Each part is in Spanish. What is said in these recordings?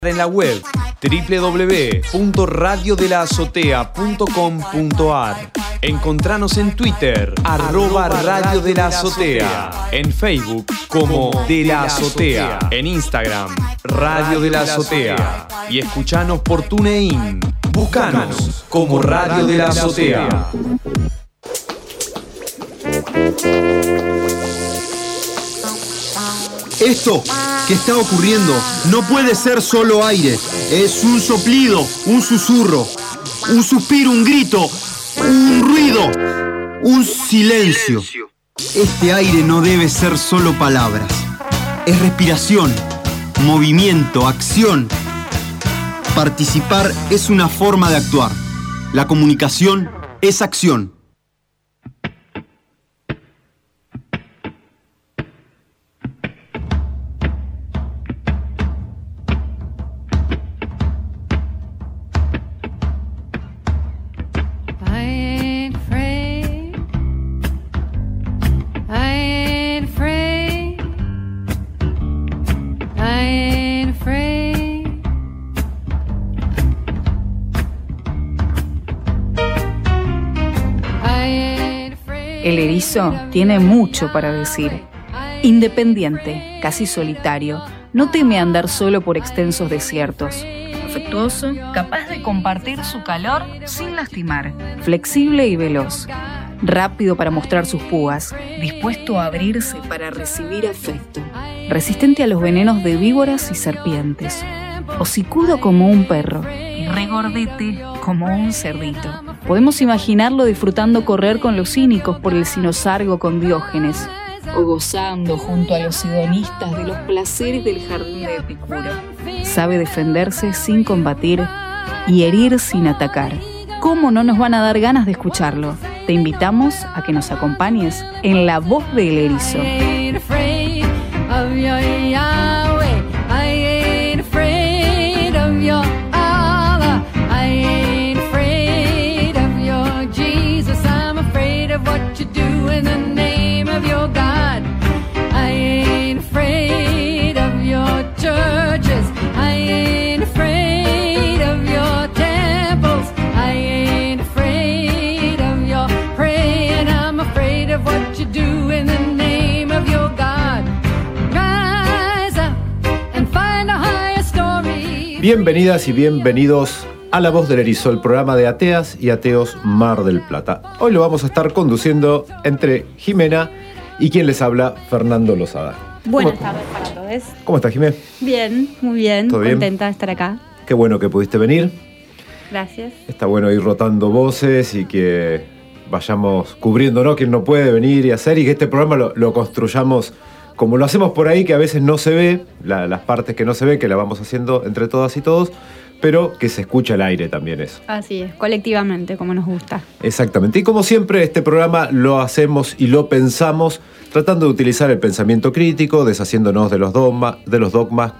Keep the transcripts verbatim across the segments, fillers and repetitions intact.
En la web doble u doble u doble u punto radio de la azotea punto com punto a r. Encontranos en Twitter, arroba Radio de la Azotea. En Facebook como De la Azotea. En Instagram, Radio de la Azotea. Y escuchanos por TuneIn. Búscanos como Radio de la Azotea. Esto que está ocurriendo no puede ser solo aire. Es un soplido, un susurro, un suspiro, un grito, un ruido, un silencio. Este aire no debe ser solo palabras. Es respiración, movimiento, acción. Participar es una forma de actuar. La comunicación es acción. El erizo tiene mucho para decir. Independiente, casi solitario, no teme andar solo por extensos desiertos. Afectuoso, capaz de compartir su calor sin lastimar. Flexible y veloz. Rápido para mostrar sus púas. Dispuesto a abrirse para recibir afecto. Resistente a los venenos de víboras y serpientes. Hocicudo como un perro. Y regordete como un cerdito. Podemos imaginarlo disfrutando correr con los cínicos por el Cinosargo con Diógenes, o gozando junto a los hedonistas de los placeres del jardín de Epicuro. Sabe defenderse sin combatir y herir sin atacar. ¿Cómo no nos van a dar ganas de escucharlo? Te invitamos a que nos acompañes en La Voz del Erizo. Bienvenidas y bienvenidos a La Voz del Erizo, el programa de ateas y ateos Mar del Plata. Hoy lo vamos a estar conduciendo entre Jimena y quien les habla, Fernando Lozada. Buenas tardes para todos. ¿Cómo estás, Jimena? Bien, muy bien, ¿Todo bien? Contenta de estar acá. Qué bueno que pudiste venir. Gracias. Está bueno ir rotando voces y que vayamos cubriendo, ¿no?, quien no puede venir y hacer, y que este programa lo, lo construyamos como lo hacemos por ahí, que a veces no se ve, la, las partes que no se ve, que la vamos haciendo entre todas y todos, pero que se escucha al aire también eso. Así es, colectivamente, como nos gusta. Exactamente. Y como siempre, este programa lo hacemos y lo pensamos tratando de utilizar el pensamiento crítico, deshaciéndonos de los dogmas, de los dogmas,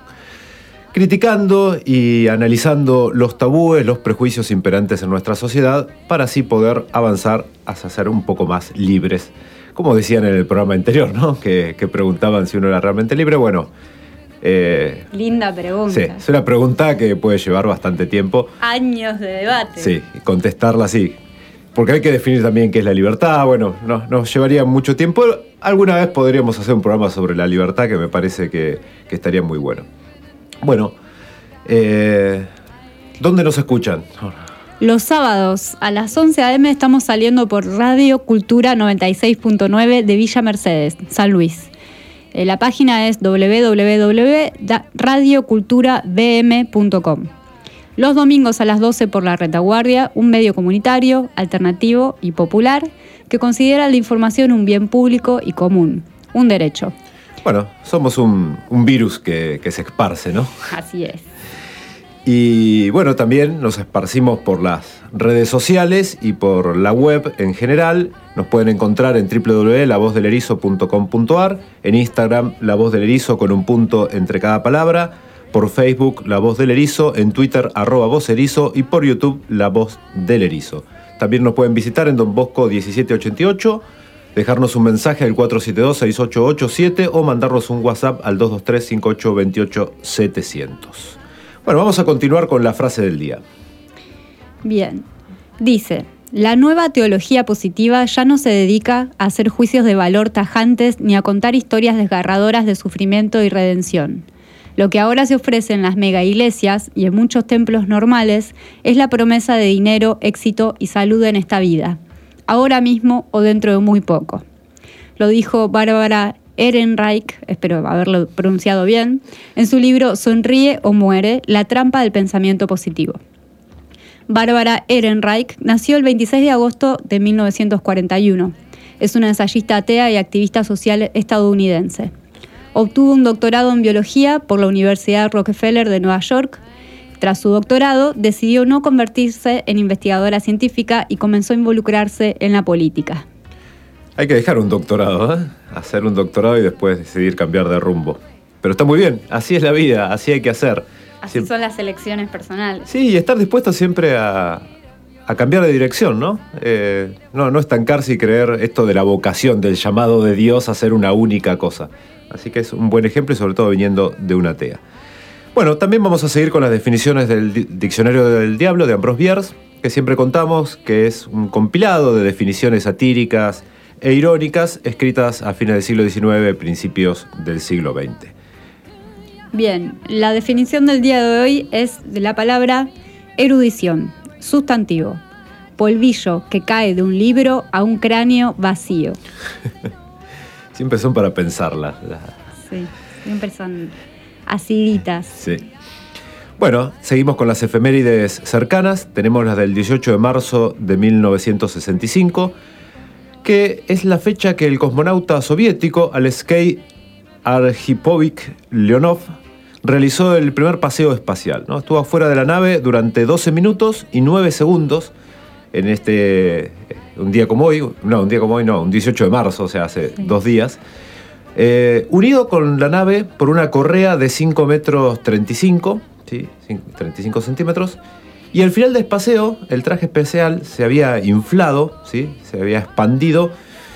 criticando y analizando los tabúes, los prejuicios imperantes en nuestra sociedad, para así poder avanzar hacia ser un poco más libres. Como decían en el programa anterior, ¿no? Que, que preguntaban si uno era realmente libre. Bueno, eh, linda pregunta. Sí, es una pregunta que puede llevar bastante tiempo. Años de debate. Sí, contestarla así. Porque hay que definir también qué es la libertad. Bueno, no, nos llevaría mucho tiempo. Alguna vez podríamos hacer un programa sobre la libertad, que me parece que, que estaría muy bueno. Bueno, eh, ¿dónde nos escuchan? Los sábados a las once a eme estamos saliendo por Radio Cultura noventa y seis punto nueve de Villa Mercedes, San Luis. Eh, la página es doble u doble u doble u punto radio cultura b m punto com. Los domingos a las doce por La Retaguardia, un medio comunitario, alternativo y popular que considera la información un bien público y común, un derecho. Bueno, somos un, un virus que, que se esparce, ¿no? Así es. Y bueno, también nos esparcimos por las redes sociales y por la web en general. Nos pueden encontrar en doble u doble u doble u punto la voz del erizo punto com punto a r, en Instagram La Voz del Erizo con un punto entre cada palabra, por Facebook La Voz del Erizo, en Twitter arroba Voz Erizo y por YouTube La Voz del Erizo. También nos pueden visitar en Don Bosco diecisiete ochenta y ocho, dejarnos un mensaje al cuatro siete dos, seis ocho ocho siete o mandarnos un WhatsApp al dos dos tres, cinco ocho dos ocho, setecientos. Bueno, vamos a continuar con la frase del día. Bien, dice: la nueva teología positiva ya no se dedica a hacer juicios de valor tajantes ni a contar historias desgarradoras de sufrimiento y redención. Lo que ahora se ofrece en las mega iglesias y en muchos templos normales es la promesa de dinero, éxito y salud en esta vida, ahora mismo o dentro de muy poco. Lo dijo Barbara Ehrenreich, espero haberlo pronunciado bien, en su libro Sonríe o muere, la trampa del pensamiento positivo. Barbara Ehrenreich nació el veintiséis de agosto de mil novecientos cuarenta y uno. Es una ensayista atea y activista social estadounidense. Obtuvo un doctorado en biología por la Universidad Rockefeller de Nueva York. Tras su doctorado, decidió no convertirse en investigadora científica y comenzó a involucrarse en la política. Hay que dejar un doctorado, ¿eh? Hacer un doctorado y después decidir cambiar de rumbo. Pero está muy bien, así es la vida, así hay que hacer. Así Siempre. son las elecciones personales. Sí, y estar dispuesto siempre a, a cambiar de dirección, ¿no? Eh, no, no estancarse y creer esto de la vocación, del llamado de Dios a hacer una única cosa. Así que es un buen ejemplo y sobre todo viniendo de una atea. Bueno, también vamos a seguir con las definiciones del Diccionario del Diablo de Ambrose Bierce, que siempre contamos que es un compilado de definiciones satíricas e irónicas escritas a fines del siglo diecinueve, principios del siglo veinte. Bien, la definición del día de hoy es de la palabra erudición, sustantivo, polvillo que cae de un libro a un cráneo vacío. Siempre son para pensarlas. Sí, siempre son aciditas. Sí. Bueno, seguimos con las efemérides cercanas. Tenemos las del dieciocho de marzo de mil novecientos sesenta y cinco, que es la fecha que el cosmonauta soviético Alexei Arhipovich Leonov realizó el primer paseo espacial, ¿no? Estuvo afuera de la nave durante doce minutos y nueve segundos en este, un día como hoy, no, un día como hoy no, un dieciocho de marzo, o sea, hace sí. dos días, eh, unido con la nave por una correa de cinco metros treinta y cinco, ¿sí? treinta y cinco centímetros, y al final del paseo el traje especial se había inflado, ¿sí? Se había expandido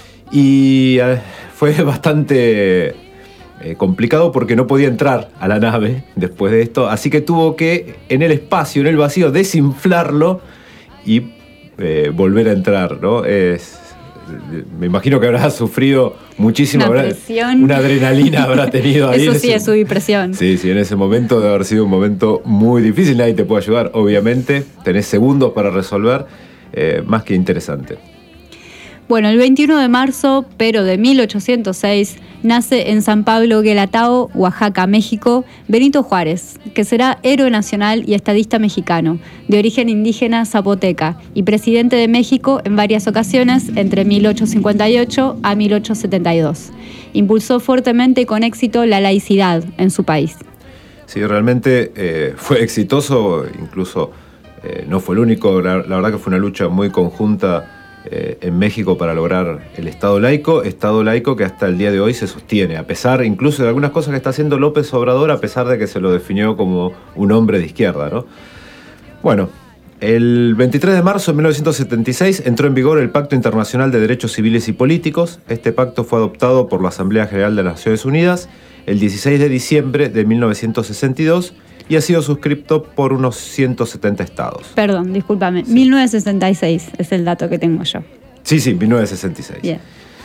y eh, fue bastante eh, complicado porque no podía entrar a la nave después de esto, así que tuvo que en el espacio, en el vacío, desinflarlo y eh, volver a entrar, ¿no? Es, me imagino que habrá sufrido muchísimo, una habrá, presión, una adrenalina habrá tenido ahí. Eso sí ese, es subir presión. Sí, sí, en ese momento debe haber sido un momento muy difícil, nadie te puede ayudar, obviamente, tenés segundos para resolver, eh, más que interesante. Bueno, el veintiuno de marzo, pero de mil ochocientos seis, nace en San Pablo Guelatao, Oaxaca, México, Benito Juárez, que será héroe nacional y estadista mexicano, de origen indígena zapoteca, y presidente de México en varias ocasiones entre mil ochocientos cincuenta y ocho a mil ochocientos setenta y dos. Impulsó fuertemente y con éxito la laicidad en su país. Sí, realmente eh, fue exitoso, incluso eh, no fue el único, la, la verdad que fue una lucha muy conjunta Eh, en México para lograr el Estado laico, Estado laico que hasta el día de hoy se sostiene, a pesar incluso de algunas cosas que está haciendo López Obrador, a pesar de que se lo definió como un hombre de izquierda, ¿no? Bueno, el veintitrés de marzo de mil novecientos setenta y seis entró en vigor el Pacto Internacional de Derechos Civiles y Políticos. Este pacto fue adoptado por la Asamblea General de las Naciones Unidas el dieciséis de diciembre de mil novecientos sesenta y dos y ha sido suscripto por unos ciento setenta estados. Perdón, discúlpame, sí. mil novecientos sesenta y seis es el dato que tengo yo. Sí, sí, mil novecientos sesenta y seis. Bien.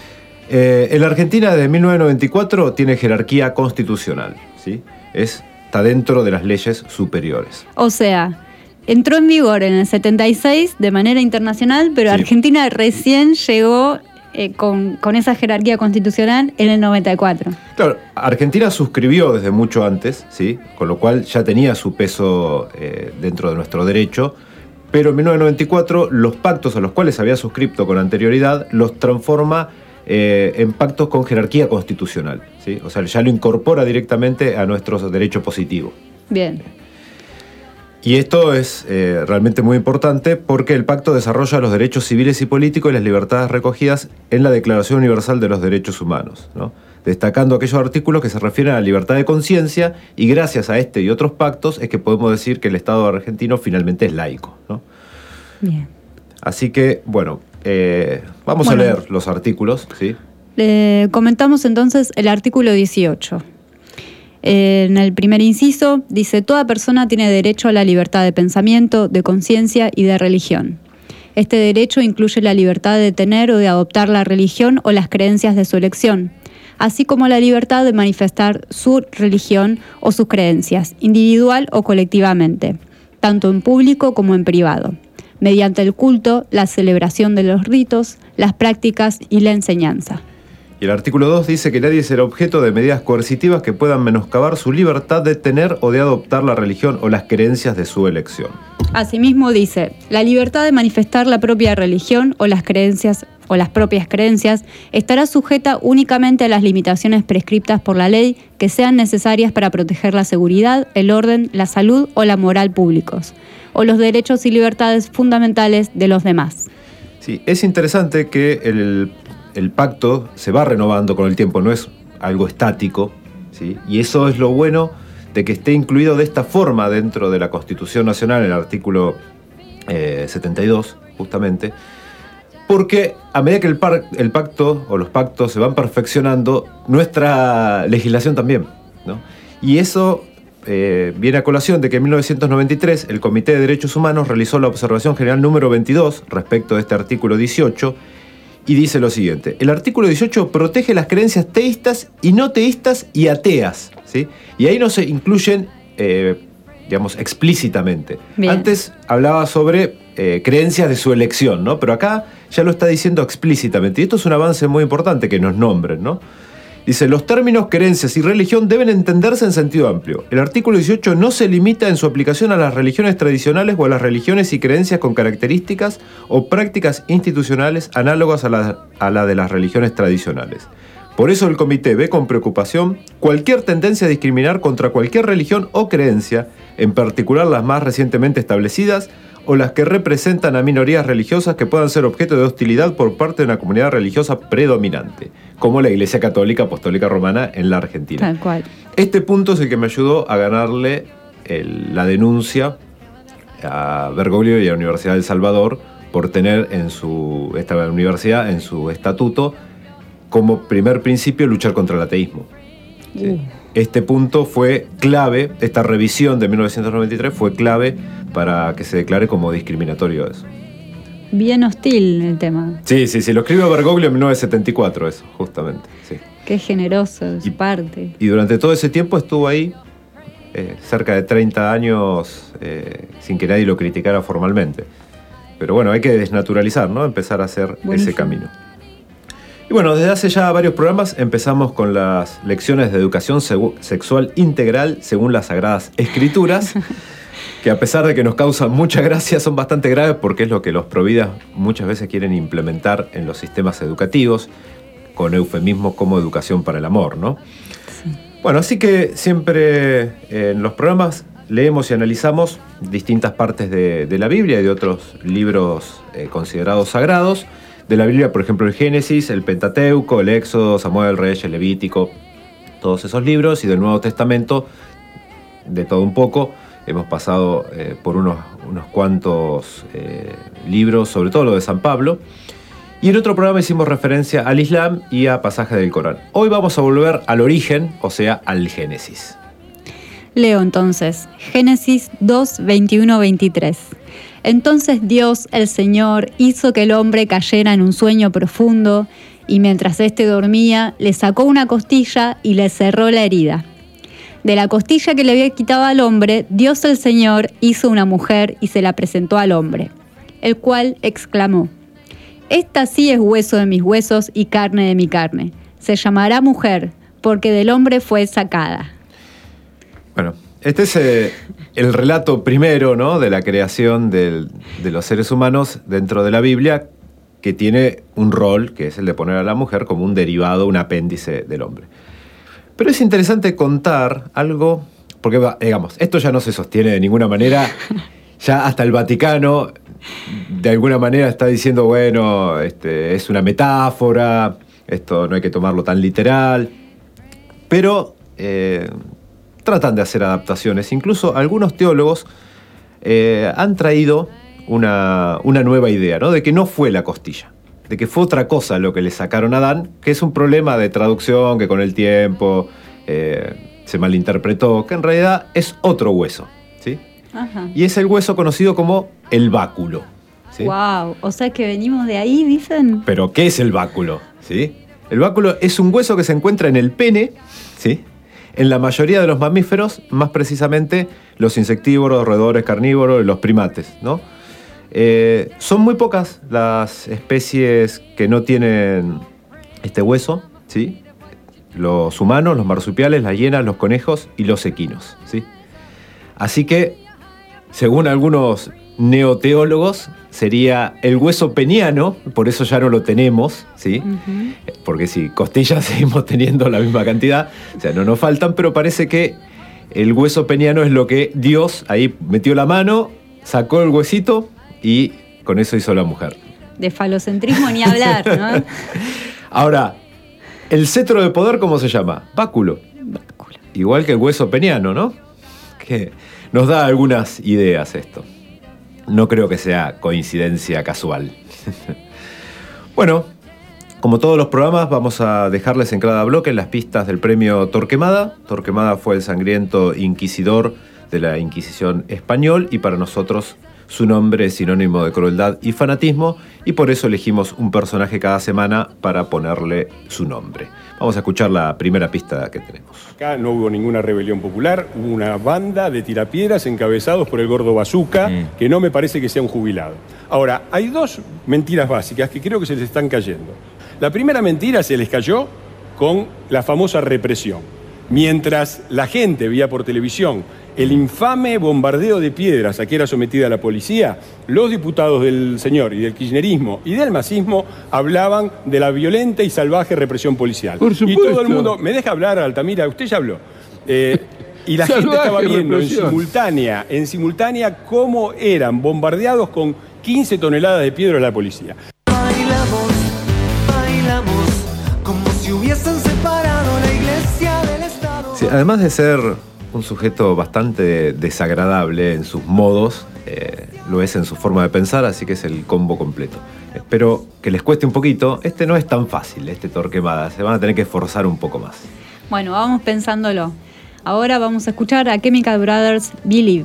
Eh, en la Argentina de mil novecientos noventa y cuatro tiene jerarquía constitucional, ¿sí? Es, está dentro de las leyes superiores. O sea, entró en vigor en el setenta y seis de manera internacional, pero sí. Argentina recién llegó eh, con, con esa jerarquía constitucional en el noventa y cuatro. Claro, Argentina suscribió desde mucho antes, ¿sí? Con lo cual ya tenía su peso eh, dentro de nuestro derecho, pero en mil novecientos noventa y cuatro los pactos a los cuales había suscrito con anterioridad los transforma eh, en pactos con jerarquía constitucional, ¿sí? O sea, ya lo incorpora directamente a nuestro derecho positivo. Bien. Y esto es eh, realmente muy importante porque el pacto desarrolla los derechos civiles y políticos y las libertades recogidas en la Declaración Universal de los Derechos Humanos, ¿no? Destacando aquellos artículos que se refieren a la libertad de conciencia, y gracias a este y otros pactos es que podemos decir que el Estado argentino finalmente es laico, ¿no? Bien. Así que, bueno, eh, vamos bueno, a leer los artículos, ¿sí? Le comentamos entonces el artículo dieciocho. En el primer inciso dice: toda persona tiene derecho a la libertad de pensamiento, de conciencia y de religión. Este derecho incluye la libertad de tener o de adoptar la religión o las creencias de su elección, así como la libertad de manifestar su religión o sus creencias, individual o colectivamente, tanto en público como en privado, mediante el culto, la celebración de los ritos, las prácticas y la enseñanza. Y el artículo dos dice que nadie será objeto de medidas coercitivas que puedan menoscabar su libertad de tener o de adoptar la religión o las creencias de su elección. Asimismo dice: la libertad de manifestar la propia religión o las creencias o las propias creencias estará sujeta únicamente a las limitaciones prescriptas por la ley que sean necesarias para proteger la seguridad, el orden, la salud o la moral públicos, o los derechos y libertades fundamentales de los demás. Sí, es interesante que el, el pacto se va renovando con el tiempo, no es algo estático, ¿sí? Y eso es lo bueno de que esté incluido de esta forma dentro de la Constitución Nacional, en el artículo eh, setenta y dos, justamente, porque a medida que el, par, el pacto o los pactos se van perfeccionando, nuestra legislación también, ¿no? Y eso eh, viene a colación de que en mil novecientos noventa y tres el Comité de Derechos Humanos realizó la observación general número veintidós respecto de este artículo dieciocho y dice lo siguiente: el artículo dieciocho protege las creencias teístas y no teístas y ateas, ¿sí? Y ahí no se incluyen, eh, digamos, explícitamente. Bien. Antes hablaba sobre eh, creencias de su elección, ¿no? Pero acá ya lo está diciendo explícitamente. Y esto es un avance muy importante que nos nombren, ¿no? Dice: los términos creencias y religión deben entenderse en sentido amplio. El artículo dieciocho no se limita en su aplicación a las religiones tradicionales o a las religiones y creencias con características o prácticas institucionales análogas a la, a la de las religiones tradicionales. Por eso el comité ve con preocupación cualquier tendencia a discriminar contra cualquier religión o creencia, en particular las más recientemente establecidas o las que representan a minorías religiosas que puedan ser objeto de hostilidad por parte de una comunidad religiosa predominante, como la Iglesia Católica Apostólica Romana en la Argentina. Tal cual. Este punto es el que me ayudó a ganarle el, la denuncia a Bergoglio y a la Universidad del Salvador por tener en su, esta universidad, en su estatuto, como primer principio luchar contra el ateísmo. ¿Sí? Uh. Este punto fue clave, esta revisión de mil novecientos noventa y tres fue clave para que se declare como discriminatorio eso. Bien hostil el tema. Sí, sí, sí, lo escribió Bergoglio en mil novecientos setenta y cuatro, eso, justamente. Sí. Qué generoso de su parte. Y durante todo ese tiempo estuvo ahí, eh, cerca de treinta años, eh, sin que nadie lo criticara formalmente. Pero bueno, hay que desnaturalizar, ¿no? Empezar a hacer Buenísimo. Ese camino. Y bueno, desde hace ya varios programas empezamos con las lecciones de educación segu- sexual integral según las Sagradas Escrituras, que a pesar de que nos causan mucha gracia, son bastante graves porque es lo que los providas muchas veces quieren implementar en los sistemas educativos, con eufemismos como educación para el amor, ¿no? Sí. Bueno, así que siempre eh, en los programas leemos y analizamos distintas partes de, de la Biblia y de otros libros eh, considerados sagrados. De la Biblia, por ejemplo, el Génesis, el Pentateuco, el Éxodo, Samuel, Reyes, el Levítico, todos esos libros, y del Nuevo Testamento, de todo un poco. Hemos pasado eh, por unos, unos cuantos eh, libros, sobre todo lo de San Pablo. Y en otro programa hicimos referencia al Islam y a pasajes del Corán. Hoy vamos a volver al origen, o sea, al Génesis. Leo entonces, Génesis dos, veintiuno, veintitrés. Entonces Dios, el Señor, hizo que el hombre cayera en un sueño profundo, y mientras éste dormía, le sacó una costilla y le cerró la herida. De la costilla que le había quitado al hombre, Dios el Señor hizo una mujer y se la presentó al hombre, el cual exclamó: esta sí es hueso de mis huesos y carne de mi carne. Se llamará mujer, porque del hombre fue sacada. Bueno, este es eh, el relato primero, ¿no?, de la creación del, de los seres humanos dentro de la Biblia, que tiene un rol, que es el de poner a la mujer como un derivado, un apéndice del hombre. Pero es interesante contar algo, porque, digamos, esto ya no se sostiene de ninguna manera. Ya hasta el Vaticano, de alguna manera, está diciendo, bueno, este, es una metáfora, esto no hay que tomarlo tan literal. Pero eh, tratan de hacer adaptaciones. Incluso algunos teólogos eh, han traído una, una nueva idea, ¿no?, de que no fue la costilla, de que fue otra cosa lo que le sacaron a Adán, que es un problema de traducción que con el tiempo eh, se malinterpretó, que en realidad es otro hueso, ¿sí? Ajá. Y es el hueso conocido como el báculo, ¿sí? Wow, o sea que venimos de ahí, dicen. Pero, ¿qué es el báculo? ¿Sí? El báculo es un hueso que se encuentra en el pene, ¿sí? En la mayoría de los mamíferos, más precisamente los insectívoros, roedores, carnívoros, los primates, ¿no? Eh, son muy pocas las especies que no tienen este hueso, ¿sí? Los humanos, los marsupiales, las hienas, los conejos y los equinos, ¿sí? Así que, según algunos neoteólogos, sería el hueso peniano, por eso ya no lo tenemos, ¿sí? Uh-huh. Porque si costillas seguimos teniendo la misma cantidad, o sea, no nos faltan, pero parece que el hueso peniano es lo que Dios ahí metió la mano, sacó el huesito y con eso hizo la mujer. De falocentrismo ni hablar, ¿no? Ahora, el cetro de poder, ¿cómo se llama? Báculo. Báculo. Igual que el hueso peniano, ¿no? Que nos da algunas ideas esto. No creo que sea coincidencia casual. Bueno, como todos los programas, vamos a dejarles en cada bloque las pistas del premio Torquemada. Torquemada fue el sangriento inquisidor de la Inquisición español y para nosotros su nombre es sinónimo de crueldad y fanatismo y por eso elegimos un personaje cada semana para ponerle su nombre. Vamos a escuchar la primera pista que tenemos. Acá no hubo ninguna rebelión popular, hubo una banda de tirapiedras encabezados por el gordo Bazooka, mm. que no me parece que sea un jubilado. Ahora, hay dos mentiras básicas que creo que se les están cayendo. La primera mentira se les cayó con la famosa represión. Mientras la gente veía por televisión el infame bombardeo de piedras a que era sometida la policía, los diputados del señor y del kirchnerismo y del masismo hablaban de la violenta y salvaje represión policial. Por supuesto. Y todo el mundo, me deja hablar, Altamira, usted ya habló. Eh, y la gente estaba viendo en simultánea, en simultánea cómo eran bombardeados con quince toneladas de piedra la policía. Bailamos, bailamos, como si hubiesen separado la iglesia del Estado. Sí, además de ser un sujeto bastante desagradable en sus modos, eh, lo es en su forma de pensar, así que es el combo completo. Espero que les cueste un poquito. Este no es tan fácil, este Torquemada. Se van a tener que esforzar un poco más. Bueno, vamos pensándolo. Ahora vamos a escuchar a Chemical Brothers Believe.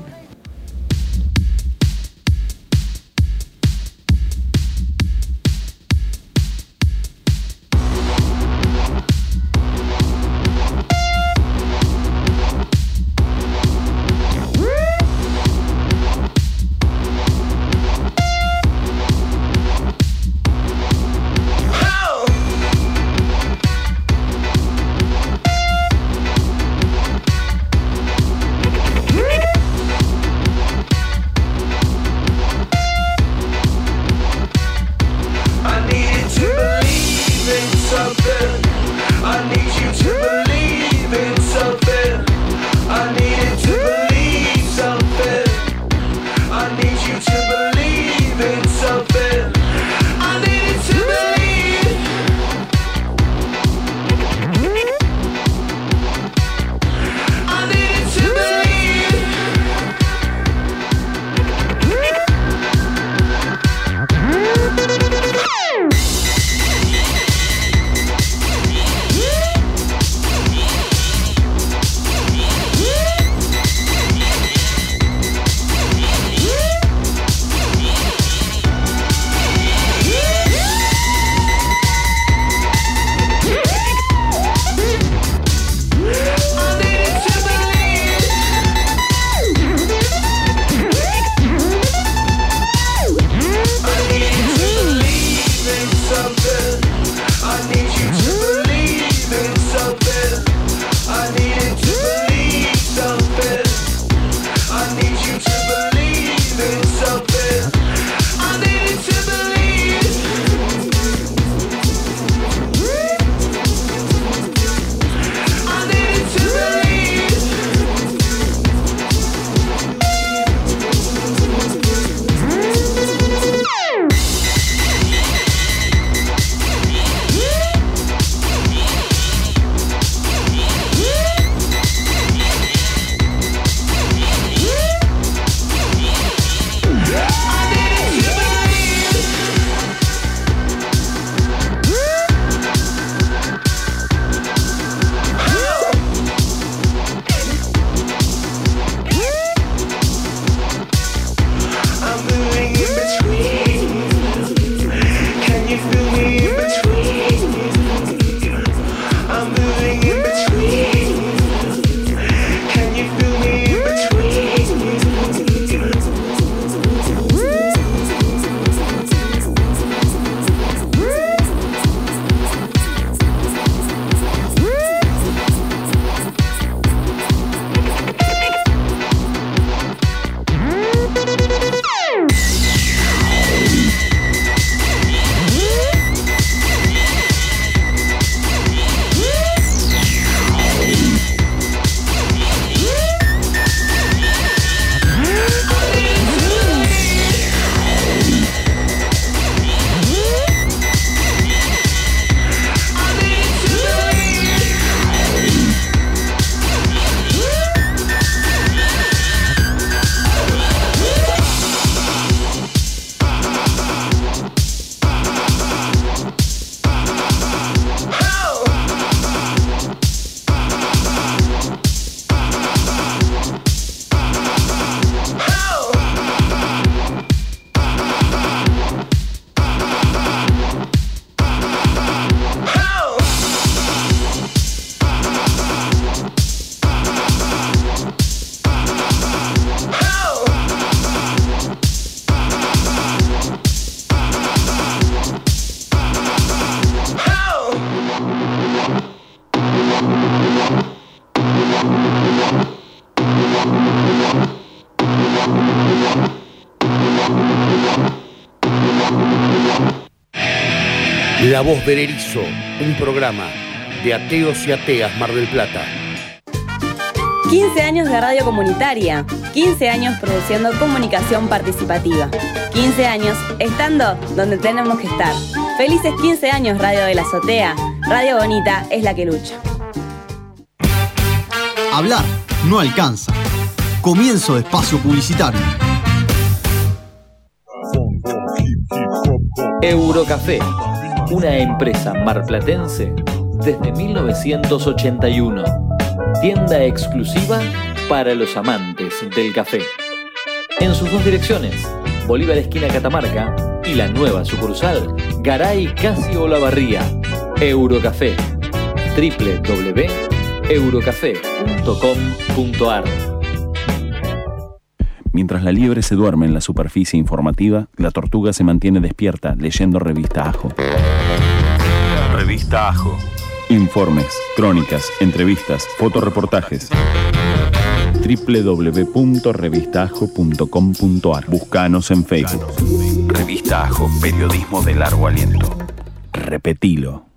La Voz del Erizo, un programa de ateos y ateas Mar del Plata. quince años de radio comunitaria, quince años produciendo comunicación participativa, quince años estando donde tenemos que estar. Felices quince años Radio de la Azotea, Radio Bonita es la que lucha. Hablar no alcanza. Comienzo de espacio publicitario. Eurocafé, una empresa marplatense desde mil novecientos ochenta y uno. Tienda exclusiva para los amantes del café. En sus dos direcciones, Bolívar esquina Catamarca y la nueva sucursal, Garay Casi Olavarría. Eurocafé, doble u doble u doble u punto eurocafé punto com punto ar. Mientras la liebre se duerme en la superficie informativa, la tortuga se mantiene despierta leyendo Revista Ajo. Revista Ajo. Informes, crónicas, entrevistas, fotoreportajes. doble u doble u doble u punto revista ajo punto com punto ar. Búscanos en Facebook. Revista Ajo, periodismo de largo aliento. Repetilo.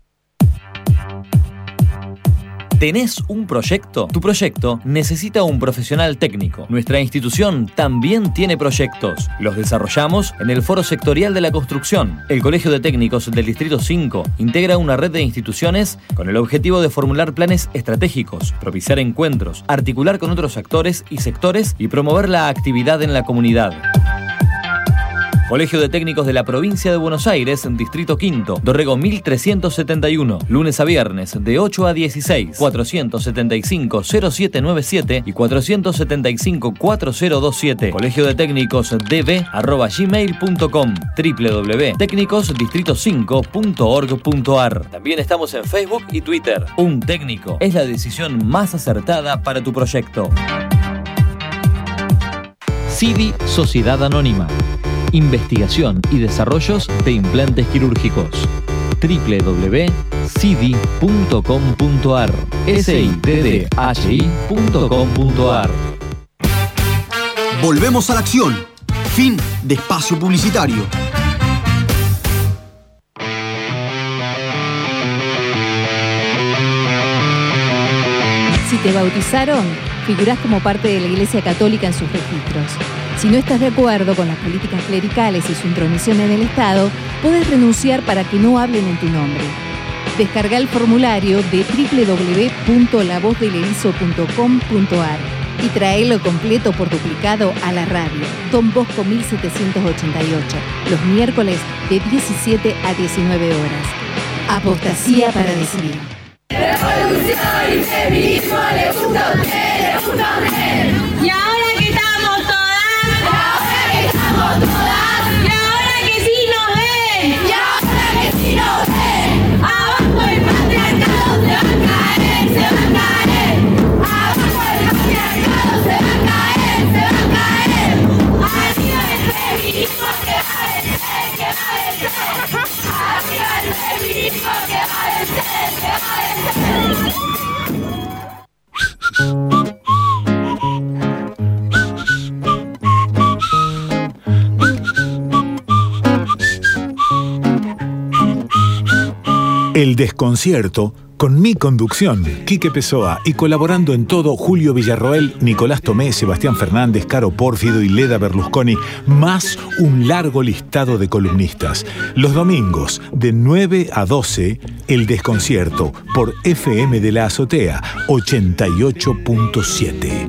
¿Tenés un proyecto? Tu proyecto necesita un profesional técnico. Nuestra institución también tiene proyectos. Los desarrollamos en el Foro Sectorial de la Construcción. El Colegio de Técnicos del Distrito cinco integra una red de instituciones con el objetivo de formular planes estratégicos, propiciar encuentros, articular con otros actores y sectores y promover la actividad en la comunidad. Colegio de Técnicos de la Provincia de Buenos Aires, Distrito Quinto, Dorrego mil trescientos setenta y uno, lunes a viernes de ocho a dieciséis, cuatrocientos setenta y cinco cero siete noventa y siete y cuatrocientos setenta y cinco cuarenta veintisiete. Colegio de Técnicos db arroba gmail punto com, doble u doble u doble u punto técnicos distrito cinco punto org punto ar. También estamos en Facebook y Twitter. Un técnico es la decisión más acertada para tu proyecto. C I D I Sociedad Anónima. Investigación y desarrollos de implantes quirúrgicos. doble u doble u doble u punto c i d i punto com punto ar. S I D D H I punto com punto ar. Volvemos a la acción. Fin de espacio publicitario. Si te bautizaron, figurás como parte de la Iglesia Católica en sus registros. Si no estás de acuerdo con las políticas clericales y su intromisión en el Estado, podés renunciar para que no hablen en tu nombre. Descarga el formulario de doble u doble u doble u punto la voz del erizo punto com punto ar y traelo completo por duplicado a la radio Don Bosco mil setecientos ochenta y ocho, los miércoles de diecisiete a diecinueve horas. Apostasía para decidir. Revolución y feminismo le gusta a usted, le gusta a usted. Y ahora que estamos todas, y ahora que estamos todas, y ahora que sí nos ven, y ahora que sí nos ven. Abajo el patriarcado se va a caer, se va a caer. Abajo el patriarcado se va a caer, se va a caer. Arriba el feminismo que va a vencer, que va a vencer. Arriba el feminismo que va a vencer, que va a vencer. El desconcierto, con mi conducción, Quique Pessoa, y colaborando en todo Julio Villarroel, Nicolás Tomé, Sebastián Fernández, Caro Pórfido y Leda Berlusconi, más un largo listado de columnistas. Los domingos, de nueve a doce, El Desconcierto, por F M de la Azotea, ochenta y ocho punto siete.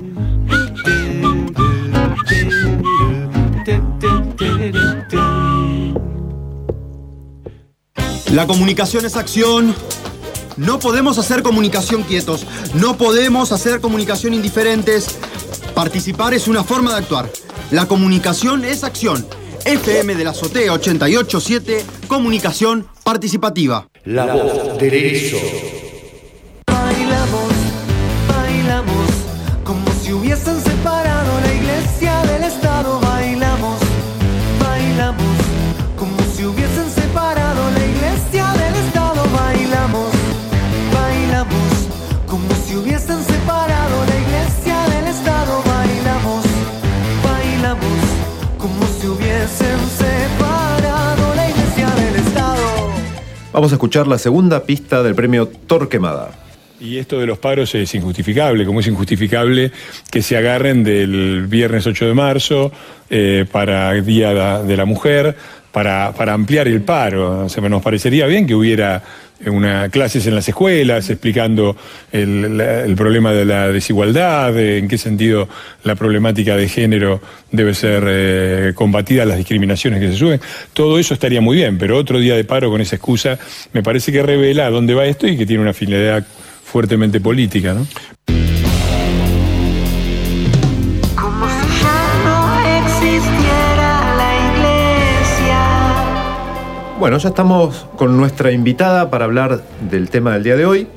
La comunicación es acción. No podemos hacer comunicación quietos. No podemos hacer comunicación indiferentes. Participar es una forma de actuar. La comunicación es acción. F M de la Azotea ochenta y ocho punto siete, comunicación participativa. La voz del erizo. Bailamos, bailamos, como si hubiesen separado la iglesia del Estado. Bailamos, bailamos, como si hubiesen separado la iglesia del Estado. Bailamos, bailamos, como si hubiesen separado la iglesia del Estado. Bailamos, bailamos. como si hubiesen separado la iglesia del Estado. Vamos a escuchar la segunda pista del premio Torquemada. Y esto de los paros es injustificable, como es injustificable que se agarren del viernes ocho de marzo eh, para el Día de la Mujer, para, para ampliar el paro. O sea, nos parecería bien que hubiera una clases en las escuelas explicando el, la, el problema de la desigualdad, de en qué sentido la problemática de género debe ser eh, combatida, las discriminaciones que se suben. Todo eso estaría muy bien, pero otro día de paro con esa excusa me parece que revela a dónde va esto y que tiene una finalidad fuertemente política, ¿no? Como si ya no existiera la iglesia. Bueno, ya estamos con nuestra invitada para hablar del tema del día de hoy.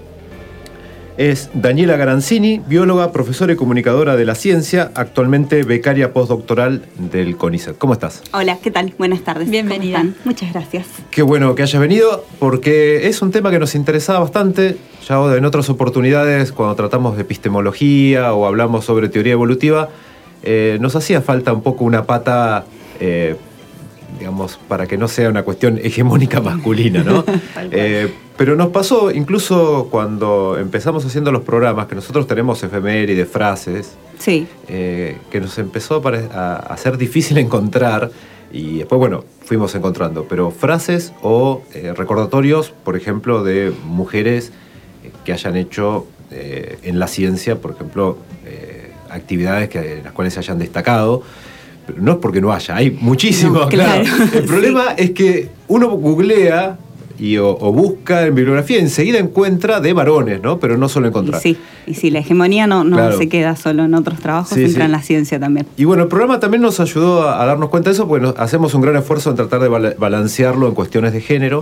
Es Daniela Garanzini, bióloga, profesora y comunicadora de la ciencia, actualmente becaria postdoctoral del CONICET. ¿Cómo estás? Hola, ¿qué tal? Buenas tardes. Bienvenida. ¿Cómo están? Muchas gracias. Qué bueno que hayas venido, porque es un tema que nos interesaba bastante. Ya en otras oportunidades, cuando tratamos de epistemología o hablamos sobre teoría evolutiva, eh, nos hacía falta un poco una pata, eh, digamos, para que no sea una cuestión hegemónica masculina, ¿no? eh, pero nos pasó incluso cuando empezamos haciendo los programas, que nosotros tenemos efemérides, frases, sí. eh, que nos empezó a, pare- a, a ser difícil encontrar. Y después, bueno, fuimos encontrando, pero frases o eh, recordatorios, por ejemplo, de mujeres eh, que hayan hecho eh, en la ciencia, por ejemplo, eh, actividades que, en las cuales se hayan destacado. Pero no es porque no haya, hay muchísimos, No, claro. claro. El problema es que uno googlea y, o, o busca en bibliografía y enseguida encuentra de varones, ¿no? Pero no solo encontrar. Y sí, y sí, la hegemonía no, no Claro. se queda solo en otros trabajos, Sí, entra sí. en la ciencia también. Y bueno, el programa también nos ayudó a, a darnos cuenta de eso, porque nos, hacemos un gran esfuerzo en tratar de bala- balancearlo en cuestiones de género,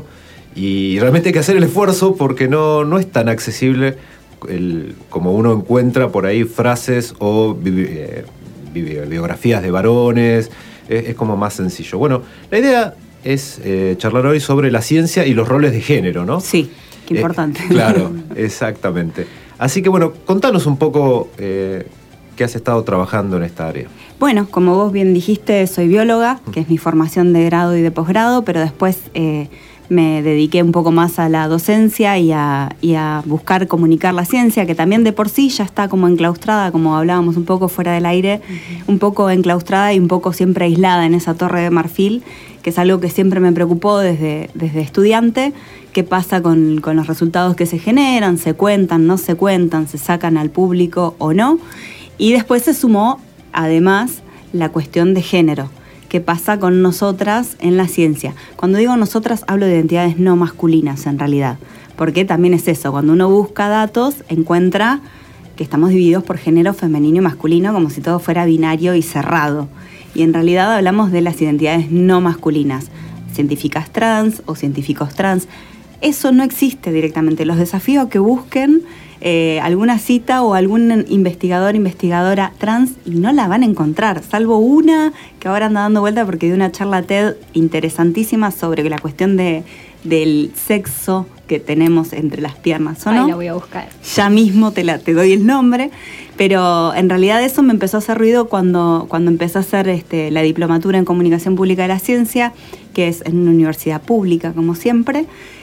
y realmente hay que hacer el esfuerzo porque no, no es tan accesible el, como uno encuentra por ahí frases o bi- eh, bi- biografías de varones, es, es como más sencillo. Bueno, la idea es eh, charlar hoy sobre la ciencia y los roles de género, ¿no? Sí, qué Eh, importante. claro, exactamente. Así que bueno, contanos un poco eh, qué has estado trabajando en esta área. Bueno, como vos bien dijiste, soy bióloga, que es mi formación de grado y de posgrado, pero después eh, me dediqué un poco más a la docencia y a, y a buscar comunicar la ciencia, que también de por sí ya está como enclaustrada, como hablábamos un poco fuera del aire, uh-huh. un poco enclaustrada y un poco siempre aislada en esa torre de marfil, que es algo que siempre me preocupó desde, desde estudiante. ¿Qué pasa con, con los resultados que se generan? ¿Se cuentan, no se cuentan? ¿Se sacan al público o no? Y después se sumó, además, la cuestión de género. ¿Qué pasa con nosotras en la ciencia? Cuando digo nosotras, hablo de identidades no masculinas, en realidad. Porque también es eso, cuando uno busca datos, encuentra que estamos divididos por género femenino y masculino, como si todo fuera binario y cerrado. Y en realidad hablamos de las identidades no masculinas, científicas trans o científicos trans. Eso no existe directamente. Los desafío a que busquen eh, alguna cita o algún investigador, investigadora trans y no la van a encontrar, salvo una que ahora anda dando vuelta porque dio una charla TED interesantísima sobre la cuestión de, del sexo que tenemos entre las piernas, ¿o no? Ahí la voy a buscar. Ya mismo te, la, te doy el nombre, pero en realidad eso me empezó a hacer ruido cuando, cuando empecé a hacer este, la diplomatura en Comunicación Pública de la Ciencia, que es en una universidad pública, como siempre.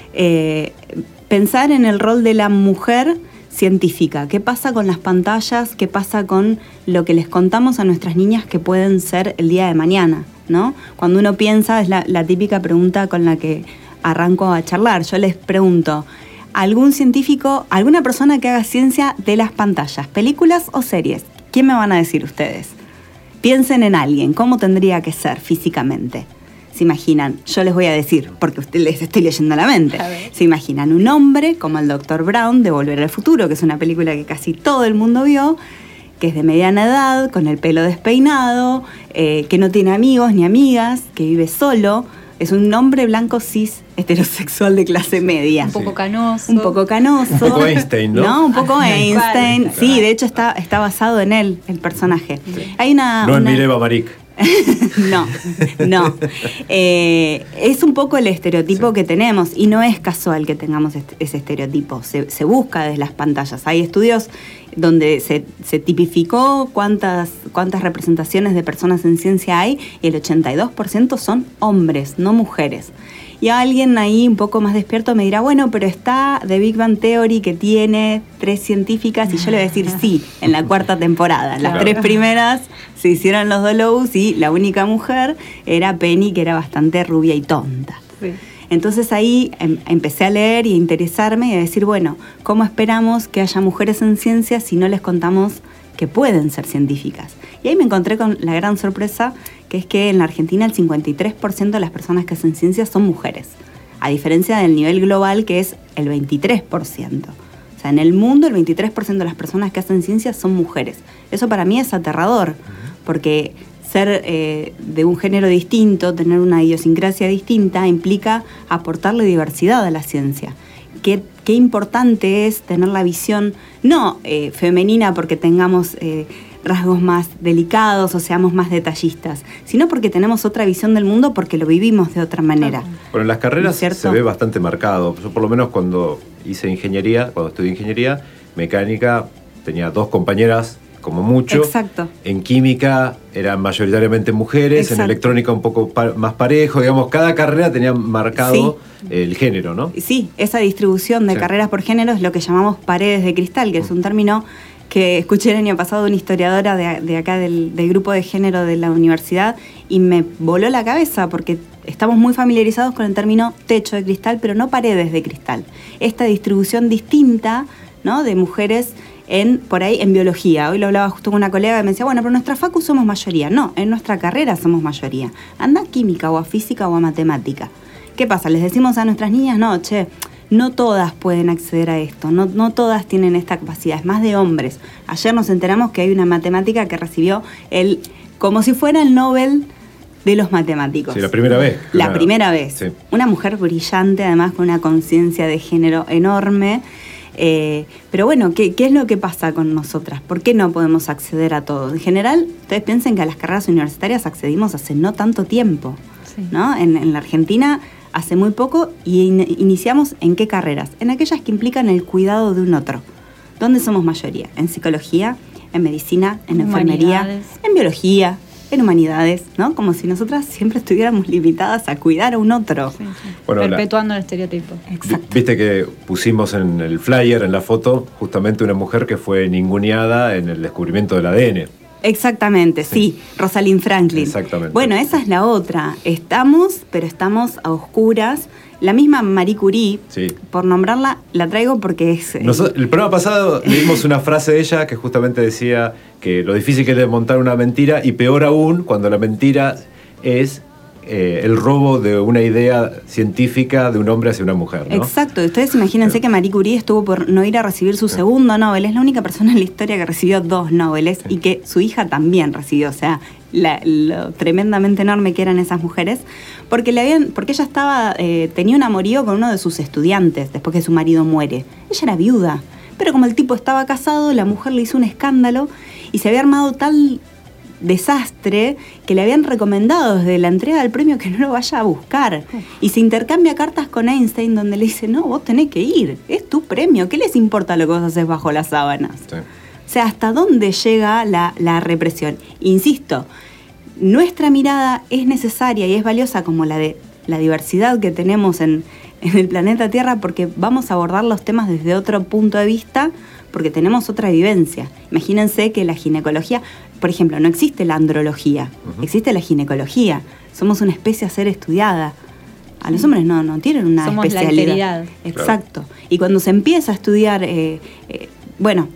Eh, pensar en el rol de la mujer científica. ¿Qué pasa con las pantallas? ¿Qué pasa con lo que les contamos a nuestras niñas que pueden ser el día de mañana, ¿no? Cuando uno piensa, es la, la típica pregunta con la que arranco a charlar. Yo les pregunto, ¿algún científico, alguna persona que haga ciencia de las pantallas, películas o series? ¿Quién me van a decir ustedes? Piensen en alguien, ¿cómo tendría que ser físicamente? Se imaginan, yo les voy a decir, porque usted les estoy leyendo la mente, se imaginan un hombre como el doctor Brown de Volver al Futuro, que es una película que casi todo el mundo vio, que es de mediana edad, con el pelo despeinado, eh, que no tiene amigos ni amigas, que vive solo. Es un hombre blanco cis heterosexual de clase media. Un poco canoso. Un poco canoso. Un poco Einstein, ¿no? No, un poco Einstein. Claro. Sí, de hecho está, está basado en él, el personaje. Sí. Hay una, no una... en Mireva Maric. no, no. Eh, es un poco el estereotipo sí. que tenemos y no es casual que tengamos este, ese estereotipo. Se, se busca desde las pantallas. Hay estudios donde se, se tipificó cuántas, cuántas representaciones de personas en ciencia hay, y el ochenta y dos por ciento son hombres, no mujeres. Y alguien ahí un poco más despierto me dirá, bueno, pero está The Big Bang Theory, que tiene tres científicas, y yo le voy a decir sí, en la cuarta temporada. Las Claro. tres primeras se hicieron los Dolous y la única mujer era Penny, que era bastante rubia y tonta. Sí. Entonces ahí em, empecé a leer y a interesarme y a decir, bueno, ¿cómo esperamos que haya mujeres en ciencia si no les contamos que pueden ser científicas? Y ahí me encontré con la gran sorpresa, que es que en la Argentina el cincuenta y tres por ciento de las personas que hacen ciencia son mujeres, a diferencia del nivel global, que es el veintitrés por ciento. O sea, en el mundo el veintitrés por ciento de las personas que hacen ciencia son mujeres. Eso para mí es aterrador, porque ser eh, de un género distinto, tener una idiosincrasia distinta, implica aportarle diversidad a la ciencia. Qué, qué importante es tener la visión, no eh, femenina porque tengamos eh, rasgos más delicados o seamos más detallistas, sino porque tenemos otra visión del mundo, porque lo vivimos de otra manera. Bueno, en las carreras ¿No es cierto? se ve bastante marcado. Yo por lo menos cuando hice ingeniería, cuando estudié ingeniería, mecánica, tenía dos compañeras como mucho. Exacto. En química eran mayoritariamente mujeres, Exacto. en electrónica un poco pa- más parejo, digamos, cada carrera tenía marcado el género, ¿no? Sí, esa distribución de Sí. carreras por género es lo que llamamos paredes de cristal, que es un término que escuché el año pasado de una historiadora de, de acá del, del grupo de género de la universidad, y me voló la cabeza porque estamos muy familiarizados con el término techo de cristal, pero no paredes de cristal. Esta distribución distinta, ¿no?, de mujeres en, por ahí en biología. Hoy lo hablaba justo con una colega que me decía, bueno, pero en nuestra facu somos mayoría. No, en nuestra carrera somos mayoría. Anda a química o a física o a matemática. ¿Qué pasa? Les decimos a nuestras niñas, no, che, no todas pueden acceder a esto, no, no todas tienen esta capacidad, es más de hombres. Ayer nos enteramos que hay una matemática que recibió el, como si fuera el Nobel de los matemáticos. Sí, la primera vez. La Claro. primera vez. Sí. Una mujer brillante, además con una conciencia de género enorme. Eh, pero bueno, ¿qué, ¿qué es lo que pasa con nosotras? ¿Por qué no podemos acceder a todo? En general, ustedes piensen que a las carreras universitarias accedimos hace no tanto tiempo, Sí. ¿no? En, en la Argentina hace muy poco, y in- iniciamos ¿en qué carreras? En aquellas que implican el cuidado de un otro. ¿Dónde somos mayoría? En psicología, en medicina, en enfermería, Humanidades. en biología, en humanidades, ¿no? Como si nosotras siempre estuviéramos limitadas a cuidar a un otro. Sí, sí. Bueno, la- Perpetuando el estereotipo. Exacto. Viste que pusimos en el flyer, en la foto, justamente una mujer que fue ninguneada en el descubrimiento del A D N. Exactamente, sí, Rosalind Franklin. Exactamente. Bueno, esa es la otra. Estamos, pero estamos a oscuras. La misma Marie Curie, Sí. por nombrarla, la traigo porque es... eh, Nosotros- el programa pasado leímos una frase de ella que justamente decía que lo difícil que es desmontar una mentira, y peor aún cuando la mentira es eh, el robo de una idea científica de un hombre hacia una mujer, ¿no? Exacto, ustedes imagínense que Marie Curie estuvo por no ir a recibir su segundo Nobel. Es la única persona en la historia que recibió dos Nobeles, y que su hija también recibió. O sea, la- lo tremendamente enorme que eran esas mujeres, porque le habían, porque ella estaba, eh, tenía un amorío con uno de sus estudiantes después que su marido muere. Ella era viuda, pero como el tipo estaba casado, la mujer le hizo un escándalo y se había armado tal desastre que le habían recomendado desde la entrega del premio que no lo vaya a buscar. Y se intercambia cartas con Einstein donde le dice, no, vos tenés que ir, es tu premio, ¿qué les importa lo que vos haces bajo las sábanas? Sí. O sea, ¿hasta dónde llega la, la represión? Insisto, nuestra mirada es necesaria y es valiosa, como la de la diversidad que tenemos en, en el planeta Tierra, porque vamos a abordar los temas desde otro punto de vista, porque tenemos otra vivencia. Imagínense que la ginecología, por ejemplo, no existe la andrología, existe la ginecología. Somos una especie a ser estudiada. A los hombres no, no tienen una Somos la especialidad. alteridad. Exacto. Y cuando se empieza a estudiar, eh, eh, bueno,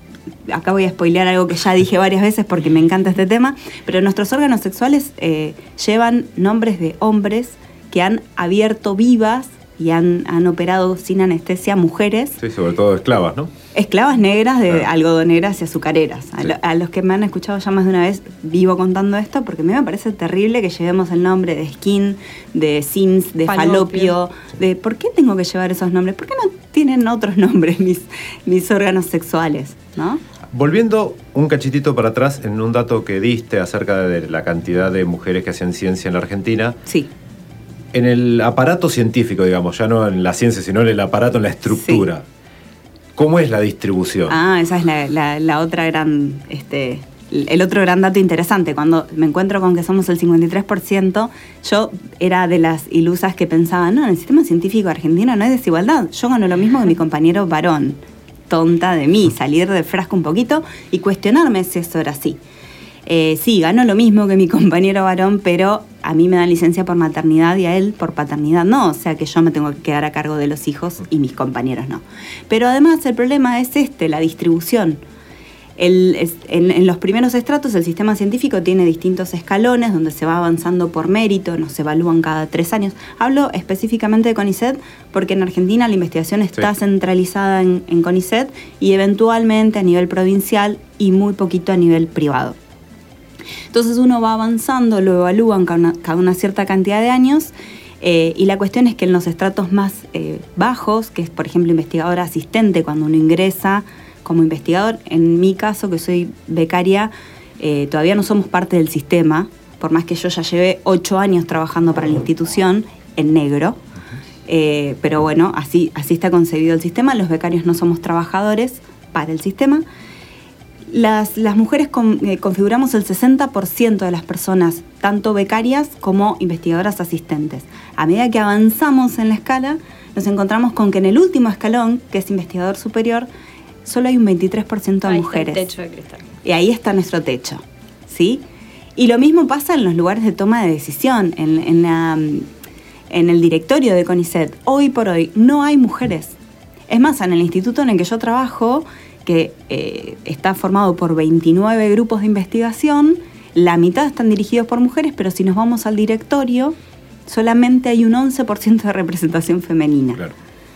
acá voy a spoilear algo que ya dije varias veces porque me encanta este tema, pero nuestros órganos sexuales eh, llevan nombres de hombres que han abierto vivas y han, han operado sin anestesia mujeres, Sí, sobre todo esclavas, ¿no? esclavas negras de Claro. algodoneras y azucareras. A, Sí. lo- a los que me han escuchado ya más de una vez vivo contando esto, porque a mí me parece terrible que llevemos el nombre de skin, de sims, de falopio, Falopio. de ¿por qué tengo que llevar esos nombres? ¿Por qué no tienen otros nombres mis, mis órganos sexuales? ¿No? Volviendo un cachitito para atrás en un dato que diste acerca de la cantidad de mujeres que hacían ciencia en la Argentina, Sí. en el aparato científico, digamos, ya no en la ciencia, sino en el aparato, en la estructura, ¿Cómo es la distribución? Ah, esa es la, la, la otra gran, este, el otro gran dato interesante. Cuando me encuentro con que somos el cincuenta y tres por ciento, yo era de las ilusas que pensaban, no, en el sistema científico argentino no hay desigualdad. Yo gano lo mismo que mi compañero varón. Tonta de mí, salir del frasco un poquito y cuestionarme si eso era así. Eh, sí, gano lo mismo que mi compañero varón, pero a mí me dan licencia por maternidad y a él por paternidad no. O sea que yo me tengo que quedar a cargo de los hijos y mis compañeros no. Pero además el problema es este, la distribución. El, es, en, en los primeros estratos el sistema científico tiene distintos escalones donde se va avanzando por mérito, nos evalúan cada tres años. Hablo específicamente de CONICET porque en Argentina la investigación está sí. centralizada en, en CONICET y eventualmente a nivel provincial y muy poquito a nivel privado. Entonces uno va avanzando, lo evalúan cada una, cada una cierta cantidad de años eh, y la cuestión es que en los estratos más eh, bajos, que es por ejemplo investigador asistente, cuando uno ingresa como investigador, en mi caso que soy becaria, eh, todavía no somos parte del sistema, por más que yo ya llevé ocho años trabajando para la institución en negro, eh, pero bueno, así, así está concebido el sistema, los becarios no somos trabajadores para el sistema. Las, las mujeres con, eh, configuramos el sesenta por ciento de las personas, tanto becarias como investigadoras asistentes. A medida que avanzamos en la escala, nos encontramos con que en el último escalón, que es investigador superior, solo hay un veintitrés por ciento de ahí mujeres. Está el techo de cristal. Y ahí está nuestro techo, ¿sí? Y lo mismo pasa en los lugares de toma de decisión, en, en, la, en el directorio de CONICET. Hoy por hoy no hay mujeres. Es más, en el instituto en el que yo trabajo, que eh, está formado por veintinueve grupos de investigación, la mitad están dirigidos por mujeres, pero si nos vamos al directorio, solamente hay un once por ciento de representación femenina. Claro.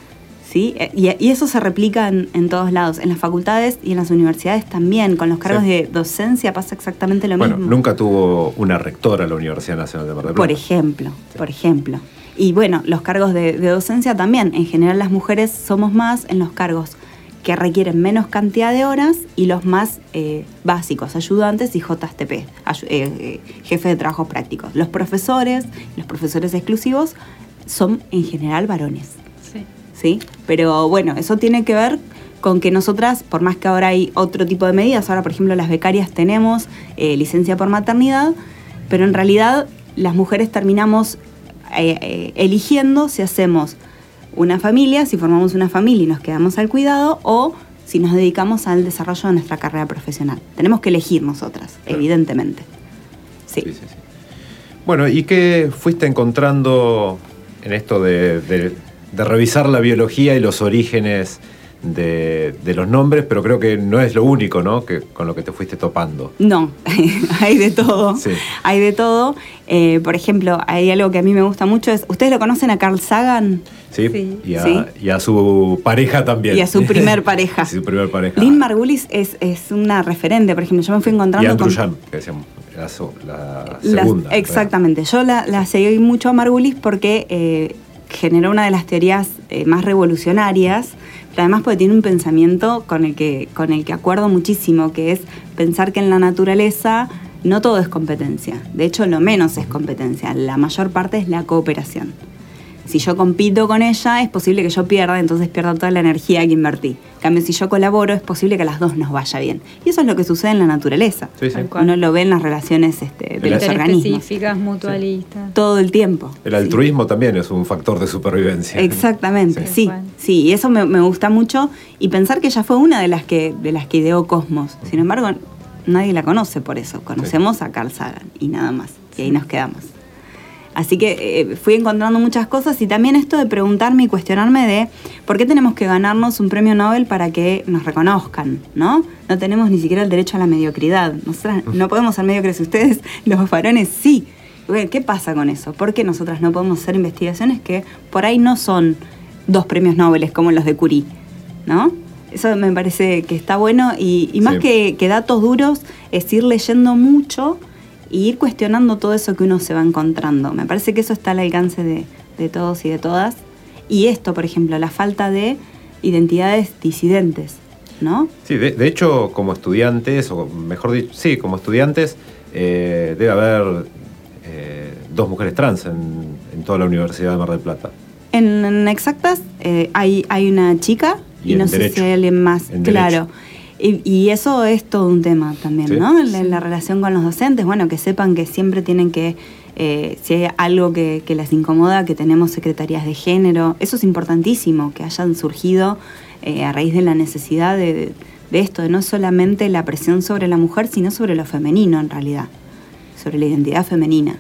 ¿Sí? Y, y eso se replica en, en todos lados, en las facultades y en las universidades también. Con los cargos sí. de docencia pasa exactamente lo bueno, mismo. Nunca tuvo una rectora la Universidad Nacional de Mar del Plata. Por ejemplo, sí. por ejemplo. Y bueno, los cargos de, de docencia también. En general las mujeres somos más en los cargos que requieren menos cantidad de horas y los más eh, básicos, ayudantes y J T P, ay, eh, eh, jefe de trabajos prácticos. Los profesores, los profesores exclusivos son en general varones. Sí. ¿Sí? Pero bueno, eso tiene que ver con que nosotras, por más que ahora hay otro tipo de medidas, ahora por ejemplo las becarias tenemos eh, licencia por maternidad, pero en realidad las mujeres terminamos eh, eh, eligiendo si hacemos una familia, si formamos una familia y nos quedamos al cuidado, o si nos dedicamos al desarrollo de nuestra carrera profesional. Tenemos que elegir nosotras, claro. evidentemente. Sí. Sí, sí, sí. Bueno, ¿y qué fuiste encontrando en esto de, de, de revisar la biología y los orígenes de, de los nombres? Pero creo que no es lo único, ¿no?, que, con lo que te fuiste topando. No, hay de todo. Sí. Hay de todo. Eh, por ejemplo, hay algo que a mí me gusta mucho. Es, ¿ustedes lo conocen a Carl Sagan? Sí, sí. Y, a, sí. y a su pareja también. Y a su primer pareja. Sí, su primer pareja. Lynn Margulis es, es una referente. Por ejemplo, yo me fui encontrando y Andrew con... Yang, que decíamos, la, la segunda. La, exactamente. Yo la, la seguí mucho a Margulis porque eh, generó una de las teorías eh, más revolucionarias, pero además porque tiene un pensamiento con el que, con el que acuerdo muchísimo, que es pensar que en la naturaleza no todo es competencia. De hecho, lo menos es competencia. La mayor parte es la cooperación. Si yo compito con ella, es posible que yo pierda, entonces pierda toda la energía que invertí. En cambio, si yo colaboro, es posible que a las dos nos vaya bien. Y eso es lo que sucede en la naturaleza. Sí, sí. Uno lo ve en las relaciones este, de los organismos. Específicas, mutualistas. Sí. Todo el tiempo. El altruismo sí. también es un factor de supervivencia. Exactamente, sí. Sí, sí, sí. Y eso me, me gusta mucho. Y pensar que ella fue una de las que, de las que ideó Cosmos. Sin embargo, nadie la conoce por eso. Conocemos sí. a Carl Sagan y nada más. Y ahí nos quedamos. Así que eh, fui encontrando muchas cosas y también esto de preguntarme y cuestionarme de por qué tenemos que ganarnos un premio Nobel para que nos reconozcan, ¿no? No tenemos ni siquiera el derecho a la mediocridad. Nosotras no podemos ser mediocres, ustedes, los varones, sí. Bueno, ¿qué pasa con eso? ¿Por qué nosotras no podemos hacer investigaciones que por ahí no son dos premios Nobel como los de Curie, ¿no? Eso me parece que está bueno y, y más sí. que, que datos duros es ir leyendo mucho y ir cuestionando todo eso que uno se va encontrando. Me parece que eso está al alcance de, de todos y de todas. Y esto, por ejemplo, la falta de identidades disidentes, ¿no? Sí, de, de hecho, como estudiantes, o mejor dicho, sí, como estudiantes, eh, debe haber eh, dos mujeres trans en, en toda la Universidad de Mar del Plata. En, en Exactas eh, hay, hay una chica Y, y no sé si hay alguien más, en claro. Y, y eso es todo un tema también, ¿sí? ¿no? La, la relación con los docentes, bueno, que sepan que siempre tienen que, eh, si hay algo que, que les incomoda, que tenemos secretarías de género, eso es importantísimo, que hayan surgido eh, a raíz de la necesidad de, de esto, de no solamente la presión sobre la mujer, sino sobre lo femenino en realidad, sobre la identidad femenina.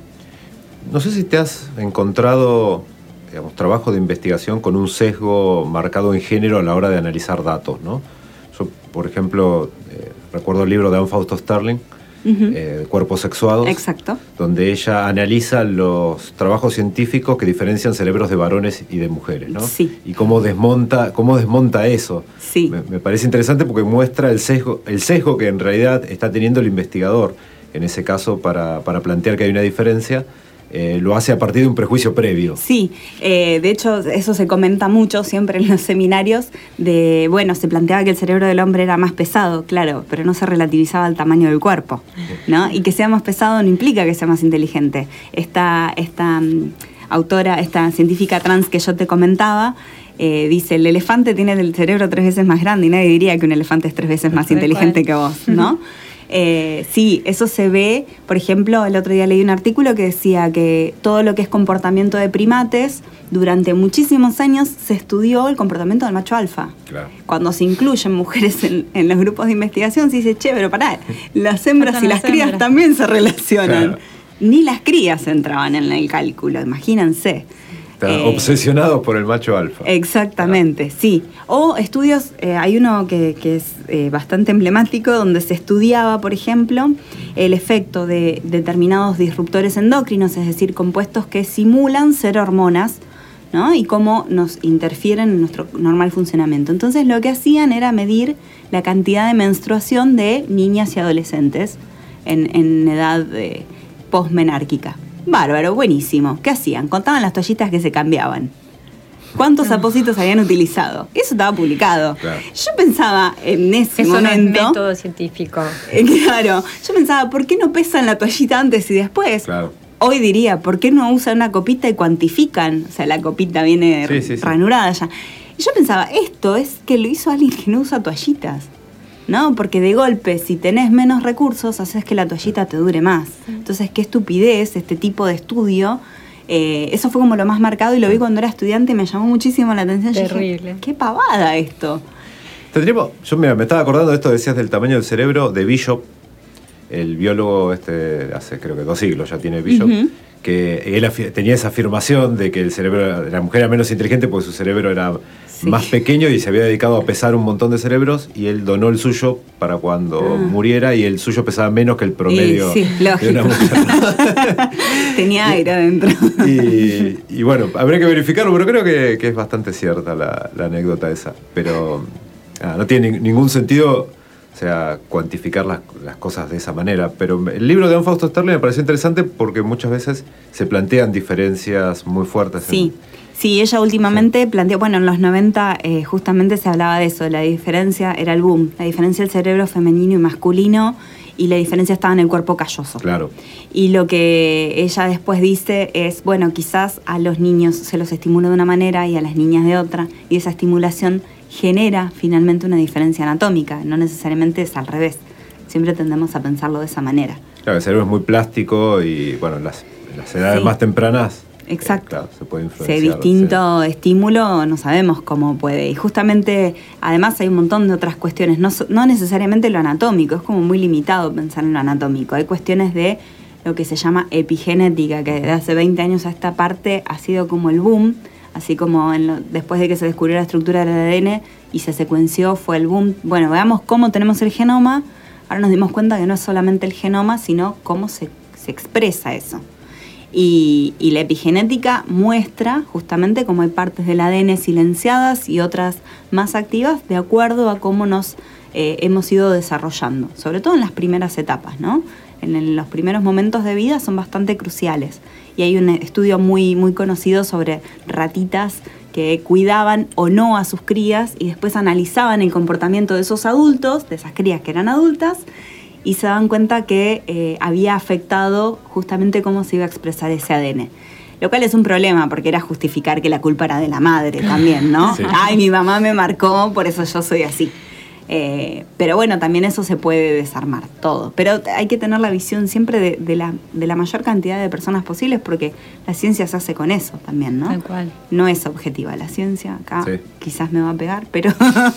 No sé si te has encontrado, digamos, trabajo de investigación con un sesgo marcado en género a la hora de analizar datos, ¿no? Yo, por ejemplo, eh, recuerdo el libro de Anne Fausto Sterling, uh-huh. eh, Cuerpos Sexuados. Exacto. Donde ella analiza los trabajos científicos que diferencian cerebros de varones y de mujeres, ¿no? Sí. Y cómo desmonta, cómo desmonta eso. Sí. Me, me parece interesante porque muestra el sesgo, el sesgo que en realidad está teniendo el investigador, en ese caso, para, para plantear que hay una diferencia. Eh, lo hace a partir de un prejuicio previo. Sí, eh, de hecho eso se comenta mucho siempre en los seminarios de, bueno, se planteaba que el cerebro del hombre era más pesado, claro, pero no se relativizaba el tamaño del cuerpo, ¿no? Y que sea más pesado no implica que sea más inteligente. Esta, esta um, autora, esta científica trans que yo te comentaba, eh, dice, el elefante tiene el cerebro tres veces más grande y nadie diría que un elefante es tres veces más inteligente que vos, ¿no? Eh, sí, eso se ve, por ejemplo, el otro día leí un artículo que decía que todo lo que es comportamiento de primates, durante muchísimos años se estudió el comportamiento del macho alfa. Claro. Cuando se incluyen mujeres en, en los grupos de investigación, se dice, che, pero pará, las hembras y las, las crías hembras. también se relacionan. Claro. Ni las crías entraban en el cálculo, imagínense. Están eh, obsesionados por el macho alfa. Exactamente, claro. Sí. O estudios, eh, hay uno que, que es eh, bastante emblemático, donde se estudiaba, por ejemplo, el efecto de determinados disruptores endocrinos, es decir, compuestos que simulan ser hormonas, ¿no? Y cómo nos interfieren en nuestro normal funcionamiento. Entonces lo que hacían era medir la cantidad de menstruación de niñas y adolescentes en, en edad eh, posmenárquica. Bárbaro, buenísimo. ¿Qué hacían? Contaban las toallitas que se cambiaban. ¿Cuántos apósitos habían utilizado? Eso estaba publicado. Claro. Yo pensaba en ese Eso momento... Eso no es método científico. Eh, claro. Yo pensaba, ¿por qué no pesan la toallita antes y después? Claro. Hoy diría, ¿por qué no usan una copita y cuantifican? O sea, la copita viene sí, sí, sí. ranurada ya. Y yo pensaba, esto es que lo hizo alguien que no usa toallitas. ¿No? Porque de golpe, si tenés menos recursos, haces que la toallita te dure más. Entonces, qué estupidez este tipo de estudio. Eh, eso fue como lo más marcado y lo vi cuando era estudiante y me llamó muchísimo la atención. Terrible. Yo dije, qué pavada esto. Tendríamos, yo mira, me estaba acordando de esto, decías del tamaño del cerebro de Bishop, el biólogo este hace creo que dos siglos ya tiene Bishop, uh-huh. que él afi- tenía esa afirmación de que el cerebro de la mujer era menos inteligente porque su cerebro era sí. más pequeño y se había dedicado a pesar un montón de cerebros y él donó el suyo para cuando ah. muriera y el suyo pesaba menos que el promedio y, sí, de una mujer. Tenía aire adentro. Y, y bueno, habría que verificarlo, pero creo que, que es bastante cierta la, la anécdota esa. Pero ah, no tiene ni, ningún sentido... O sea, cuantificar las, las cosas de esa manera. Pero el libro de Anne Fausto Sterling me pareció interesante porque muchas veces se plantean diferencias muy fuertes. Sí, en... sí, ella últimamente sí. planteó, bueno, en los noventa eh, justamente se hablaba de eso, la diferencia era el boom, la diferencia del cerebro femenino y masculino y la diferencia estaba en el cuerpo calloso. Claro. Y lo que ella después dice es, bueno, quizás a los niños se los estimula de una manera y a las niñas de otra, y esa estimulación genera finalmente una diferencia anatómica, no necesariamente es al revés. Siempre tendemos a pensarlo de esa manera. Claro, el cerebro es muy plástico y, bueno, en las, en las edades sí. más tempranas Exacto. Eh, claro, se puede influenciar. Si hay distinto sí. estímulo, no sabemos cómo puede. Y justamente, además hay un montón de otras cuestiones, no, no necesariamente lo anatómico, es como muy limitado pensar en lo anatómico. Hay cuestiones de lo que se llama epigenética, que desde hace veinte años a esta parte ha sido como el boom, así como en lo, después de que se descubrió la estructura del A D N y se secuenció, fue el boom. Bueno, veamos cómo tenemos el genoma. Ahora nos dimos cuenta que no es solamente el genoma, sino cómo se, se expresa eso. Y, y la epigenética muestra justamente cómo hay partes del A D N silenciadas y otras más activas de acuerdo a cómo nos eh, hemos ido desarrollando, sobre todo en las primeras etapas, ¿no? En, en los primeros momentos de vida son bastante cruciales. Y hay un estudio muy, muy conocido sobre ratitas que cuidaban o no a sus crías y después analizaban el comportamiento de esos adultos, de esas crías que eran adultas, y se daban cuenta que eh, había afectado justamente cómo se iba a expresar ese A D N. Lo cual es un problema, porque era justificar que la culpa era de la madre también, ¿no? Sí. Ay, mi mamá me marcó, por eso yo soy así. Eh, pero bueno, también eso se puede desarmar todo. Pero hay que tener la visión siempre de, de, la, de la mayor cantidad de personas posibles, porque la ciencia se hace con eso también, ¿no? Tal cual. No es objetiva la ciencia, acá Sí. quizás me va a pegar, pero,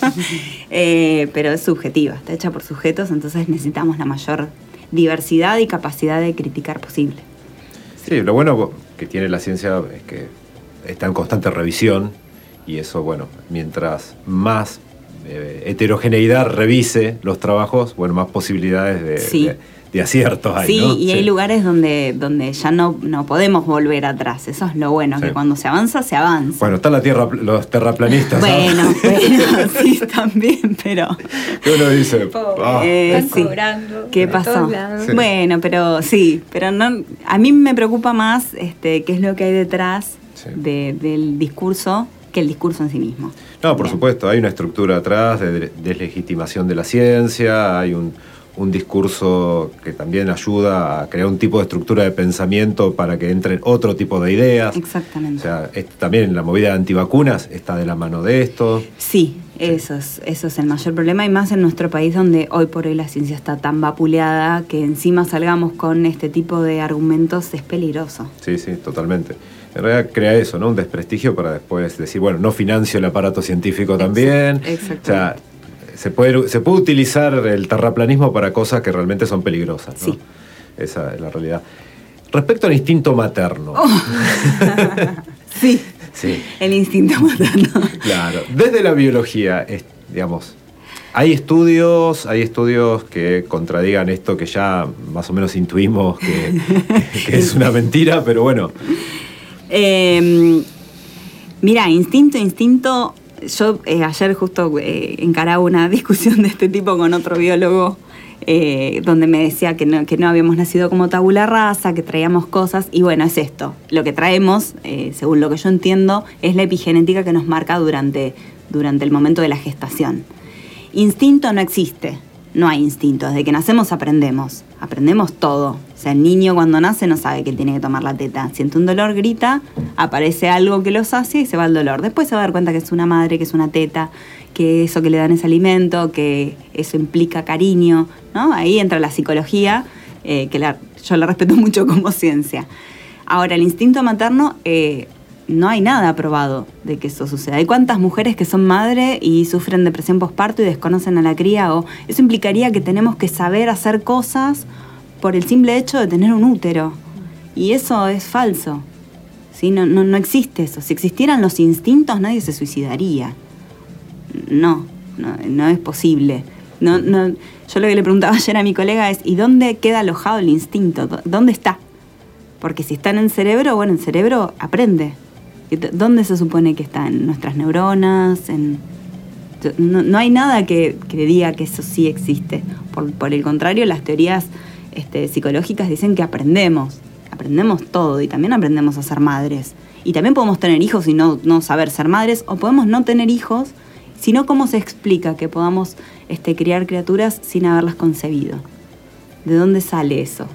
eh, pero es subjetiva, está hecha por sujetos, entonces necesitamos la mayor diversidad y capacidad de criticar posible. Sí, lo bueno que tiene la ciencia es que está en constante revisión y eso, bueno, mientras más eh, heterogeneidad revise los trabajos, bueno, más posibilidades de, Sí. de, de aciertos hay, Sí, ¿no? y hay lugares donde, donde ya no, no podemos volver atrás, eso es lo bueno, Sí. que cuando se avanza, se avanza. Bueno, están la tierra, los terraplanistas. Bueno, ¿no? bueno, sí, también, pero... Que uno dice, ah, Eh, Están sí. cobrando ¿Qué por pasó? todos lados. Sí. Bueno, pero sí, pero no, a mí me preocupa más este, qué es lo que hay detrás Sí. de- del discurso que el discurso en sí mismo. No, por Bien. supuesto, hay una estructura atrás de de- deslegitimación de la ciencia, hay un, un discurso que también ayuda a crear un tipo de estructura de pensamiento para que entren otro tipo de ideas. Exactamente. O sea, es- también la movida de antivacunas está de la mano de esto. Sí, eso es, eso es el mayor problema, y más en nuestro país donde hoy por hoy la ciencia está tan vapuleada que encima salgamos con este tipo de argumentos es peligroso. Sí, sí, totalmente. En realidad crea eso, ¿no? Un desprestigio para después decir, bueno, no financio el aparato científico también. Exactamente. O sea, se puede, se puede utilizar el terraplanismo para cosas que realmente son peligrosas, ¿no? Sí. Esa es la realidad. Respecto al instinto materno. Oh. Sí, Sí, el instinto materno. claro. Desde la biología, es- digamos, hay estudios, hay estudios que contradigan esto que ya más o menos intuimos que, que es una mentira, pero bueno. Eh, mira, instinto, instinto. Yo eh, ayer justo eh, encaraba una discusión de este tipo con otro biólogo, eh, donde me decía que no, que no habíamos nacido como tabula rasa, que traíamos cosas, y bueno, es esto. Lo que traemos, eh, según lo que yo entiendo, es la epigenética que nos marca durante, durante el momento de la gestación. Instinto no existe. No hay instinto. Desde que nacemos aprendemos. Aprendemos todo. O sea, el niño cuando nace no sabe que tiene que tomar la teta. Siente un dolor, grita, aparece algo que lo sacia y se va el dolor. Después se va a dar cuenta que es una madre, que es una teta, que eso que le dan es alimento, que eso implica cariño, ¿no? Ahí entra la psicología, eh, que la, yo la respeto mucho como ciencia. Ahora, el instinto materno... Eh, no hay nada probado de que eso suceda. Hay cuántas mujeres que son madre y sufren depresión posparto y desconocen a la cría, o eso implicaría que tenemos que saber hacer cosas por el simple hecho de tener un útero. Y eso es falso. ¿Sí? No, no, no existe eso. Si existieran los instintos, nadie se suicidaría. No, no, no es posible. No, no, yo lo que le preguntaba ayer a mi colega es, ¿y dónde queda alojado el instinto? ¿Dónde está? Porque si está en el cerebro, bueno, el cerebro aprende. ¿Dónde se supone que está? ¿En nuestras neuronas? En... No, no hay nada que, que diga que eso sí existe. Por, por el contrario, las teorías este, psicológicas dicen que aprendemos. Aprendemos todo y también aprendemos a ser madres. Y también podemos tener hijos y no, no saber ser madres, o podemos no tener hijos, sino cómo se explica que podamos este, criar criaturas sin haberlas concebido. ¿De dónde sale eso?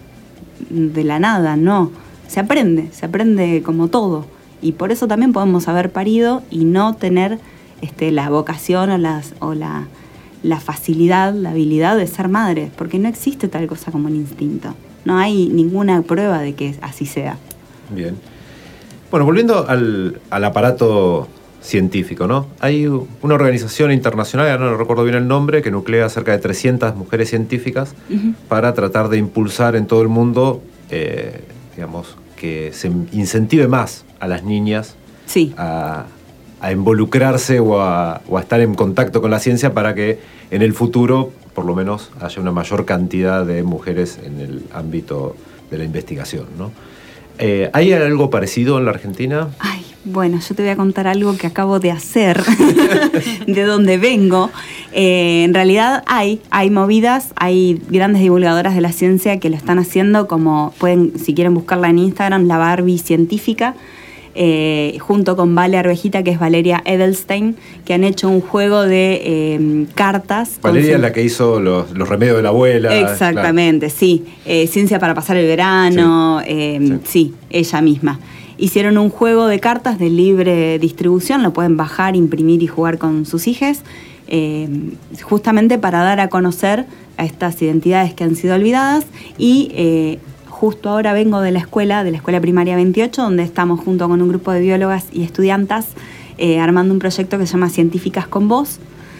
De la nada, no. Se aprende, se aprende como todo. Y por eso también podemos haber parido y no tener este, la vocación o, las, o la, la facilidad, la habilidad de ser madres, porque no existe tal cosa como el instinto. No hay ninguna prueba de que así sea. Bien. Bueno, volviendo al, al aparato científico, ¿no? Hay una organización internacional, ahora no recuerdo bien el nombre, que nuclea cerca de trescientas mujeres científicas Uh-huh. para tratar de impulsar en todo el mundo, eh, digamos, que se incentive más a las niñas sí. a, a involucrarse o a, o a estar en contacto con la ciencia para que en el futuro, por lo menos, haya una mayor cantidad de mujeres en el ámbito de la investigación, ¿no? Eh, ¿Hay algo parecido en la Argentina? Ay, bueno, yo te voy a contar algo que acabo de hacer, de donde vengo. Eh, en realidad hay, hay movidas, hay grandes divulgadoras de la ciencia que lo están haciendo, como pueden, si quieren buscarla en Instagram, la Barbie científica, eh, junto con Vale Arvejita, que es Valeria Edelstein, que han hecho un juego de eh, cartas. Valeria con es la que hizo los, los remedios de la abuela. Exactamente, claro. Sí. Eh, Ciencia para pasar el verano, sí, eh, sí. sí, ella misma. hicieron un juego de cartas de libre distribución, lo pueden bajar, imprimir y jugar con sus hijes, eh, justamente para dar a conocer a estas identidades que han sido olvidadas. Y eh, justo ahora vengo de la escuela, de la Escuela Primaria veintiocho, donde estamos junto con un grupo de biólogas y estudiantas eh, armando un proyecto que se llama Científicas con Voz,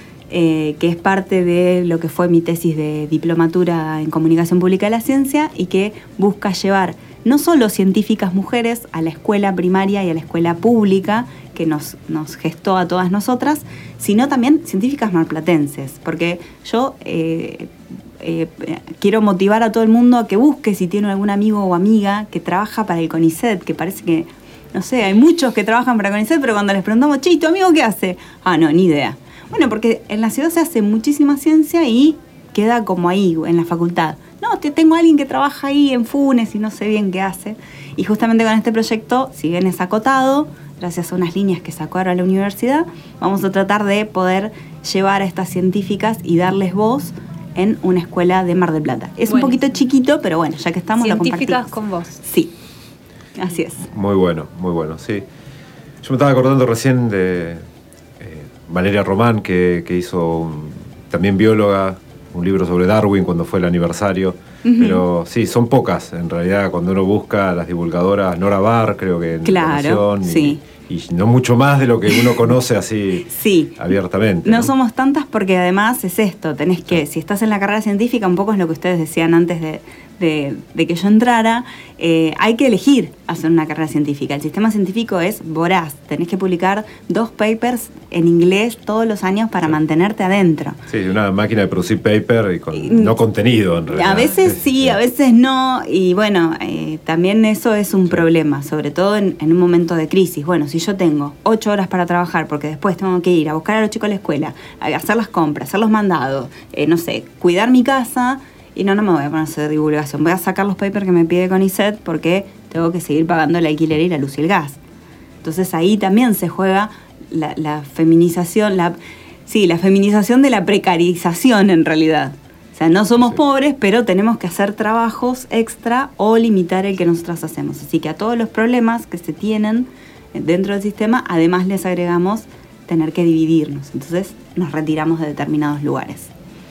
eh, que es parte de lo que fue mi tesis de diplomatura en Comunicación Pública de la Ciencia y que busca llevar no solo científicas mujeres a la escuela primaria y a la escuela pública que nos, nos gestó a todas nosotras, sino también científicas marplatenses, porque yo eh, eh, quiero motivar a todo el mundo a que busque si tiene algún amigo o amiga que trabaja para el CONICET, que parece que, no sé, hay muchos que trabajan para el CONICET, pero cuando les preguntamos, che, ¿y tu amigo qué hace? Ah, no, ni idea. Bueno, porque en la ciudad se hace muchísima ciencia y queda como ahí, en la facultad. No, te, tengo a alguien que trabaja ahí en Funes y no sé bien qué hace. Y justamente con este proyecto, si bien es acotado, gracias a unas líneas que sacó ahora la universidad, vamos a tratar de poder llevar a estas científicas y darles voz en una escuela de Mar del Plata. Es bueno. Un poquito chiquito, pero bueno, ya que estamos, lo compartimos. Científicas con voz. Sí, así es. Muy bueno, muy bueno, sí. Yo me estaba acordando recién de eh, Valeria Román, que, que hizo un, también bióloga, un libro sobre Darwin cuando fue el aniversario. Uh-huh. Pero sí, son pocas en realidad cuando uno busca a las divulgadoras. Nora Barr, creo que en Claro, y, sí. Y no mucho más de lo que uno conoce así sí. abiertamente. No, ¿no? somos tantas porque además es esto, tenés que, si estás en la carrera científica, un poco es lo que ustedes decían antes de, de, de que yo entrara, eh, hay que elegir hacer una carrera científica. El sistema científico es voraz, tenés que publicar dos papers en inglés todos los años para sí. mantenerte adentro. Sí, una máquina de producir paper y con, y, no contenido en realidad. A veces sí, sí, a veces no, y bueno, eh, también eso es un sí. problema, sobre todo en, en un momento de crisis. Bueno, si yo tengo ocho horas para trabajar porque después tengo que ir a buscar a los chicos a la escuela, a hacer las compras, hacer los mandados, eh, no sé, cuidar mi casa, y no, no me voy a poner a hacer divulgación, voy a sacar los papers que me pide CONICET porque tengo que seguir pagando el alquiler y la luz y el gas. Entonces ahí también se juega la, la feminización, la, sí, la feminización de la precarización en realidad. O sea, no somos sí. pobres, pero tenemos que hacer trabajos extra o limitar el que nosotras hacemos. Así que a todos los problemas que se tienen dentro del sistema, además les agregamos tener que dividirnos. Entonces nos retiramos de determinados lugares.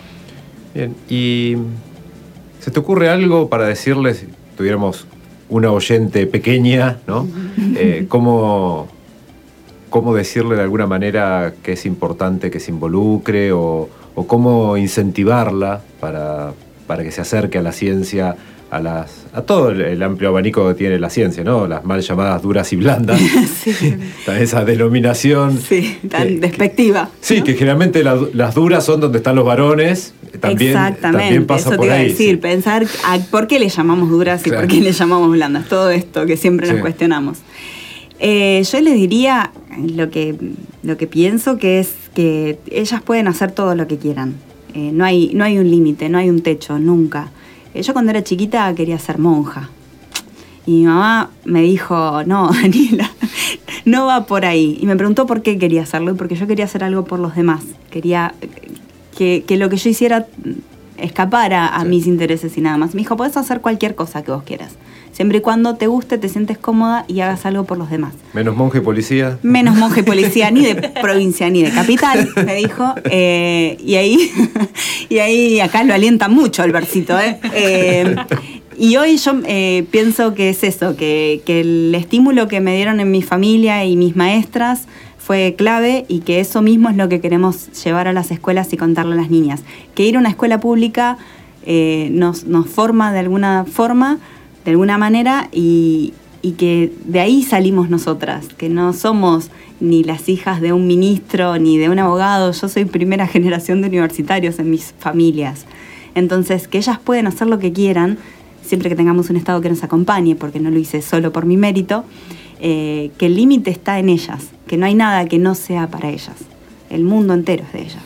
Bien, y ¿se te ocurre algo para decirles, si tuviéramos una oyente pequeña, ¿no? Eh, ¿cómo, ¿Cómo decirle de alguna manera que es importante que se involucre o, o cómo incentivarla para, para que se acerque a la ciencia, a las a todo el, el amplio abanico que tiene la ciencia, ¿no? Las mal llamadas duras y blandas. Sí. Esa denominación. Sí, tan que, despectiva. Que, sí, ¿no? Que generalmente la, las duras son donde están los varones. También, Exactamente, también pasa eso por te iba ahí, a decir, sí. pensar a por qué le llamamos duras y claro. por qué le llamamos blandas, todo esto que siempre sí. nos cuestionamos. Eh, yo les diría lo que, lo que pienso, que es que ellas pueden hacer todo lo que quieran. Eh, no hay, no hay un límite, no hay un techo, nunca. Eh, yo cuando era chiquita quería ser monja. Y mi mamá me dijo, no, Daniela, no va por ahí. Y me preguntó por qué quería hacerlo, y porque yo quería hacer algo por los demás. Quería que, que lo que yo hiciera escapara a sí. mis intereses y nada más. Me dijo, podés hacer cualquier cosa que vos quieras. Siempre y cuando te guste, te sientes cómoda y hagas algo por los demás. Menos monja y policía. Menos monja y policía, ni de provincia ni de capital, me dijo. Eh, y ahí, y ahí acá lo alienta mucho el versito, ¿eh? eh Y hoy yo eh, pienso que es eso, que, que el estímulo que me dieron en mi familia y mis maestras fue clave y que eso mismo es lo que queremos llevar a las escuelas y contarle a las niñas. Que ir a una escuela pública eh, nos, nos forma de alguna forma, de alguna manera, y, y que de ahí salimos nosotras, que no somos ni las hijas de un ministro ni de un abogado. Yo soy primera generación de universitarios en mis familias. Entonces, que ellas pueden hacer lo que quieran, siempre que tengamos un Estado que nos acompañe, porque no lo hice solo por mi mérito, eh, que el límite está en ellas, que no hay nada que no sea para ellas. El mundo entero es de ellas.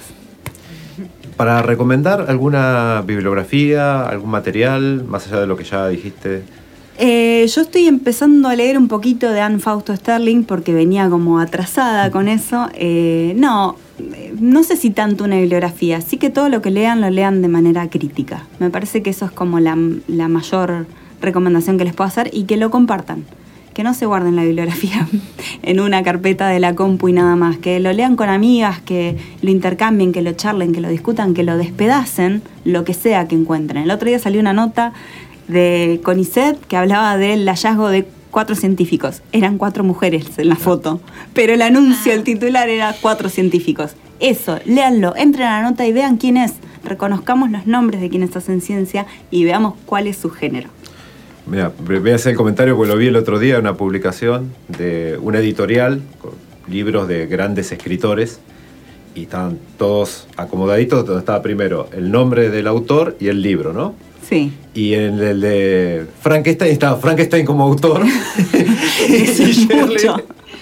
Para recomendar alguna bibliografía, algún material, más allá de lo que ya dijiste. Eh, yo estoy empezando a leer un poquito de Anne Fausto Sterling porque venía como atrasada con eso. Eh, no, no sé si tanto una bibliografía, sí que todo lo que lean lo lean de manera crítica. Me parece que eso es como la, la mayor recomendación que les puedo hacer, y que lo compartan. que no se guarden la bibliografía en una carpeta de la compu y nada más, que lo lean con amigas, que lo intercambien, que lo charlen, que lo discutan, que lo despedacen, lo que sea que encuentren. El otro día salió una nota de CONICET que hablaba del hallazgo de cuatro científicos. Eran cuatro mujeres en la foto, pero el anuncio, el titular era cuatro científicos. Eso, léanlo, entren a la nota y vean quién es. Reconozcamos los nombres de quienes hacen ciencia y veamos cuál es su género. Mira, voy a hacer el comentario porque lo vi el otro día en una publicación de una editorial con libros de grandes escritores y estaban todos acomodaditos donde estaba primero el nombre del autor y el libro, ¿no? Sí. Y en el de Frankenstein estaba Frankenstein como autor. Eso es mucho.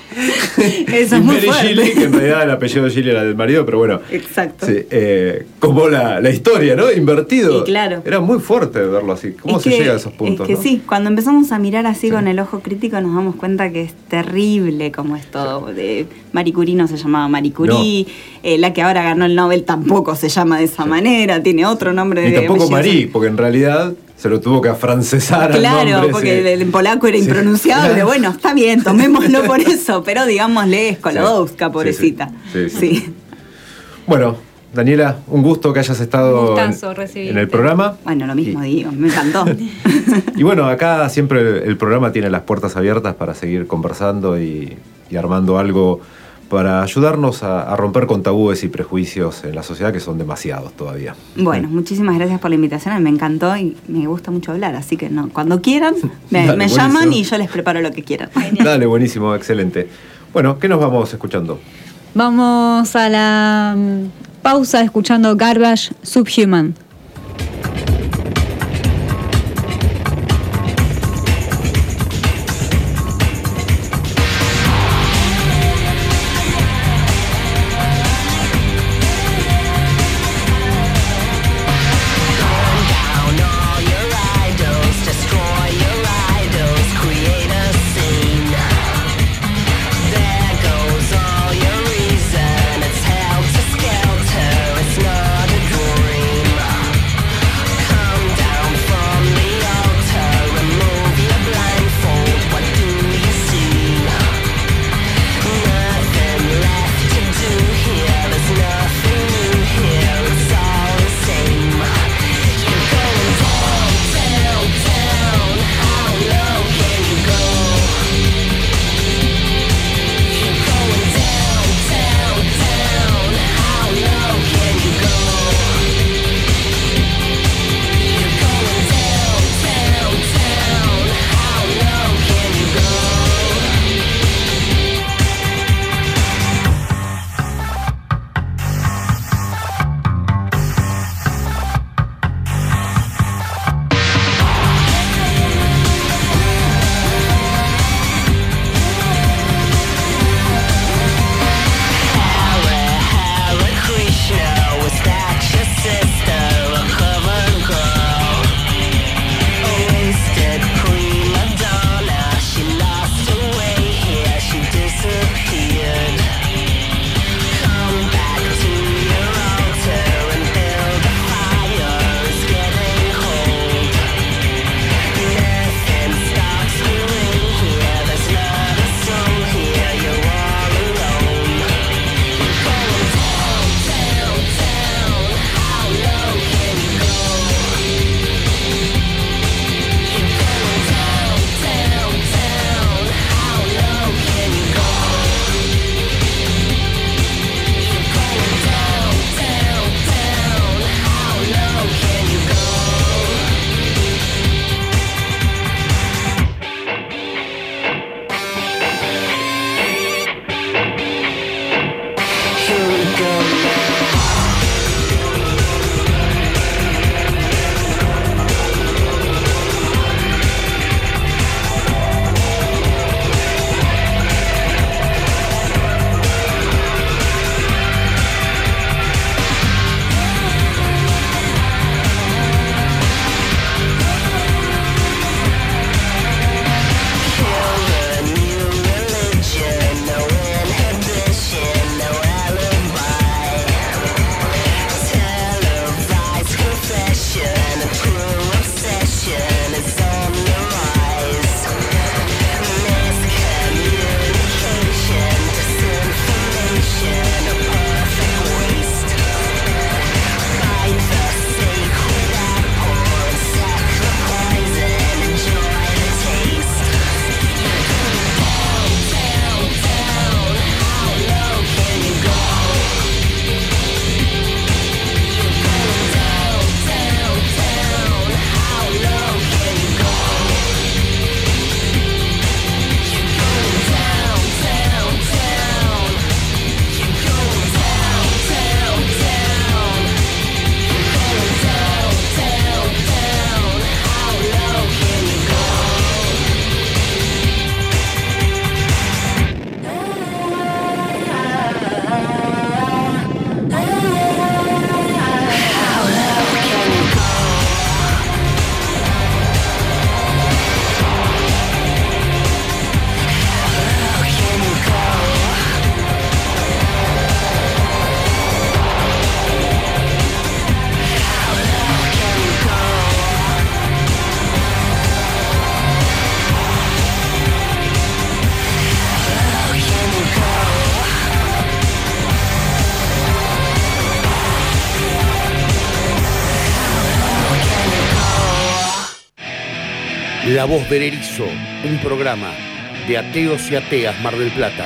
Eso es muy Mary fuerte. Shelley, que en realidad el apellido de Shelley era del marido, pero bueno. Exacto. Sí, eh, como la, la historia, ¿no? Invertido. Y claro. Era muy fuerte verlo así. ¿Cómo Es se que- llega a esos puntos? Es que ¿no? sí, cuando empezamos a mirar así con el ojo crítico nos damos cuenta que es terrible como es todo. De Marie Curie no se llamaba Marie Curie, eh, la que ahora ganó el Nobel tampoco se llama de esa manera, tiene otro nombre. Ni de tampoco apellido. Marie, porque en realidad se lo tuvo que afrancesar al Claro, nombre. porque sí. el en polaco era Sí. impronunciable. Claro. Bueno, está bien, tomémoslo por eso, pero digámosle Skolodowska, pobrecita. Sí, sí. Sí. Bueno, Daniela, un gusto que hayas estado Gustazo en, recibirte. en el programa. Bueno, lo mismo digo, me encantó. Y bueno, acá siempre el, el programa tiene las puertas abiertas para seguir conversando y, y armando algo para ayudarnos a, a romper con tabúes y prejuicios en la sociedad que son demasiados todavía. Bueno, muchísimas gracias por la invitación, me encantó y me gusta mucho hablar, así que no, cuando quieran me, Dale, me buenísimo. llaman y yo les preparo lo que quieran. Dale, buenísimo, excelente. Bueno, ¿qué nos vamos escuchando? Vamos a la mm, pausa escuchando Garbage Subhuman. It's not a dream. La Voz del Erizo, un programa de ateos y ateas Mar del Plata.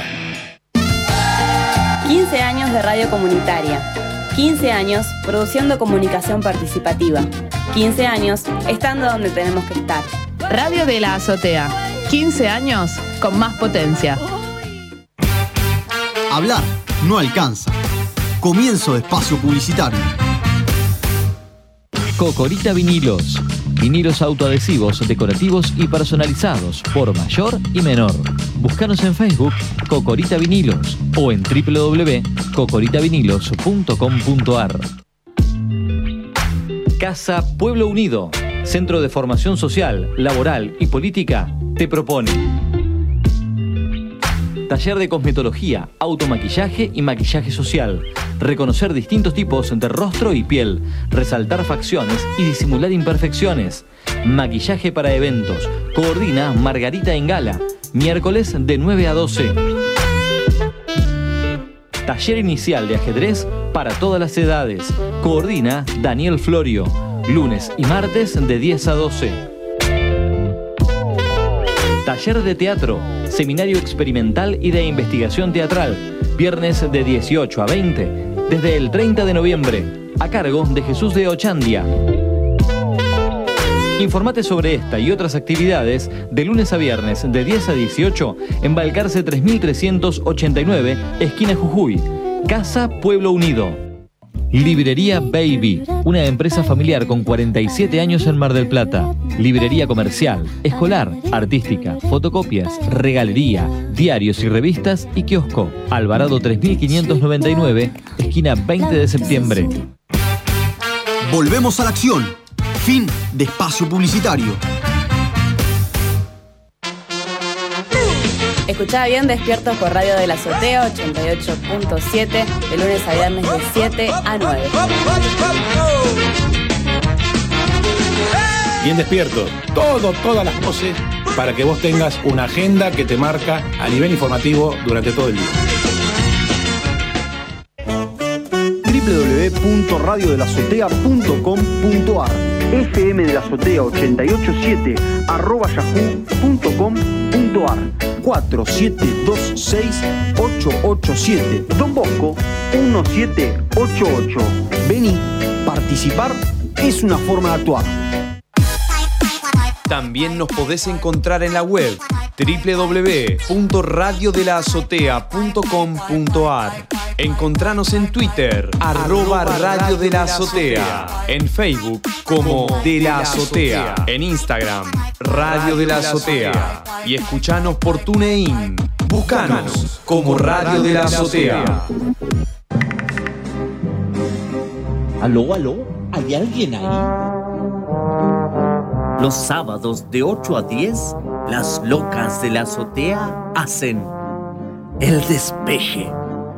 quince años de radio comunitaria. quince años produciendo comunicación participativa. quince años estando donde tenemos que estar. Radio de la Azotea. quince años con más potencia. Hablar no alcanza. Comienzo de espacio publicitario. Cocorita Vinilos. Vinilos autoadhesivos, decorativos y personalizados por mayor y menor. Búscanos en Facebook Cocorita Vinilos o en w w w punto cocorita vinilos punto com punto a r. Casa Pueblo Unido, Centro de Formación Social, Laboral y Política, te propone taller de cosmetología, automaquillaje y maquillaje social, reconocer distintos tipos de rostro y piel, resaltar facciones y disimular imperfecciones, maquillaje para eventos, coordina Margarita Engala, miércoles de nueve a doce. Taller inicial de ajedrez para todas las edades, coordina Daniel Florio, lunes y martes de diez a doce. Taller de teatro, seminario experimental y de investigación teatral, viernes de dieciocho a veinte, desde el treinta de noviembre, a cargo de Jesús de Ochandia. Informate sobre esta y otras actividades de lunes a viernes de diez a dieciocho en Balcarce tres mil trescientos ochenta y nueve, esquina Jujuy, Casa Pueblo Unido. Librería Baby, una empresa familiar con cuarenta y siete años en Mar del Plata. Librería comercial, escolar, artística, fotocopias, regalería, diarios y revistas y kiosco. Alvarado tres mil quinientos noventa y nueve, esquina veinte de septiembre. Volvemos a la acción. Fin de espacio publicitario. Escuchá bien Despiertos por Radio de la Azotea ochenta y ocho punto siete, de lunes a viernes de siete a nueve. Bien Despiertos, todo, todas las voces para que vos tengas una agenda que te marca a nivel informativo durante todo el día. w w w punto radio de la azotea punto com punto a r F M de la Azotea ochenta y ocho punto siete arroba yahoo punto com punto a r cuatro siete dos seis ocho ocho siete Don Bosco uno siete ocho ocho. Vení, participar es una forma de actuar. También nos podés encontrar en la web w w w punto radio de la azotea punto com punto a r. Encontranos en Twitter, arroba Radio de la Azotea. En Facebook como De la Azotea. En Instagram, Radio de la Azotea. Y escuchanos por TuneIn. Búscanos como Radio de la Azotea. Aló, aló, ¿hay alguien ahí? Los sábados de ocho a diez, las locas de la azotea hacen El Despeje.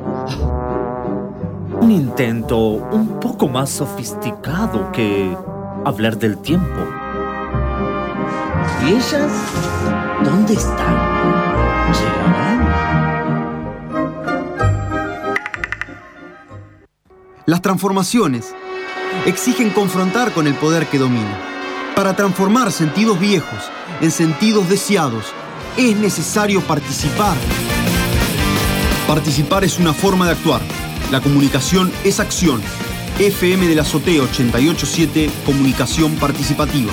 Un intento un poco más sofisticado que hablar del tiempo. ¿Y ellas dónde están? ¿Llegarán? Las transformaciones exigen confrontar con el poder que domina. Para transformar sentidos viejos en sentidos deseados, es necesario participar. Participar es una forma de actuar. La comunicación es acción. F M de la Azotea ochenta y ocho punto siete, comunicación participativa.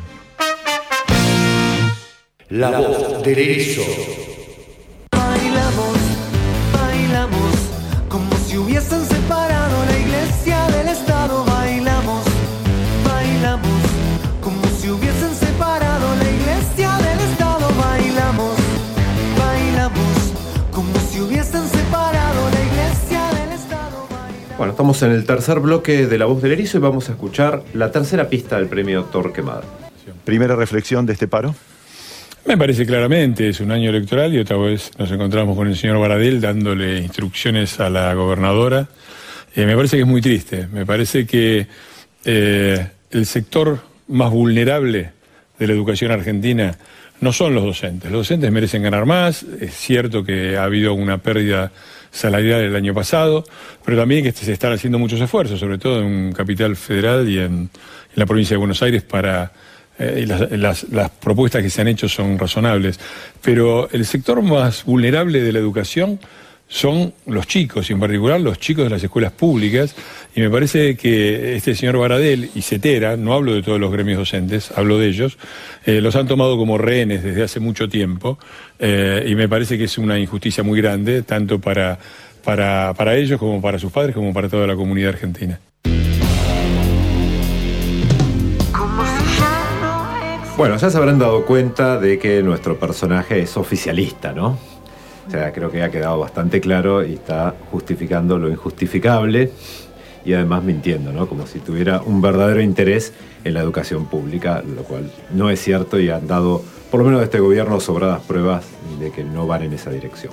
La Voz del Erizo. Bailamos, bailamos, como si hubiesen separado la iglesia del Estado. Bailamos, bailamos, como si hubiesen separado la iglesia del Estado. Bailamos, bailamos, como si hubiesen separado la iglesia del Estado. Bueno, estamos en el tercer bloque de La Voz del Erizo y vamos a escuchar la tercera pista del premio Torquemada. Primera reflexión de este paro. Me parece claramente, es un año electoral y otra vez nos encontramos con el señor Baradel dándole instrucciones a la gobernadora. Eh, me parece que es muy triste, me parece que eh, el sector más vulnerable de la educación argentina no son los docentes. Los docentes merecen ganar más, es cierto que ha habido una pérdida salarial el año pasado, pero también que se están haciendo muchos esfuerzos, sobre todo en Capital Federal y en, en la provincia de Buenos Aires, para eh, y las, las, las propuestas que se han hecho son razonables, pero el sector más vulnerable de la educación son los chicos, y en particular los chicos de las escuelas públicas, y me parece que este señor Baradel y Cetera, no hablo de todos los gremios docentes, hablo de ellos, eh, los han tomado como rehenes desde hace mucho tiempo, eh, y me parece que es una injusticia muy grande, tanto para, para, para ellos como para sus padres, como para toda la comunidad argentina. Bueno, ya se habrán dado cuenta de que nuestro personaje es oficialista, ¿no? O sea, creo que ha quedado bastante claro y está justificando lo injustificable y además mintiendo, ¿no? Como si tuviera un verdadero interés en la educación pública, lo cual no es cierto y han dado, por lo menos de este gobierno, sobradas pruebas de que no van en esa dirección.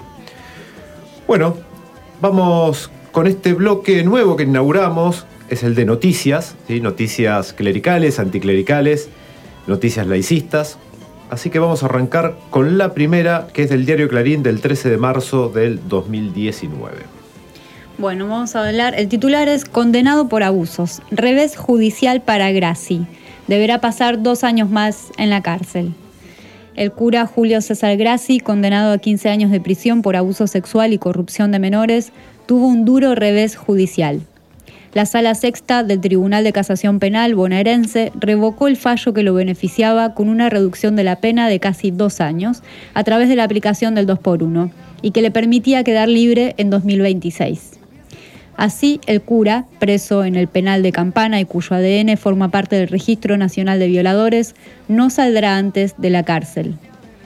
Bueno, vamos con este bloque nuevo que inauguramos, es el de noticias, ¿sí? Noticias clericales, anticlericales, noticias laicistas. Así que vamos a arrancar con la primera, que es del diario Clarín del trece de marzo del dos mil diecinueve. Bueno, vamos a hablar. El titular es Condenado por abusos. Revés judicial para Grassi. Deberá pasar dos años más en la cárcel. El cura Julio César Grassi, condenado a quince años de prisión por abuso sexual y corrupción de menores, tuvo un duro revés judicial. La Sala Sexta del Tribunal de Casación Penal bonaerense revocó el fallo que lo beneficiaba con una reducción de la pena de casi dos años a través de la aplicación del dos por uno y que le permitía quedar libre en dos mil veintiséis. Así, el cura, preso en el penal de Campana y cuyo A D N forma parte del Registro Nacional de Violadores, no saldrá antes de la cárcel.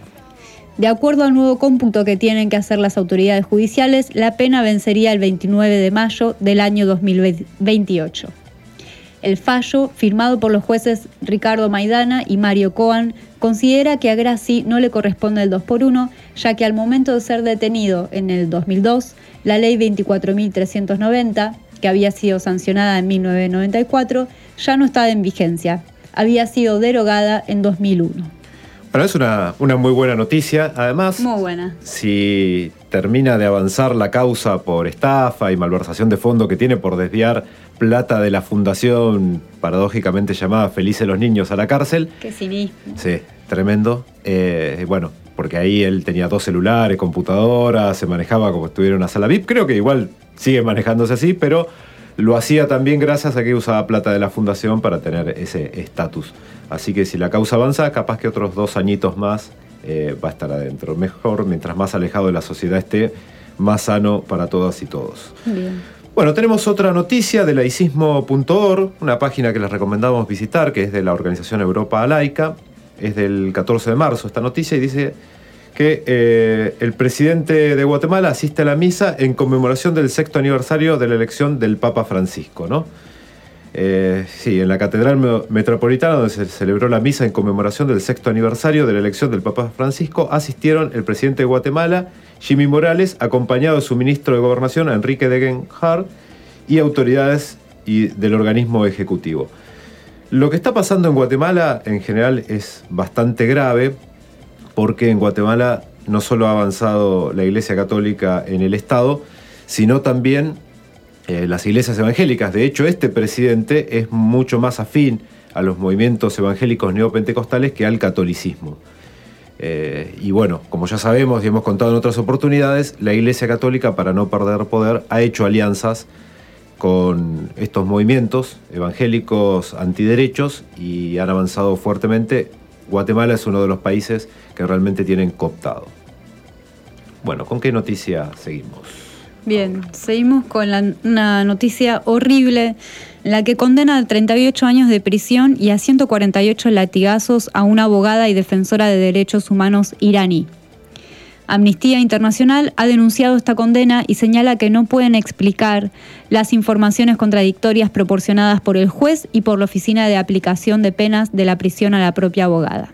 De acuerdo al nuevo cómputo que tienen que hacer las autoridades judiciales, la pena vencería el veintinueve de mayo del año dos mil veintiocho. El fallo, firmado por los jueces Ricardo Maidana y Mario Coan, considera que a Grassi no le corresponde el dos por uno, ya que al momento de ser detenido en el dos mil dos, la ley veinticuatro mil trescientos noventa, que había sido sancionada en mil novecientos noventa y cuatro, ya no estaba en vigencia. Había sido derogada en dos mil uno. Bueno, es una, una muy buena noticia. Además, muy buena. Si termina de avanzar la causa por estafa y malversación de fondo que tiene por desviar plata de la fundación paradójicamente llamada Felices los Niños a la cárcel. Qué cinismo. Sí, tremendo. Eh, bueno, porque ahí él tenía dos celulares, computadoras, se manejaba como si estuviera en una sala V I P. Creo que igual sigue manejándose así, pero lo hacía también gracias a que usaba plata de la fundación para tener ese estatus. Así que si la causa avanza, capaz que otros dos añitos más eh, va a estar adentro. Mejor, mientras más alejado de la sociedad esté, más sano para todas y todos. Bien. Bueno, tenemos otra noticia de laicismo punto org, una página que les recomendamos visitar, que es de la organización Europa Laica. Es del catorce de marzo esta noticia y dice que eh, el presidente de Guatemala asiste a la misa en conmemoración del sexto aniversario de la elección del Papa Francisco, ¿no? Eh, sí, en la Catedral Metropolitana, donde se celebró la misa en conmemoración del sexto aniversario de la elección del Papa Francisco, asistieron el presidente de Guatemala, Jimmy Morales, acompañado de su ministro de Gobernación, Enrique Degenhardt, y autoridades y del organismo ejecutivo. Lo que está pasando en Guatemala, en general, es bastante grave, porque en Guatemala no solo ha avanzado la Iglesia Católica en el Estado, sino también Eh, las iglesias evangélicas. De hecho, este presidente es mucho más afín a los movimientos evangélicos neopentecostales que al catolicismo. Eh, y bueno, como ya sabemos y hemos contado en otras oportunidades, la Iglesia Católica, para no perder poder, ha hecho alianzas con estos movimientos evangélicos antiderechos y han avanzado fuertemente. Guatemala es uno de los países que realmente tienen cooptado. Bueno, ¿con qué noticia seguimos? Bien, seguimos con la, una noticia horrible en la que condena a treinta y ocho años de prisión y a ciento cuarenta y ocho latigazos a una abogada y defensora de derechos humanos iraní. Amnistía Internacional ha denunciado esta condena y señala que no pueden explicar las informaciones contradictorias proporcionadas por el juez y por la Oficina de Aplicación de Penas de la prisión a la propia abogada.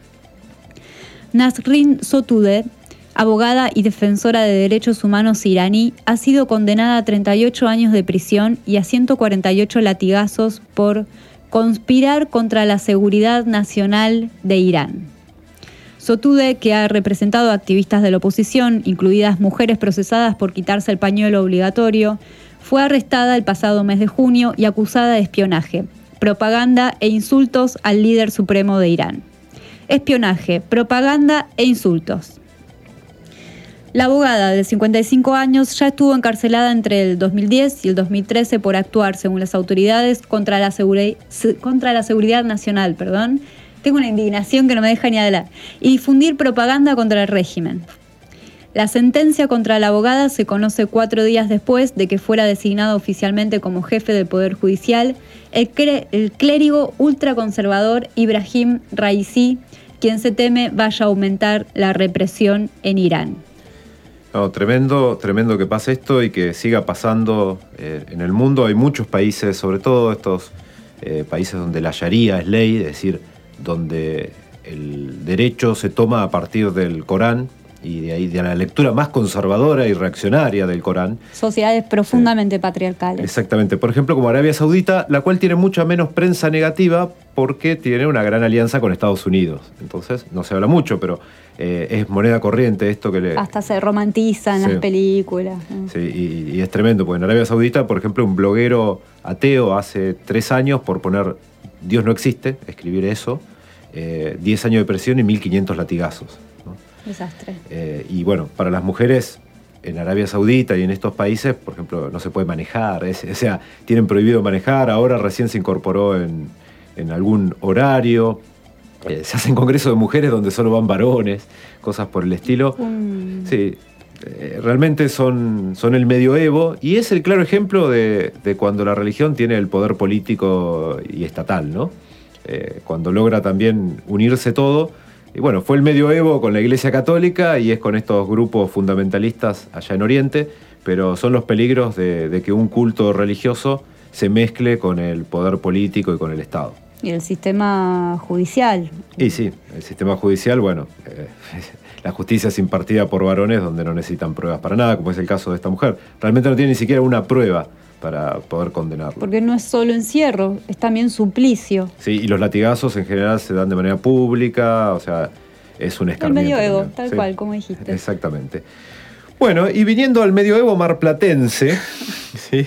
Nasrin Sotoudeh, abogada y defensora de derechos humanos iraní, ha sido condenada a treinta y ocho años de prisión y a ciento cuarenta y ocho latigazos por conspirar contra la seguridad nacional de Irán. Sotoudeh, que ha representado a activistas de la oposición, incluidas mujeres procesadas por quitarse el pañuelo obligatorio, fue arrestada el pasado mes de junio y acusada de espionaje, propaganda e insultos al líder supremo de Irán. espionaje, propaganda e insultos. La abogada de cincuenta y cinco años ya estuvo encarcelada entre el dos mil diez y el dos mil trece por actuar, según las autoridades, contra la, segura- contra la seguridad nacional. Perdón. Tengo una indignación que no me deja ni hablar. Y difundir propaganda contra el régimen. La sentencia contra la abogada se conoce cuatro días después de que fuera designado oficialmente como jefe del Poder Judicial el, cre- el clérigo ultraconservador Ibrahim Raisi, quien se teme vaya a aumentar la represión en Irán. No, tremendo, tremendo que pase esto y que siga pasando eh, en el mundo. Hay muchos países, sobre todo estos eh, países donde la sharia es ley, es decir, donde el derecho se toma a partir del Corán y de ahí de la lectura más conservadora y reaccionaria del Corán. Sociedades profundamente sí. patriarcales. Exactamente. Por ejemplo, como Arabia Saudita, la cual tiene mucha menos prensa negativa porque tiene una gran alianza con Estados Unidos. Entonces, no se habla mucho, pero eh, es moneda corriente esto que le... Hasta se romantizan sí. las películas. Sí, y, y es tremendo, porque en Arabia Saudita, por ejemplo, un bloguero ateo hace tres años, por poner Dios no existe, escribir eso, eh, diez años de presión y mil quinientos latigazos. ¿no? Desastre. Eh, y bueno, para las mujeres en Arabia Saudita y en estos países, por ejemplo, no se puede manejar, es, o sea, tienen prohibido manejar, ahora recién se incorporó en, en algún horario, eh, se hacen congresos de mujeres donde solo van varones, cosas por el estilo. Mm. Sí, eh, realmente son, son el medioevo y es el claro ejemplo de, de cuando la religión tiene el poder político y estatal, ¿no? Eh, cuando logra también unirse todo. Y bueno, fue el medioevo con la Iglesia Católica y es con estos grupos fundamentalistas allá en Oriente, pero son los peligros de, de que un culto religioso se mezcle con el poder político y con el Estado. Y el sistema judicial. Y sí, el sistema judicial, bueno, eh, la justicia es impartida por varones donde no necesitan pruebas para nada, como es el caso de esta mujer. Realmente no tiene ni siquiera una prueba para poder condenarlo. Porque no es solo encierro, es también suplicio. Sí, y los latigazos en general se dan de manera pública, o sea, es un escarmiento. El medioevo, también. tal Sí, cual, como dijiste. Exactamente. Bueno, y viniendo al medioevo marplatense, ¿sí?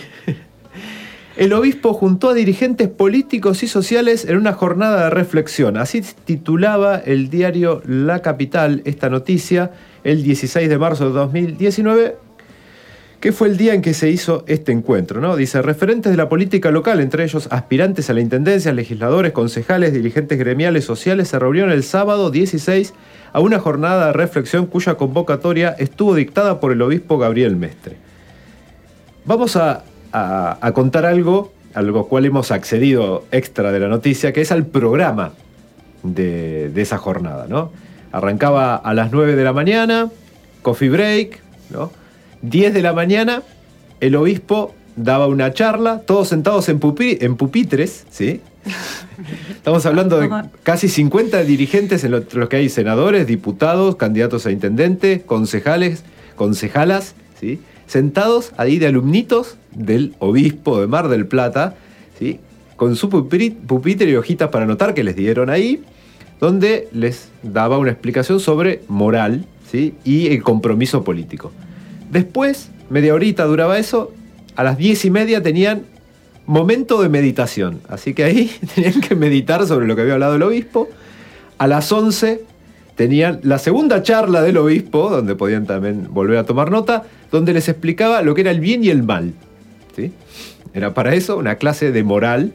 El obispo juntó a dirigentes políticos y sociales en una jornada de reflexión. Así titulaba el diario La Capital esta noticia el dieciséis de marzo de dos mil diecinueve, que fue el día en que se hizo este encuentro, ¿no? Dice, referentes de la política local, entre ellos aspirantes a la intendencia, legisladores, concejales, dirigentes gremiales, sociales, se reunieron el sábado dieciséis a una jornada de reflexión cuya convocatoria estuvo dictada por el obispo Gabriel Mestre. Vamos a, a, a contar algo, a lo cual hemos accedido extra de la noticia, que es al programa de, de esa jornada, ¿no? Arrancaba a las nueve de la mañana, coffee break, ¿no? diez de la mañana, el obispo daba una charla, todos sentados en, pupi, en pupitres, ¿sí? Estamos hablando de casi cincuenta dirigentes en los que hay senadores, diputados, candidatos a intendente, concejales, concejalas, ¿sí? Sentados ahí de alumnitos del obispo de Mar del Plata, ¿sí? Con su pupitre y hojitas para anotar que les dieron ahí, donde les daba una explicación sobre moral, ¿sí? Y el compromiso político. Después, media horita duraba eso, a las diez y media tenían momento de meditación. Así que ahí tenían que meditar sobre lo que había hablado el obispo. A las once tenían la segunda charla del obispo, donde podían también volver a tomar nota, donde les explicaba lo que era el bien y el mal, ¿sí? Era para eso una clase de moral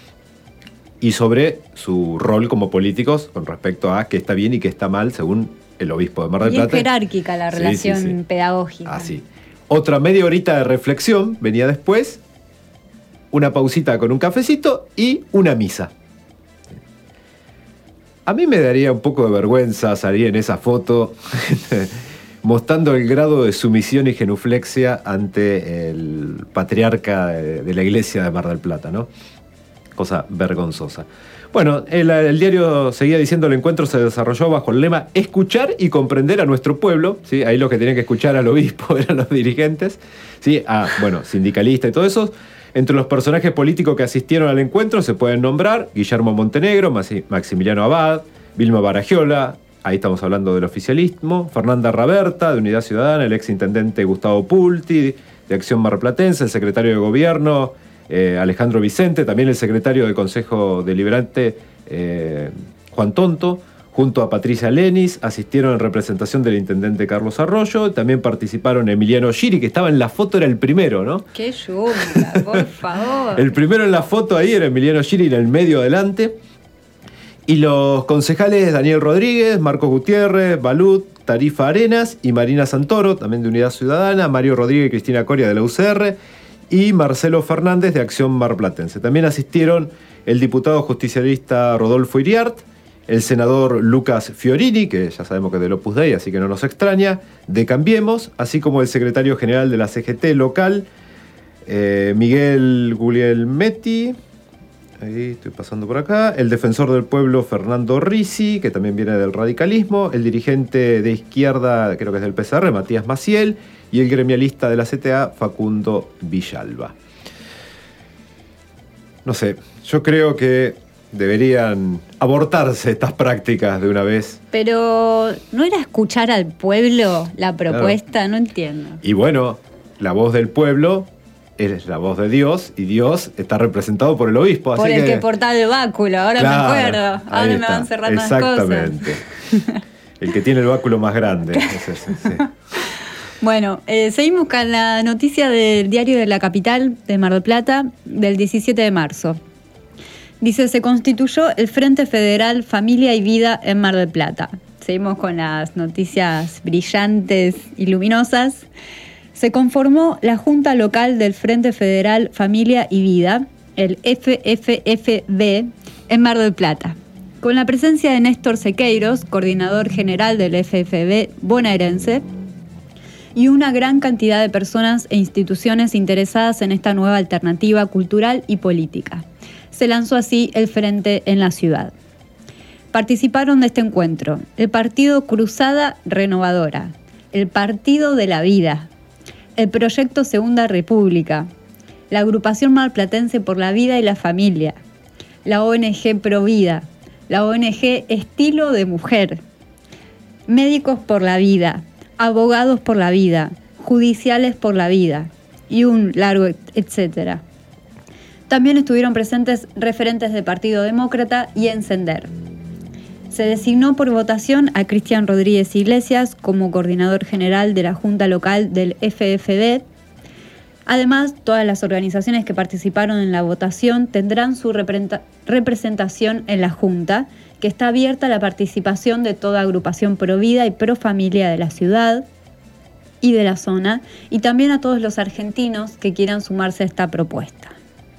y sobre su rol como políticos con respecto a qué está bien y qué está mal según el obispo de Mar del Plata. Y es jerárquica la relación sí, sí, sí. pedagógica. Así. Otra media horita de reflexión venía después, una pausita con un cafecito y una misa. A mí me daría un poco de vergüenza salir en esa foto mostrando el grado de sumisión y genuflexia ante el patriarca de la iglesia de Mar del Plata, ¿no? Cosa vergonzosa. Bueno, el, el diario seguía diciendo el encuentro se desarrolló bajo el lema escuchar y comprender a nuestro pueblo, ¿sí? Ahí los que tenían que escuchar al obispo eran los dirigentes, ¿sí? Ah, bueno, sindicalistas y todo eso. Entre los personajes políticos que asistieron al encuentro se pueden nombrar Guillermo Montenegro, Maximiliano Abad, Vilma Baragiola, ahí estamos hablando del oficialismo, Fernanda Raberta, de Unidad Ciudadana, el exintendente Gustavo Pulti, de Acción Marplatense, el secretario de Gobierno, Eh, Alejandro Vicente, también el secretario del Consejo Deliberante, eh, Juan Tonto, junto a Patricia Lenis, asistieron en representación del intendente Carlos Arroyo, también participaron Emiliano Giri, que estaba en la foto, era el primero, ¿no? ¡Qué yunga, por favor! El primero en la foto ahí era Emiliano Giri, en el medio adelante. Y los concejales Daniel Rodríguez, Marcos Gutiérrez, Balut, Tarifa Arenas y Marina Santoro, también de Unidad Ciudadana, Mario Rodríguez y Cristina Coria de la U C R y Marcelo Fernández de Acción Marplatense. También asistieron el diputado justicialista Rodolfo Iriart, el senador Lucas Fiorini, que ya sabemos que es del Opus Dei, así que no nos extraña, de Cambiemos, así como el secretario general de la C G T local, eh, Miguel Guglielmetti, ahí estoy pasando por acá, el defensor del pueblo Fernando Risi, que también viene del radicalismo, el dirigente de izquierda, creo que es del P C R, Matías Maciel, y el gremialista de la C T A, Facundo Villalba. No sé, yo creo que deberían abortarse estas prácticas de una vez. Pero, ¿no era escuchar al pueblo la propuesta? Claro. No entiendo. Y bueno, la voz del pueblo es la voz de Dios, y Dios está representado por el obispo. Por así el que, que portaba el báculo, ahora claro, me acuerdo. Ahora me está. van cerrando las cosas. Exactamente. El que tiene el báculo más grande. Es ese, sí. Bueno, eh, seguimos con la noticia del Diario de la Capital de Mar del Plata del diecisiete de marzo. Dice, se constituyó el Frente Federal Familia y Vida en Mar del Plata. Seguimos con las noticias brillantes y luminosas. Se conformó la Junta Local del Frente Federal Familia y Vida, el F F F B, en Mar del Plata, con la presencia de Néstor Sequeiros, coordinador general del F F B bonaerense, y una gran cantidad de personas e instituciones interesadas en esta nueva alternativa cultural y política. Se lanzó así el frente en la ciudad. Participaron de este encuentro el Partido Cruzada Renovadora, el Partido de la Vida, el Proyecto Segunda República, la Agrupación Marplatense por la Vida y la Familia, la O N G Provida, la O N G Estilo de Mujer, Médicos por la Vida, Abogados por la Vida, Judiciales por la Vida y un largo etcétera. También estuvieron presentes referentes del Partido Demócrata y Encender. Se designó por votación a Cristian Rodríguez Iglesias como coordinador general de la Junta Local del F F B. Además, todas las organizaciones que participaron en la votación tendrán su representación en la Junta, que está abierta a la participación de toda agrupación pro vida y pro familia de la ciudad y de la zona, y también a todos los argentinos que quieran sumarse a esta propuesta.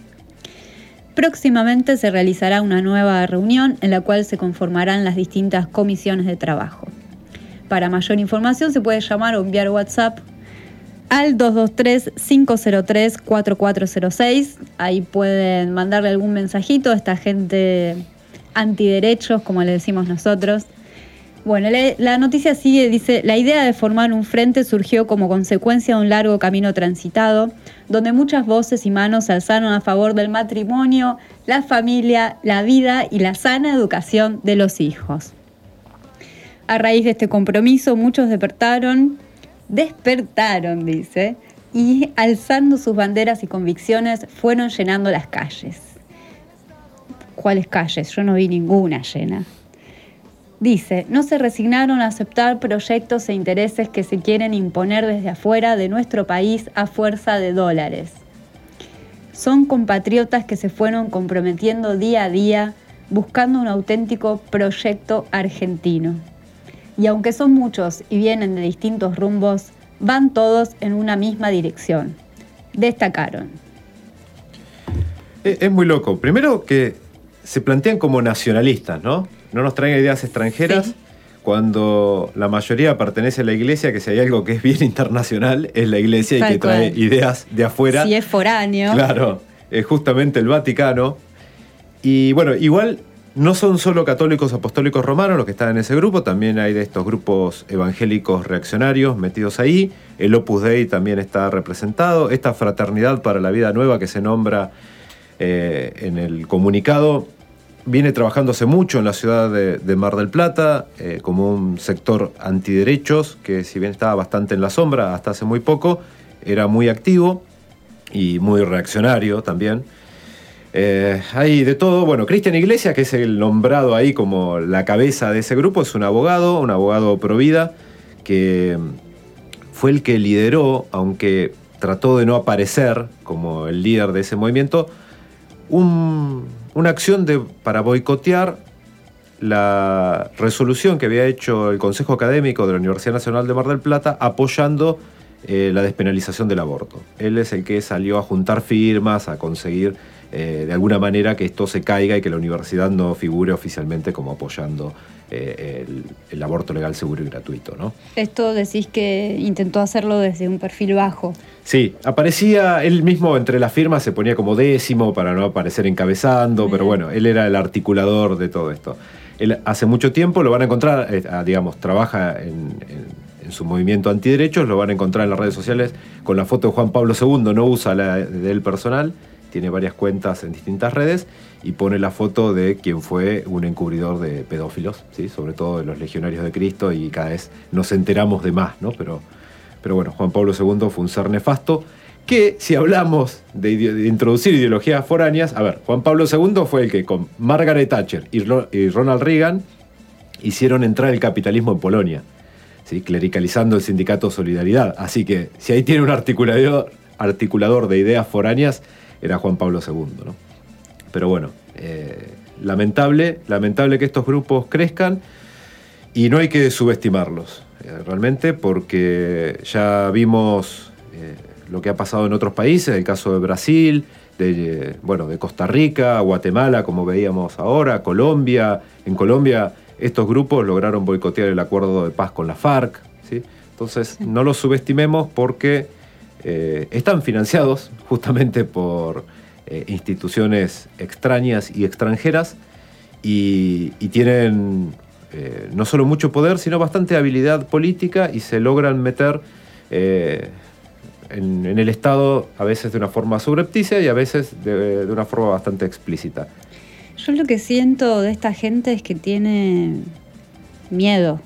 Próximamente se realizará una nueva reunión en la cual se conformarán las distintas comisiones de trabajo. Para mayor información se puede llamar o enviar WhatsApp al dos dos tres, cinco cero tres, cuatro cuatro cero seis. Ahí pueden mandarle algún mensajito a esta gente antiderechos, como le decimos nosotros. Bueno, la noticia sigue, dice, la idea de formar un frente surgió como consecuencia de un largo camino transitado, donde muchas voces y manos se alzaron a favor del matrimonio, la familia, la vida y la sana educación de los hijos. A raíz de este compromiso, muchos despertaron, despertaron, dice, y alzando sus banderas y convicciones, fueron llenando las calles. ¿Cuáles calles? Yo no vi ninguna llena. Dice, no se resignaron a aceptar proyectos e intereses que se quieren imponer desde afuera de nuestro país a fuerza de dólares. Son compatriotas que se fueron comprometiendo día a día buscando un auténtico proyecto argentino. Y aunque son muchos y vienen de distintos rumbos, van todos en una misma dirección. Destacaron. Es muy loco. Primero que se plantean como nacionalistas, ¿no? No nos traen ideas extranjeras, sí, cuando la mayoría pertenece a la iglesia, que si hay algo que es bien internacional, es la iglesia. Tal y que cual. Trae ideas de afuera. Si es foráneo. Claro, es justamente el Vaticano. Y bueno, igual no son solo católicos apostólicos romanos los que están en ese grupo, también hay de estos grupos evangélicos reaccionarios metidos ahí. El Opus Dei también está representado. Esta Fraternidad para la Vida Nueva que se nombra eh, en el comunicado viene trabajándose mucho en la ciudad de, de Mar del Plata, eh, como un sector antiderechos, que si bien estaba bastante en la sombra hasta hace muy poco, era muy activo y muy reaccionario también. Eh, hay de todo. Bueno, Cristian Iglesias, que es el nombrado ahí como la cabeza de ese grupo, es un abogado, un abogado pro vida, que fue el que lideró, aunque trató de no aparecer como el líder de ese movimiento, un, una acción de, para boicotear la resolución que había hecho el Consejo Académico de la Universidad Nacional de Mar del Plata apoyando eh, la despenalización del aborto. Él es el que salió a juntar firmas, a conseguir eh, de alguna manera que esto se caiga y que la universidad no figure oficialmente como apoyando eh, el, el aborto legal, seguro y gratuito, ¿no? Esto decís que intentó hacerlo desde un perfil bajo. Sí, aparecía él mismo entre las firmas, se ponía como décimo para no aparecer encabezando, Bien. Pero bueno, él era el articulador de todo esto. Él hace mucho tiempo, lo van a encontrar, eh, digamos, trabaja en, en, en su movimiento antiderechos, lo van a encontrar en las redes sociales con la foto de Juan Pablo segundo, no usa la de él personal, tiene varias cuentas en distintas redes y pone la foto de quien fue un encubridor de pedófilos, ¿sí? Sobre todo de los legionarios de Cristo, y cada vez nos enteramos de más, ¿no? Pero, pero bueno, Juan Pablo segundo fue un ser nefasto que, si hablamos de, ide- de introducir ideologías foráneas, a ver, Juan Pablo segundo fue el que con Margaret Thatcher y, Ro- y Ronald Reagan hicieron entrar el capitalismo en Polonia, ¿sí? Clericalizando el sindicato Solidaridad. Así que si ahí tiene un articulador, articulador de ideas foráneas, era Juan Pablo segundo, ¿no? Pero bueno, eh, lamentable, lamentable que estos grupos crezcan y no hay que subestimarlos, eh, realmente, porque ya vimos eh, lo que ha pasado en otros países, el caso de Brasil, de, bueno, de Costa Rica, Guatemala, como veíamos ahora, Colombia. En Colombia estos grupos lograron boicotear el acuerdo de paz con la FARC, ¿sí? Entonces no los subestimemos porque eh, están financiados justamente por eh, instituciones extrañas y extranjeras y, y tienen eh, no solo mucho poder, sino bastante habilidad política y se logran meter eh, En, en el Estado a veces de una forma subrepticia y a veces de, de una forma bastante explícita. Yo lo que siento de esta gente es que tiene miedo.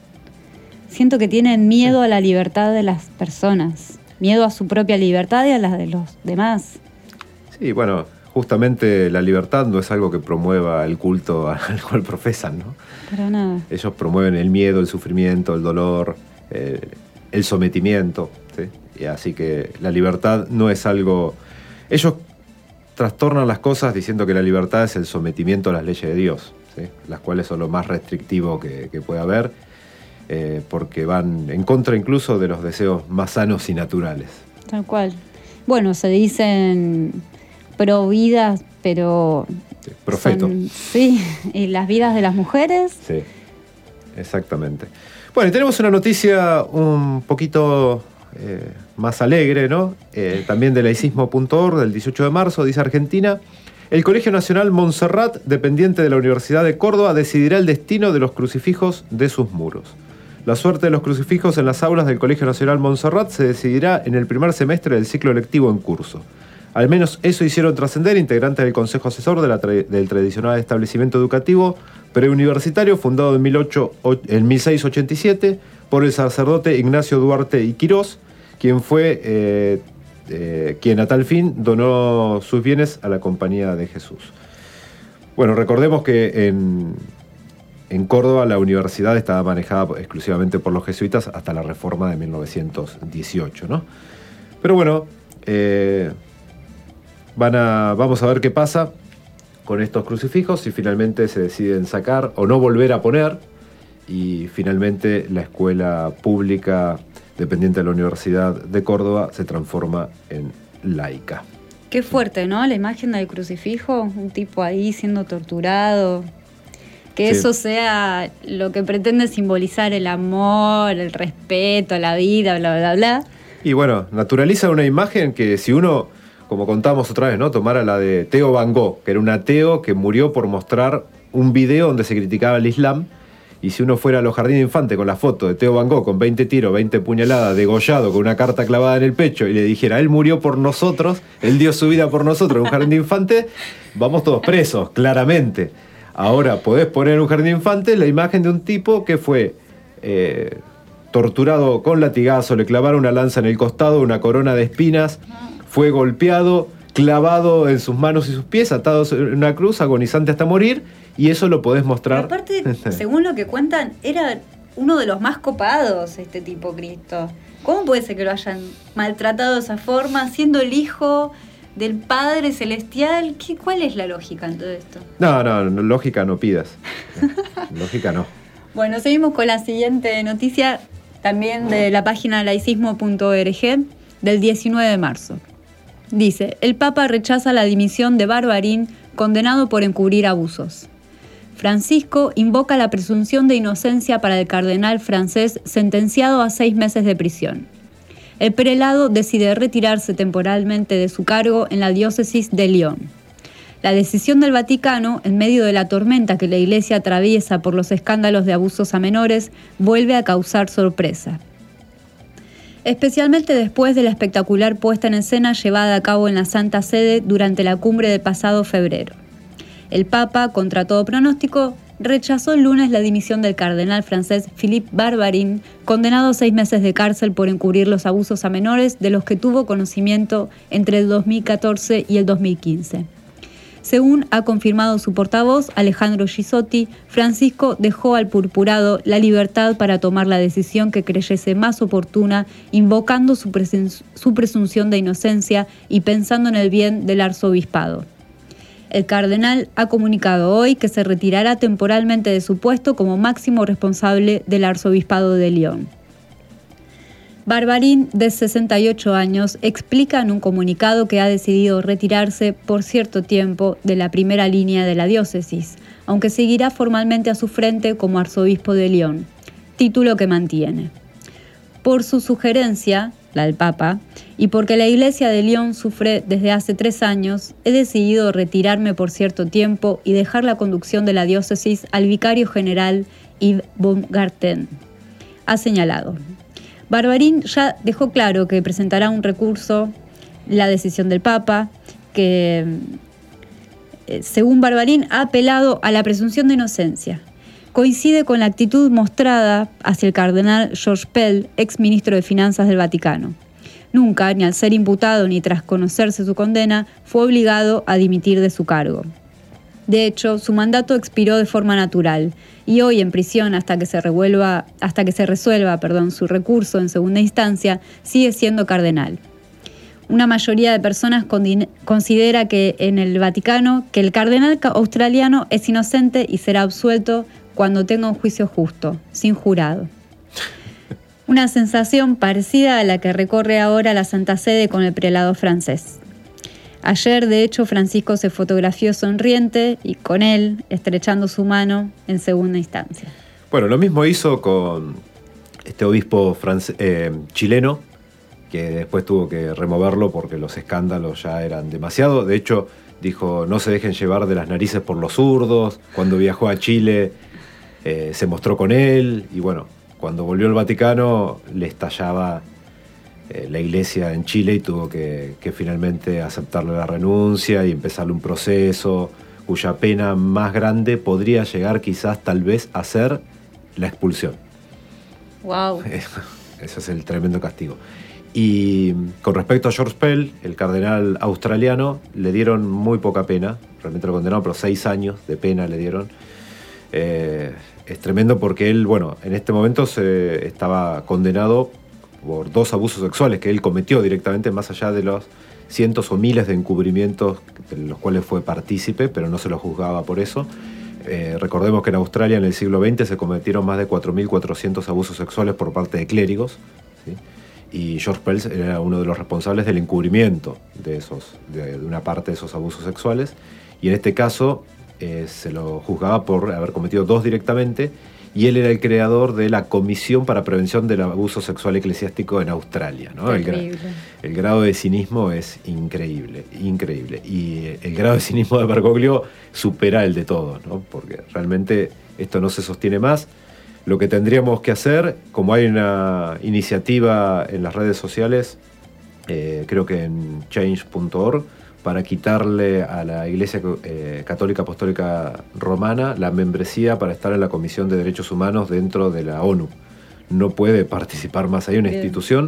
Siento que tienen miedo a la libertad de las personas, miedo a su propia libertad y a la de los demás. Sí, bueno, justamente la libertad no es algo que promueva el culto al cual profesan, ¿no? Para nada. Ellos promueven el miedo, el sufrimiento, el dolor, eh, el sometimiento, ¿sí? Y así que la libertad no es algo... Ellos trastornan las cosas diciendo que la libertad es el sometimiento a las leyes de Dios, ¿sí? Las cuales son lo más restrictivo que, que puede haber, eh, porque van en contra incluso de los deseos más sanos y naturales. Tal cual. Bueno, se dicen pro vida, pero... Sí, profeto. Son, sí, y las vidas de las mujeres. Sí, exactamente. Bueno, y tenemos una noticia un poquito... Eh, más alegre, ¿no? Eh, también de laicismo punto org del dieciocho de marzo, dice Argentina: el Colegio Nacional Montserrat, dependiente de la Universidad de Córdoba, decidirá el destino de los crucifijos de sus muros. La suerte de los crucifijos en las aulas del Colegio Nacional Montserrat se decidirá en el primer semestre del ciclo lectivo en curso. Al menos eso hicieron trascender integrantes del Consejo Asesor de la tra- del tradicional establecimiento educativo preuniversitario fundado en, mil ocho, en mil seiscientos ochenta y siete por el sacerdote Ignacio Duarte y Quirós, quien fue eh, eh, quien a tal fin donó sus bienes a la Compañía de Jesús. Bueno, recordemos que en, en Córdoba la universidad estaba manejada exclusivamente por los jesuitas hasta la reforma de mil novecientos dieciocho, ¿no? Pero bueno, eh, van a, vamos a ver qué pasa con estos crucifijos, si finalmente se deciden sacar o no volver a poner, y finalmente la escuela pública dependiente de la Universidad de Córdoba se transforma en laica. Qué fuerte, ¿no? La imagen del crucifijo, un tipo ahí siendo torturado. Que Sí. eso sea lo que pretende simbolizar el amor, el respeto, la vida, bla, bla, bla. Y bueno, naturaliza una imagen que si uno, como contamos otra vez, ¿no?, tomara la de Theo Van Gogh, que era un ateo que murió por mostrar un video donde se criticaba el Islam, y si uno fuera a los Jardines de Infante con la foto de Theo Van Gogh con veinte tiros, veinte puñaladas, degollado, con una carta clavada en el pecho, y le dijera, él murió por nosotros, él dio su vida por nosotros en un jardín de infante, vamos todos presos, claramente. Ahora podés poner en un jardín de infante la imagen de un tipo que fue eh, torturado con latigazo, le clavaron una lanza en el costado, una corona de espinas, fue golpeado, clavado en sus manos y sus pies, atados en una cruz, agonizante hasta morir, y eso lo podés mostrar. Pero aparte, según lo que cuentan, era uno de los más copados este tipo Cristo. ¿Cómo puede ser que lo hayan maltratado de esa forma, siendo el hijo del Padre Celestial? ¿Qué, ¿Cuál es la lógica en todo esto? No, no, no, lógica no pidas. Lógica no. Bueno, seguimos con la siguiente noticia, también de la página laicismo punto org, del diecinueve de marzo. Dice, el Papa rechaza la dimisión de Barbarín, condenado por encubrir abusos. Francisco invoca la presunción de inocencia para el cardenal francés sentenciado a seis meses de prisión. El prelado decide retirarse temporalmente de su cargo en la diócesis de Lyon. La decisión del Vaticano, en medio de la tormenta que la Iglesia atraviesa por los escándalos de abusos a menores, vuelve a causar sorpresa. Especialmente después de la espectacular puesta en escena llevada a cabo en la Santa Sede durante la cumbre de pasado febrero. El Papa, contra todo pronóstico, rechazó el lunes la dimisión del cardenal francés Philippe Barbarin, condenado a seis meses de cárcel por encubrir los abusos a menores de los que tuvo conocimiento entre el dos mil catorce y el dos mil quince. Según ha confirmado su portavoz, Alejandro Gisotti, Francisco dejó al purpurado la libertad para tomar la decisión que creyese más oportuna, invocando su, presen- su presunción de inocencia y pensando en el bien del arzobispado. El cardenal ha comunicado hoy que se retirará temporalmente de su puesto como máximo responsable del arzobispado de Lyon. Barbarín, de sesenta y ocho años, explica en un comunicado que ha decidido retirarse por cierto tiempo de la primera línea de la diócesis, aunque seguirá formalmente a su frente como arzobispo de Lyon, título que mantiene. Por su sugerencia, la del Papa, y porque la Iglesia de Lyon sufre desde hace tres años, he decidido retirarme por cierto tiempo y dejar la conducción de la diócesis al vicario general Yves Baumgarten, ha señalado. Barbarín ya dejó claro que presentará un recurso, la decisión del Papa, que, eh, según Barbarín, ha apelado a la presunción de inocencia. Coincide con la actitud mostrada hacia el cardenal Georges Pell, ex ministro de Finanzas del Vaticano. Nunca, ni al ser imputado ni tras conocerse su condena, fue obligado a dimitir de su cargo. De hecho, su mandato expiró de forma natural y hoy en prisión hasta que se revuelva, hasta que se resuelva, perdón, su recurso en segunda instancia, sigue siendo cardenal. Una mayoría de personas considera que en el Vaticano que el cardenal australiano es inocente y será absuelto cuando tenga un juicio justo, sin jurado. Una sensación parecida a la que recorre ahora la Santa Sede con el prelado francés. Ayer, de hecho, Francisco se fotografió sonriente y con él estrechando su mano en segunda instancia. Bueno, lo mismo hizo con este obispo france- eh, chileno, que después tuvo que removerlo porque los escándalos ya eran demasiado. De hecho, dijo, no se dejen llevar de las narices por los zurdos. Cuando viajó a Chile, eh, se mostró con él. Y bueno, cuando volvió al Vaticano, le estallaba eh, la iglesia en Chile y tuvo que, que finalmente aceptarle la renuncia y empezarle un proceso cuya pena más grande podría llegar quizás tal vez a ser la expulsión. Wow. Ese es el tremendo castigo. Y con respecto a Georges Pell, el cardenal australiano, le dieron muy poca pena, realmente lo condenaron, pero seis años de pena le dieron. Eh, es tremendo porque él, bueno, en este momento se estaba condenado por dos abusos sexuales que él cometió directamente, más allá de los cientos o miles de encubrimientos de los cuales fue partícipe, pero no se lo juzgaba por eso. Eh, recordemos que en Australia en el siglo veinte se cometieron más de cuatro mil cuatrocientos abusos sexuales por parte de clérigos, ¿sí? Y Georges Pell era uno de los responsables del encubrimiento de, esos, de, de una parte de esos abusos sexuales, y en este caso eh, se lo juzgaba por haber cometido dos directamente, y él era el creador de la Comisión para Prevención del Abuso Sexual Eclesiástico en Australia, ¿no? El, gra- el grado de cinismo es increíble, increíble. Y el grado de cinismo de Bergoglio supera el de todos, ¿no? Porque realmente esto no se sostiene más. Lo que tendríamos que hacer, como hay una iniciativa en las redes sociales, eh, creo que en change punto org, para quitarle a la Iglesia eh, Católica Apostólica Romana la membresía para estar en la Comisión de Derechos Humanos dentro de la ONU. No puede participar más. Hay una Bien. institución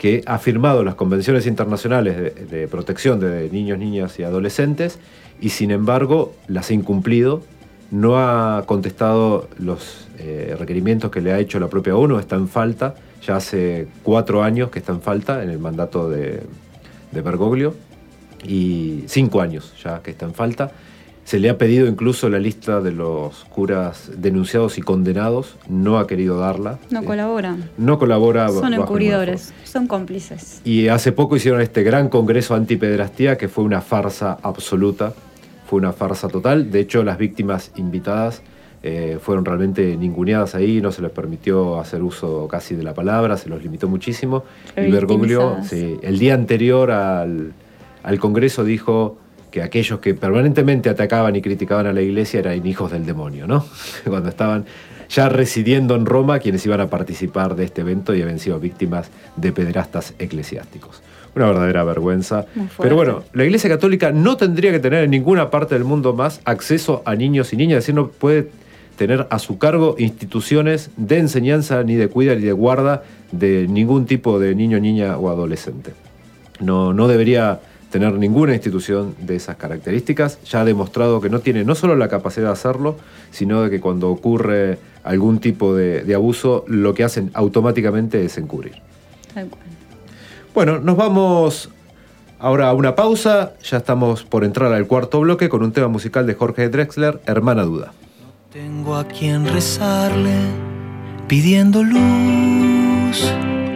que ha firmado las convenciones internacionales de, de protección de niños, niñas y adolescentes y sin embargo las ha incumplido, no ha contestado los eh, requerimientos que le ha hecho la propia ONU, está en falta, ya hace cuatro años que está en falta en el mandato de, de Bergoglio y cinco años ya que está en falta. Se le ha pedido incluso la lista de los curas denunciados y condenados, no ha querido darla. No colaboran. No colabora. Son encubridores, son cómplices. Y hace poco hicieron este gran congreso antipederastía que fue una farsa absoluta, fue una farsa total. De hecho, las víctimas invitadas eh, fueron realmente ninguneadas ahí, no se les permitió hacer uso casi de la palabra, se los limitó muchísimo. Y Bergoglio, sí, el día anterior al, al congreso dijo que aquellos que permanentemente atacaban y criticaban a la iglesia eran hijos del demonio, ¿no? Cuando estaban ya residiendo en Roma, quienes iban a participar de este evento y habían sido víctimas de pederastas eclesiásticos. Una verdadera vergüenza. Pero bueno, la Iglesia Católica no tendría que tener en ninguna parte del mundo más acceso a niños y niñas, es decir, no puede tener a su cargo instituciones de enseñanza, ni de cuidado, ni de guarda de ningún tipo de niño, niña o adolescente. No, no debería tener ninguna institución de esas características. Ya ha demostrado que no tiene no solo la capacidad de hacerlo, sino de que cuando ocurre algún tipo de, de abuso, lo que hacen automáticamente es encubrir. Tal cual. Bueno, nos vamos ahora a una pausa. Ya estamos por entrar al cuarto bloque con un tema musical de Jorge Drexler, Hermana Duda. Tengo a quien rezarle pidiendo luz.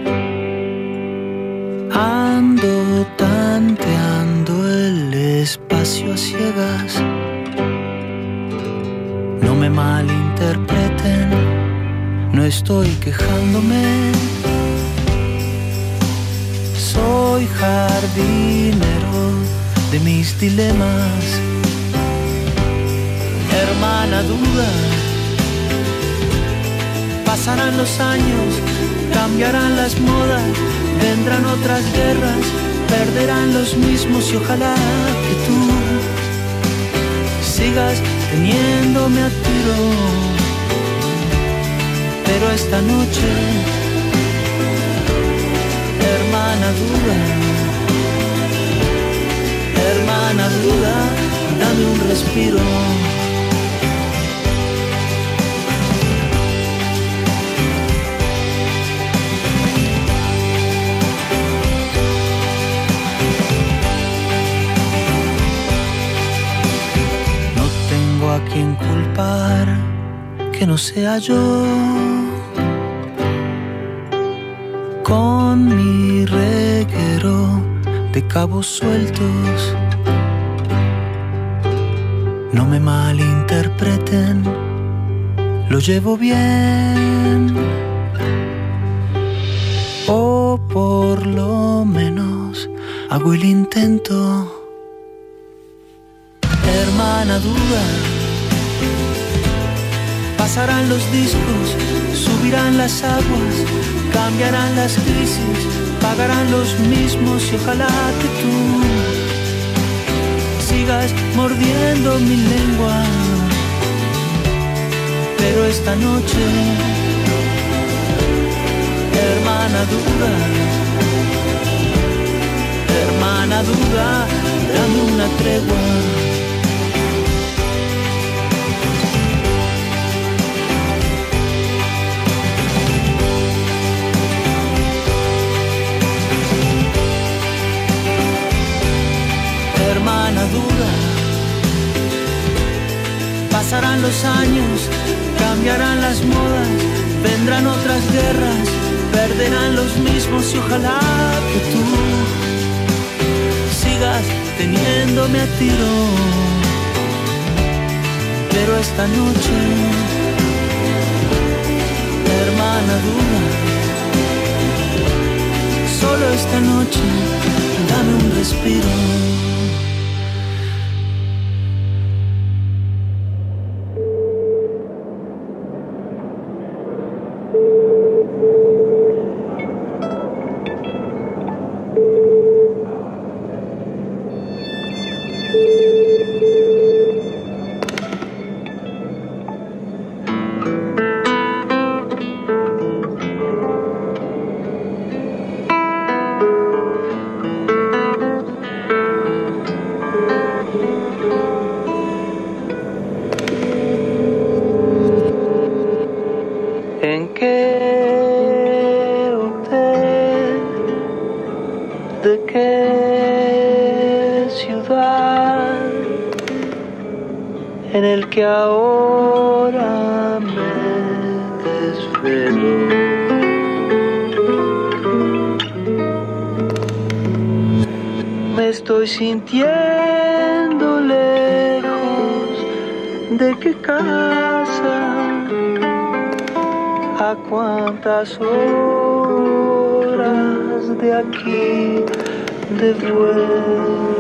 Ando tanteando el espacio a ciegas. No me malinterpreten, no estoy quejándome. Soy jardinero de mis dilemas. Hermana duda, pasarán los años, cambiarán las modas, vendrán otras guerras, perderán los mismos y ojalá que tú sigas teniéndome a tiro. Pero esta noche, hermana duda, hermana duda, dame un respiro. A quien culpar que no sea yo, con mi reguero de cabos sueltos. No me malinterpreten, lo llevo bien, o por lo menos hago el intento. Hermana duda, pasarán los discos, subirán las aguas, cambiarán las crisis, pagarán los mismos y ojalá que tú sigas mordiendo mi lengua. Pero esta noche, hermana duda, hermana duda, dame una tregua. Hermana duda, pasarán los años, cambiarán las modas, vendrán otras guerras, perderán los mismos y ojalá que tú sigas teniéndome a tiro. Pero esta noche, hermana duda, solo esta noche, dame un respiro. ¿De qué ciudad? En el que ahora me desvelo. Me estoy sintiendo lejos. ¿De qué casa? ¿A cuántas horas de aquí de vuelo?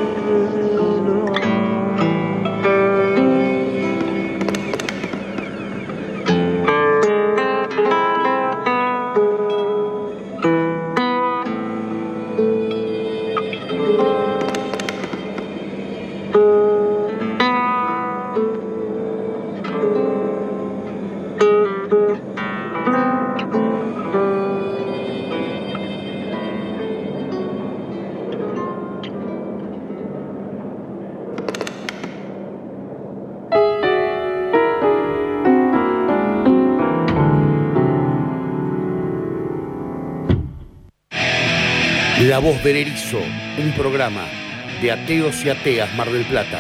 La Voz del Erizo, un programa de ateos y ateas Mar del Plata.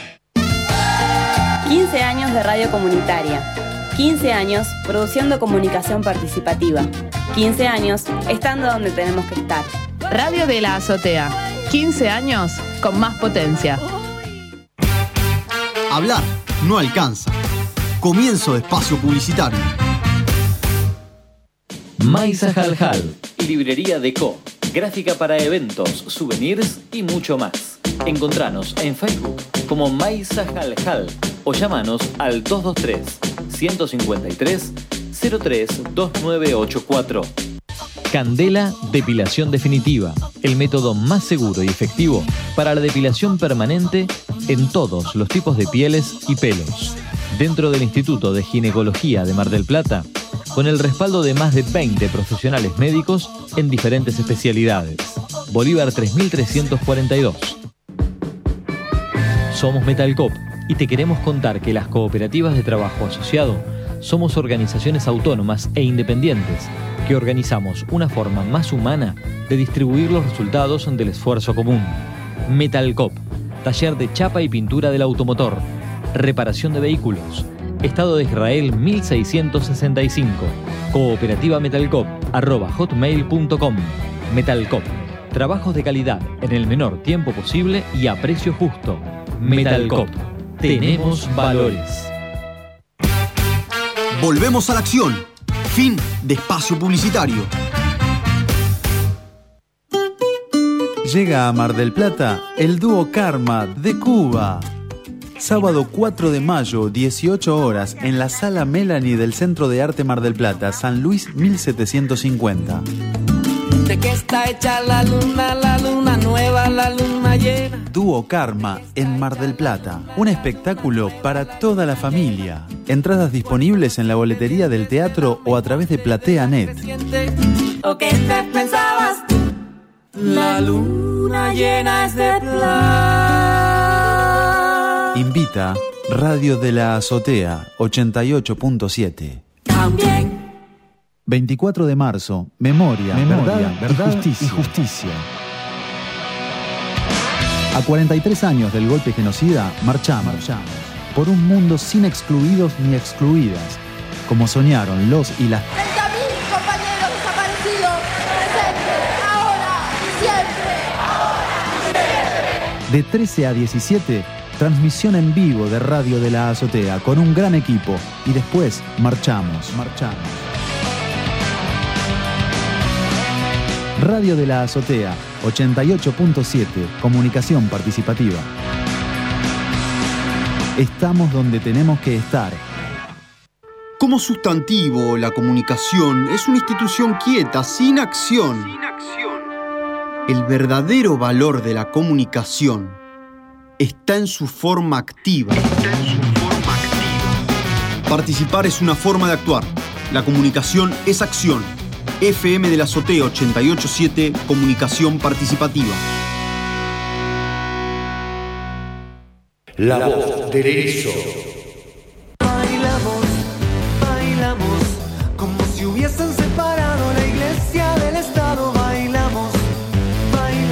quince años de radio comunitaria. quince años produciendo comunicación participativa. quince años estando donde tenemos que estar. Radio de la Azotea. quince años con más potencia. Hablar no alcanza. Comienzo de espacio publicitario. Maisa Jaljal, librería Deco, gráfica para eventos, souvenirs y mucho más. Encontranos en Facebook como Maisa Jaljal o llamanos al dos dos tres, uno cinco tres, cero tres dos nueve ocho cuatro. Candela Depilación Definitiva, el método más seguro y efectivo para la depilación permanente en todos los tipos de pieles y pelos. Dentro del Instituto de Ginecología de Mar del Plata, con el respaldo de más de veinte profesionales médicos en diferentes especialidades. Bolívar tres mil trescientos cuarenta y dos. Somos Metalcop y te queremos contar que las cooperativas de trabajo asociado somos organizaciones autónomas e independientes que organizamos una forma más humana de distribuir los resultados del esfuerzo común. Metalcop, taller de chapa y pintura del automotor, reparación de vehículos. Estado de Israel mil seiscientos sesenta y cinco. Cooperativa Metalcop, arroba hotmail punto com. Metalcop, trabajos de calidad en el menor tiempo posible y a precio justo. Metalcop, tenemos valores. Volvemos a la acción. Fin de espacio publicitario. Llega a Mar del Plata el dúo Karma de Cuba. Sábado cuatro de mayo, dieciocho horas, en la Sala Melanie del Centro de Arte Mar del Plata, San Luis mil setecientos cincuenta. ¿De qué está hecha la luna, la luna nueva, la luna llena? Dúo Karma en Mar del Plata. Un espectáculo para toda la familia. Entradas disponibles en la boletería del teatro o a través de Platea Net. ¿O qué te pensabas tú? La luna llena es de plata. Invita Radio de la Azotea ochenta y ocho punto siete. También. veinticuatro de marzo, memoria, Memoria, verdad, verdad y, justicia. y justicia. A cuarenta y tres años del golpe genocida, marchamos, marchamos por un mundo sin excluidos ni excluidas, como soñaron los y las Frente a mí, compañeros desaparecidos, presente, ahora y siempre. Ahora y siempre. de trece a diecisiete, transmisión en vivo de Radio de la Azotea con un gran equipo y después marchamos, marchamos. Radio de la Azotea ochenta y ocho punto siete, comunicación participativa. Estamos donde tenemos que estar. Como sustantivo, la comunicación es una institución quieta, sin acción. Sin acción. El verdadero valor de la comunicación está en su forma activa. Está en su forma activa. Participar es una forma de actuar. La comunicación es acción. F M de la Azotea ochenta y ocho punto siete, comunicación participativa. La Voz del Erizo. Bailamos, bailamos, como si hubiesen separado la iglesia del Estado. Bailamos, bailamos.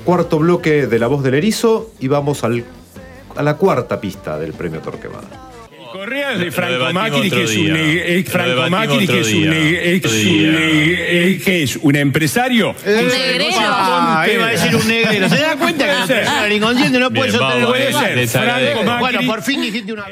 cuarto bloque de La Voz del Erizo y vamos al, a la cuarta pista del premio Torquemada. Correa de Franco Macri, que es un eh, Franco Macri, que es un eh, ex, un, eh, eh, que es un empresario. Un negrero. Ah, iba a decir un negrero. ¿Se da cuenta que no te suena el inconsciente? No puede sostener puede el ser. Franco Macri. Bueno, por fin dijiste una.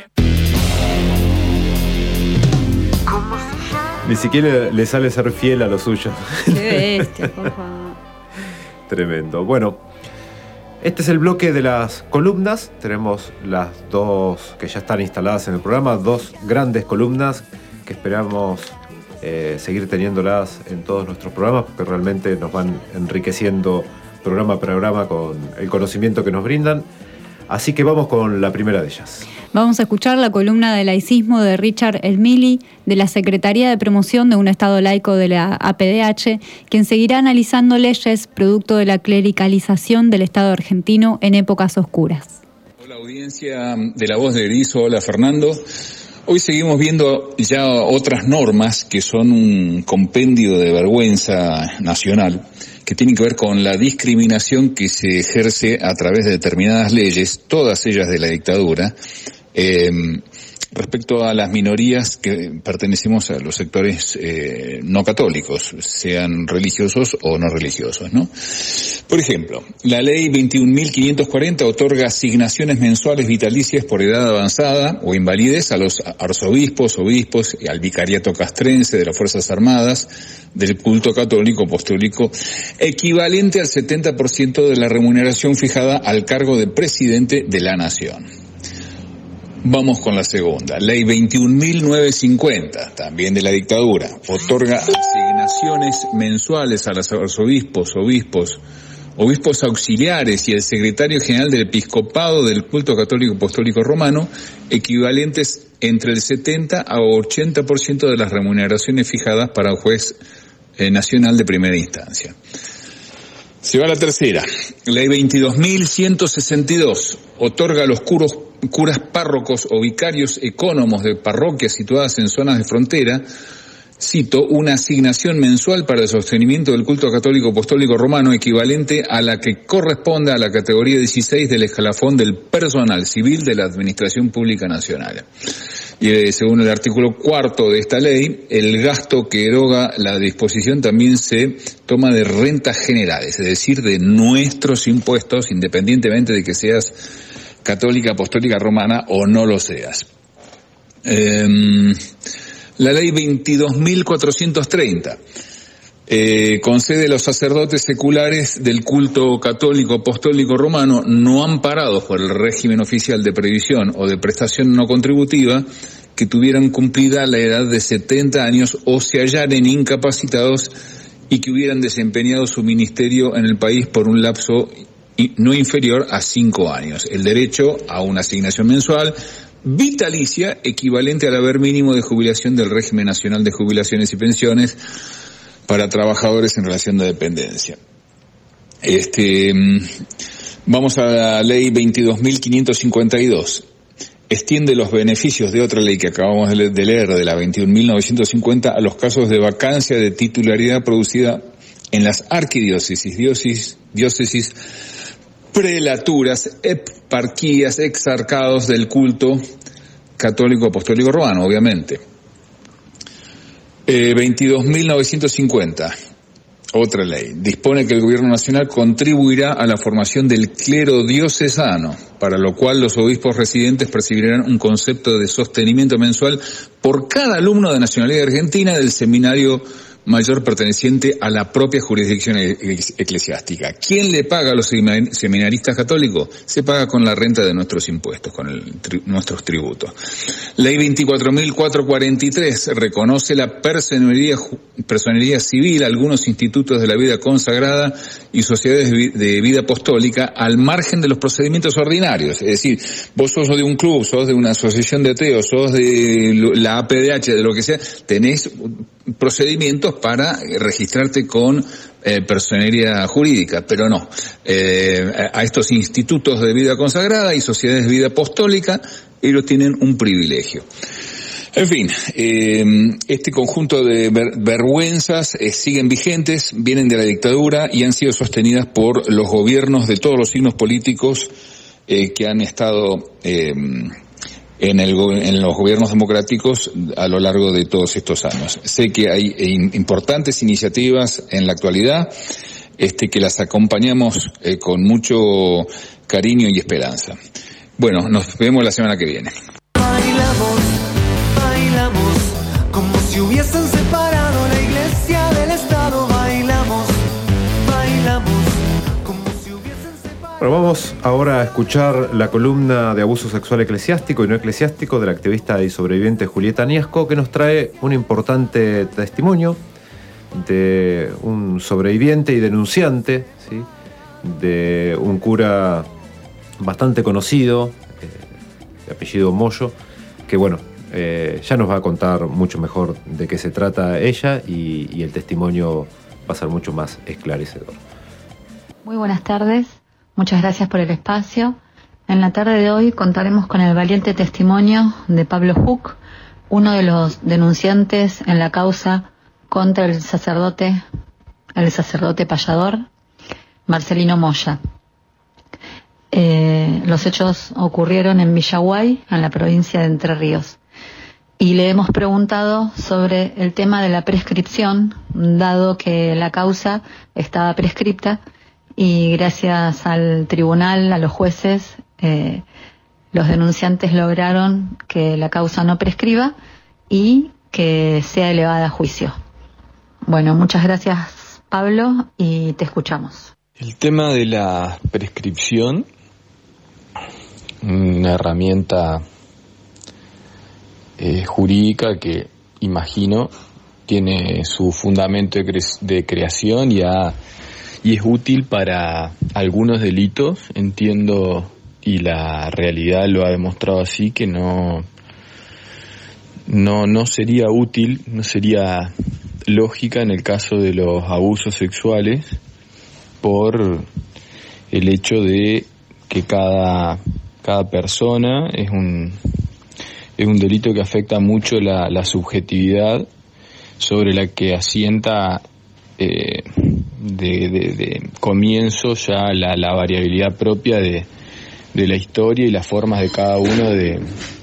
Ni siquiera le sale ser fiel a lo suyo. Qué bestia, por favor. Tremendo. Bueno, este es el bloque de las columnas. Tenemos las dos que ya están instaladas en el programa, dos grandes columnas que esperamos eh, seguir teniéndolas en todos nuestros programas porque realmente nos van enriqueciendo programa a programa con el conocimiento que nos brindan. Así que vamos con la primera de ellas. Vamos a escuchar la columna de laicismo de Richard Elmili, de la Secretaría de Promoción de un Estado Laico de la A P D H, quien seguirá analizando leyes producto de la clericalización del Estado argentino en épocas oscuras. Hola audiencia de La Voz del Erizo, hola Fernando. Hoy seguimos viendo ya otras normas que son un compendio de vergüenza nacional, que tienen que ver con la discriminación que se ejerce a través de determinadas leyes, todas ellas de la dictadura, eh, respecto a las minorías que pertenecemos a los sectores eh, no católicos, sean religiosos o no religiosos, ¿no? Por ejemplo, la ley veintiún mil quinientos cuarenta otorga asignaciones mensuales vitalicias por edad avanzada o invalidez a los arzobispos, obispos y al vicariato castrense de las Fuerzas Armadas del culto católico apostólico, equivalente al setenta por ciento de la remuneración fijada al cargo de presidente de la nación. Vamos con la segunda. Ley veintiún mil novecientos cincuenta, también de la dictadura, otorga asignaciones mensuales a los arzobispos, obispos, obispos auxiliares y el secretario general del episcopado del culto católico apostólico romano, equivalentes entre el setenta a ochenta por ciento de las remuneraciones fijadas para un juez eh, nacional de primera instancia. Se va a la tercera. Ley veintidós mil ciento sesenta y dos otorga a los curos curas párrocos o vicarios ecónomos de parroquias situadas en zonas de frontera, cito, una asignación mensual para el sostenimiento del culto católico apostólico romano equivalente a la que corresponde a la categoría dieciséis del escalafón del personal civil de la Administración Pública Nacional. Y eh, según el artículo cuarto de esta ley, el gasto que eroga la disposición también se toma de rentas generales, es decir, de nuestros impuestos, independientemente de que seas católica, apostólica, romana o no lo seas. Eh, la ley veintidós mil cuatrocientos treinta eh, concede a los sacerdotes seculares del culto católico, apostólico, romano no amparados por el régimen oficial de previsión o de prestación no contributiva que tuvieran cumplida la edad de setenta años o se hallaren incapacitados y que hubieran desempeñado su ministerio en el país por un lapso no inferior a cinco años. El derecho a una asignación mensual vitalicia equivalente al haber mínimo de jubilación del régimen nacional de jubilaciones y pensiones para trabajadores en relación de dependencia. Este, vamos a la ley veintidós mil quinientos cincuenta y dos. Extiende los beneficios de otra ley que acabamos de leer, de la veintiún mil novecientos cincuenta, a los casos de vacancia de titularidad producida en las arquidiócesis, diócesis, diócesis, prelaturas, eparquías, exarcados del culto católico apostólico romano, obviamente. Eh, veintidós mil novecientos cincuenta, otra ley, dispone que el gobierno nacional contribuirá a la formación del clero diocesano, para lo cual los obispos residentes percibirán un concepto de sostenimiento mensual por cada alumno de nacionalidad argentina del seminario mayor perteneciente a la propia jurisdicción eclesiástica. ¿Quién le paga a los seminaristas católicos? Se paga con la renta de nuestros impuestos, con el, tri, nuestros tributos. Ley veinticuatro mil cuatrocientos cuarenta y tres reconoce la personería, personería civil a algunos institutos de la vida consagrada y sociedades de vida apostólica al margen de los procedimientos ordinarios. Es decir, vos sos de un club, sos de una asociación de ateos, sos de la A P D H, de lo que sea, tenés procedimientos para registrarte con eh, personería jurídica, pero no. Eh, a estos institutos de vida consagrada y sociedades de vida apostólica, ellos tienen un privilegio. En fin, eh, este conjunto de ver, vergüenzas eh, siguen vigentes, vienen de la dictadura y han sido sostenidas por los gobiernos de todos los signos políticos eh, que han estado eh, en, el, en los gobiernos democráticos a lo largo de todos estos años. Sé que hay eh, importantes iniciativas en la actualidad, este, que las acompañamos eh, con mucho cariño y esperanza. Bueno, nos vemos la semana que viene. Bailamos, bailamos, como si hubiesen separado la iglesia del Estado. Bailamos, bailamos, como si hubiesen separado. Bueno, vamos ahora a escuchar la columna de abuso sexual eclesiástico y no eclesiástico de la activista y sobreviviente Julieta Niesco, que nos trae un importante testimonio de un sobreviviente y denunciante, ¿sí?, de un cura bastante conocido, de apellido Moyo, que bueno, eh, ya nos va a contar mucho mejor de qué se trata ella y, y el testimonio va a ser mucho más esclarecedor. Muy buenas tardes, muchas gracias por el espacio. En la tarde de hoy contaremos con el valiente testimonio de Pablo Huck, uno de los denunciantes en la causa contra el sacerdote, el sacerdote payador, Marcelino Moya. Eh, los hechos ocurrieron en Villaguay, en la provincia de Entre Ríos. Y le hemos preguntado sobre el tema de la prescripción, dado que la causa estaba prescripta y gracias al tribunal, a los jueces, eh, los denunciantes lograron que la causa no prescriba y que sea elevada a juicio. Bueno, muchas gracias, Pablo, y te escuchamos. El tema de la prescripción, una herramienta eh, jurídica que imagino tiene su fundamento de, cre- de creación y, ha, y es útil para algunos delitos, entiendo, y la realidad lo ha demostrado así, que no, no, no sería útil, no sería lógica en el caso de los abusos sexuales, por el hecho de que cada, cada persona es un, es un delito que afecta mucho la, la subjetividad sobre la que asienta eh, de, de, de comienzo ya la, la variabilidad propia de, de la historia y las formas de cada uno de,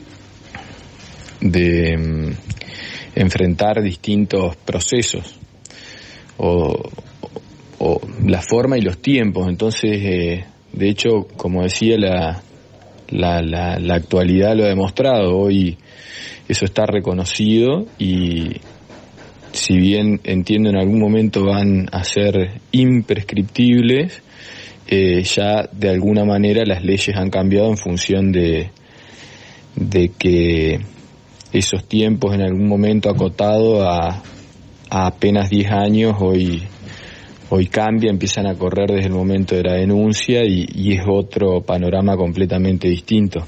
de um, enfrentar distintos procesos o o la forma y los tiempos. Entonces, eh, de hecho, como decía, la, la, la, la actualidad lo ha demostrado. Hoy eso está reconocido y si bien entiendo en algún momento van a ser imprescriptibles, eh, ya de alguna manera las leyes han cambiado en función de, de que esos tiempos en algún momento acotado a, a apenas diez años, hoy Hoy cambia, empiezan a correr desde el momento de la denuncia y, y es otro panorama completamente distinto.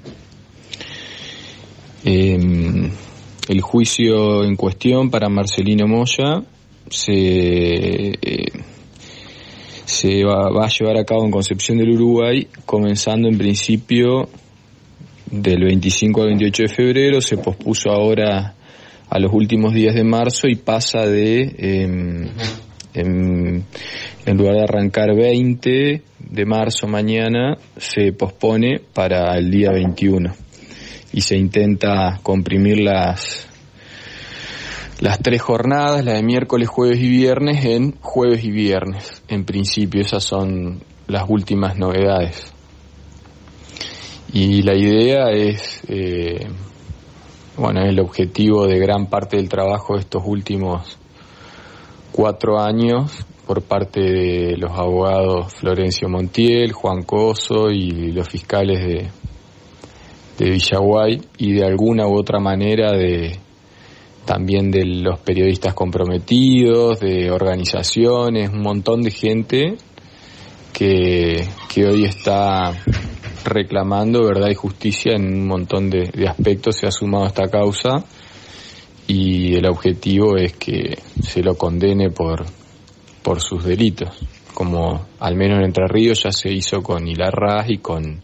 Eh, el juicio en cuestión para Marcelino Moya se, eh, se va, va a llevar a cabo en Concepción del Uruguay, comenzando en principio del veinticinco al veintiocho de febrero, se pospuso ahora a los últimos días de marzo y pasa de... Eh, En, en lugar de arrancar veinte de marzo mañana, se pospone para el día veintiuno y se intenta comprimir las las tres jornadas, la de miércoles, jueves y viernes, en jueves y viernes. En principio esas son las últimas novedades y la idea es eh, bueno, el objetivo de gran parte del trabajo de estos últimos cuatro años por parte de los abogados Florencio Montiel, Juan Coso y los fiscales de, de Villaguay y de alguna u otra manera de también de los periodistas comprometidos, de organizaciones, un montón de gente que, que hoy está reclamando verdad y justicia en un montón de, de aspectos. Se ha sumado a esta causa y el objetivo es que se lo condene por por sus delitos, como al menos en Entre Ríos ya se hizo con Ilarraz y con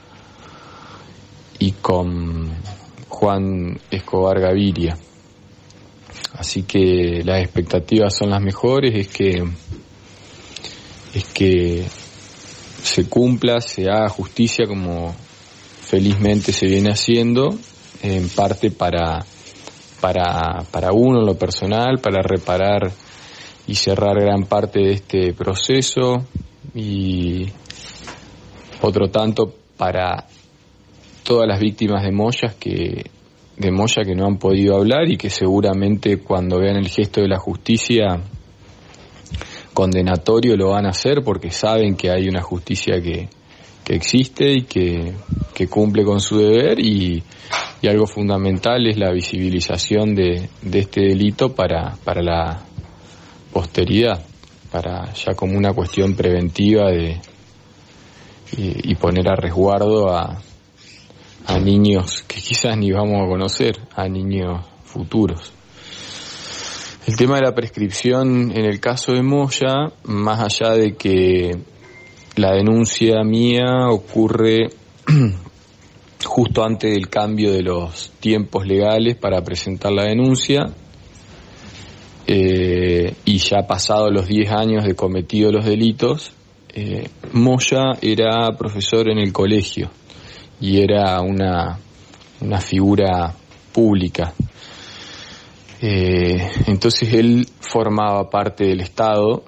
y con Juan Escobar Gaviria. Así que las expectativas son las mejores, es que es que se cumpla, se haga justicia como felizmente se viene haciendo, en parte para para para uno en lo personal, para reparar y cerrar gran parte de este proceso, y otro tanto para todas las víctimas de Moya que de Moya que no han podido hablar y que seguramente cuando vean el gesto de la justicia condenatorio lo van a hacer, porque saben que hay una justicia que, que existe y que, que cumple con su deber, y, y algo fundamental es la visibilización de, de este delito para, para la posteridad, para ya como una cuestión preventiva de y, y poner a resguardo a a niños que quizás ni vamos a conocer, a niños futuros. El tema de la prescripción en el caso de Moya, más allá de que la denuncia mía ocurre justo antes del cambio de los tiempos legales para presentar la denuncia, eh, y ya pasado los diez años de cometido los delitos, eh, Moya era profesor en el colegio y era una, una figura pública. Eh, entonces él formaba parte del Estado.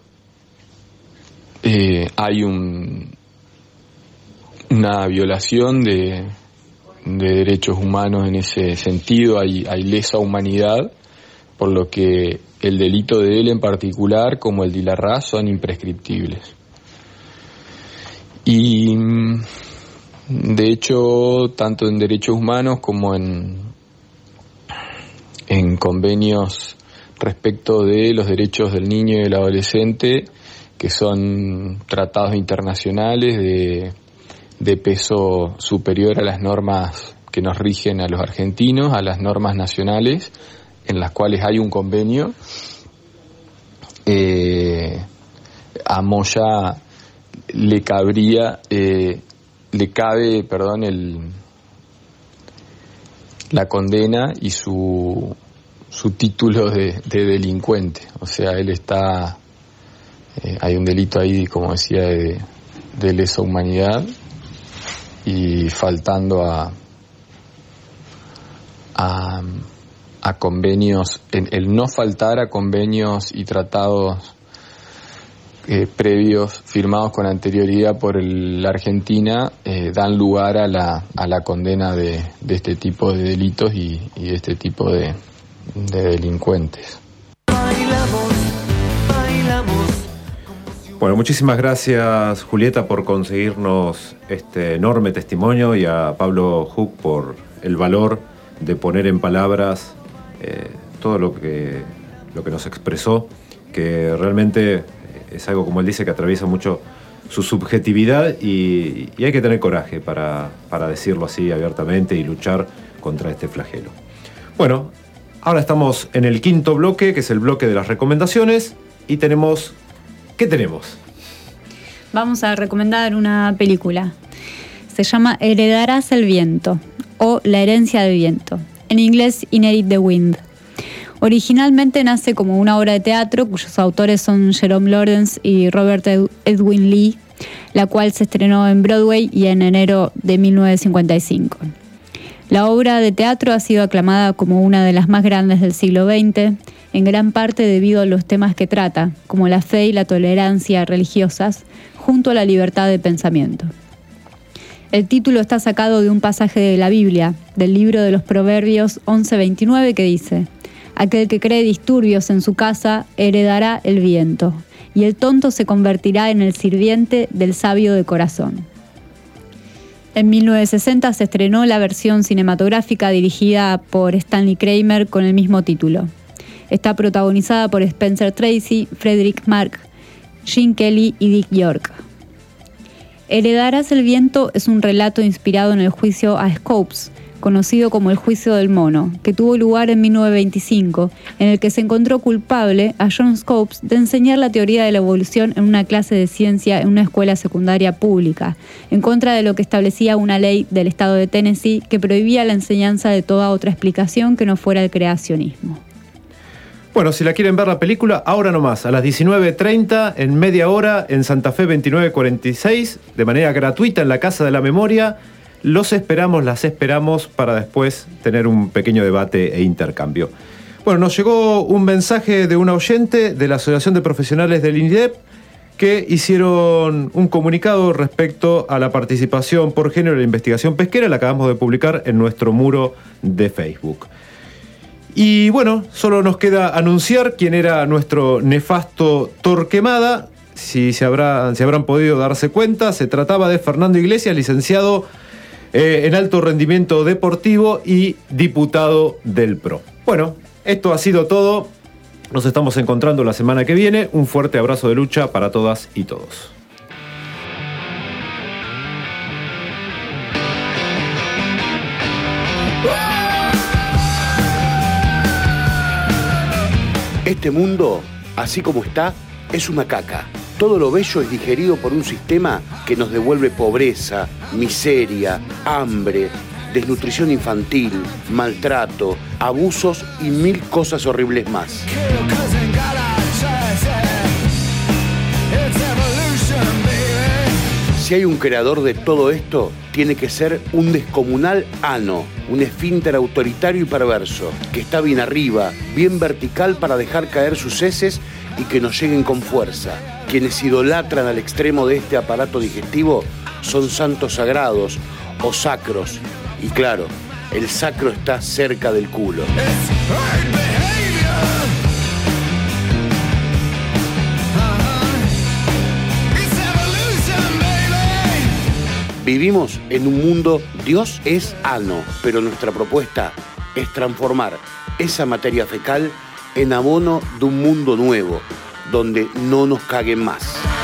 Eh, hay un, una violación de, de derechos humanos en ese sentido, hay, hay lesa humanidad, por lo que el delito de él en particular, como el de Ilarraz, son imprescriptibles. Y de hecho, tanto en derechos humanos como en, en convenios respecto de los derechos del niño y del adolescente, que son tratados internacionales de, de peso superior a las normas que nos rigen a los argentinos, a las normas nacionales, en las cuales hay un convenio, eh, a Moya le cabría... Eh, le cabe, perdón, el la condena y su su título de, de delincuente. O sea, él está, eh, hay un delito ahí, como decía, de, de lesa humanidad, y faltando a a, a convenios, el, el no faltar a convenios y tratados Eh, previos firmados con anterioridad por el, la Argentina, eh, dan lugar a la, a la condena de, de este tipo de delitos y, y de este tipo de, de delincuentes. Bailamos, bailamos. Bueno, muchísimas gracias, Julieta, por conseguirnos este enorme testimonio, y a Pablo Hug por el valor de poner en palabras eh, todo lo que, lo que nos expresó, que realmente es algo, como él dice, que atraviesa mucho su subjetividad, y, y hay que tener coraje para, para decirlo así abiertamente y luchar contra este flagelo. Bueno, ahora estamos en el quinto bloque, que es el bloque de las recomendaciones, y tenemos... ¿Qué tenemos? Vamos a recomendar una película. Se llama Heredarás el viento, o La herencia del viento. En inglés, Inherit the Wind. Originalmente nace como una obra de teatro cuyos autores son Jerome Lawrence y Robert Edwin Lee, la cual se estrenó en Broadway y en enero de mil novecientos cincuenta y cinco. La obra de teatro ha sido aclamada como una de las más grandes del siglo veinte, en gran parte debido a los temas que trata, como la fe y la tolerancia religiosas, junto a la libertad de pensamiento. El título está sacado de un pasaje de la Biblia, del libro de los Proverbios once veintinueve, que dice: aquel que cree disturbios en su casa heredará el viento, y el tonto se convertirá en el sirviente del sabio de corazón. En mil novecientos sesenta se estrenó la versión cinematográfica dirigida por Stanley Kramer con el mismo título. Está protagonizada por Spencer Tracy, Frederick Mark, Gene Kelly y Dick York. Heredarás el viento es un relato inspirado en el juicio a Scopes, conocido como el juicio del mono, que tuvo lugar en mil novecientos veinticinco, en el que se encontró culpable a John Scopes de enseñar la teoría de la evolución en una clase de ciencia en una escuela secundaria pública, en contra de lo que establecía una ley del estado de Tennessee que prohibía la enseñanza de toda otra explicación que no fuera el creacionismo. Bueno, si la quieren ver la película, ahora nomás, a las diecinueve treinta, en media hora, en Santa Fe veintinueve cuarenta y seis, de manera gratuita en la Casa de la Memoria. Los esperamos, las esperamos para después tener un pequeño debate e intercambio. Bueno, nos llegó un mensaje de una oyente de la Asociación de Profesionales del INIDEP que hicieron un comunicado respecto a la participación por género en la investigación pesquera. La acabamos de publicar en nuestro muro de Facebook. Y bueno, solo nos queda anunciar quién era nuestro nefasto Torquemada. Si, se habrá, si habrán podido darse cuenta, se trataba de Fernando Iglesias, licenciado Eh, en alto rendimiento deportivo y diputado del P R O. Bueno, esto ha sido todo. Nos estamos encontrando la semana que viene. Un fuerte abrazo de lucha para todas y todos. Este mundo, así como está, es una caca. Todo lo bello es digerido por un sistema que nos devuelve pobreza, miseria, hambre, desnutrición infantil, maltrato, abusos y mil cosas horribles más. Si hay un creador de todo esto, tiene que ser un descomunal ano, un esfínter autoritario y perverso, que está bien arriba, bien vertical para dejar caer sus heces y que nos lleguen con fuerza. Quienes idolatran al extremo de este aparato digestivo son santos sagrados o sacros. Y claro, el sacro está cerca del culo. Vivimos en un mundo, Dios es ano, pero nuestra propuesta es transformar esa materia fecal en abono de un mundo nuevo, donde no nos caguen más.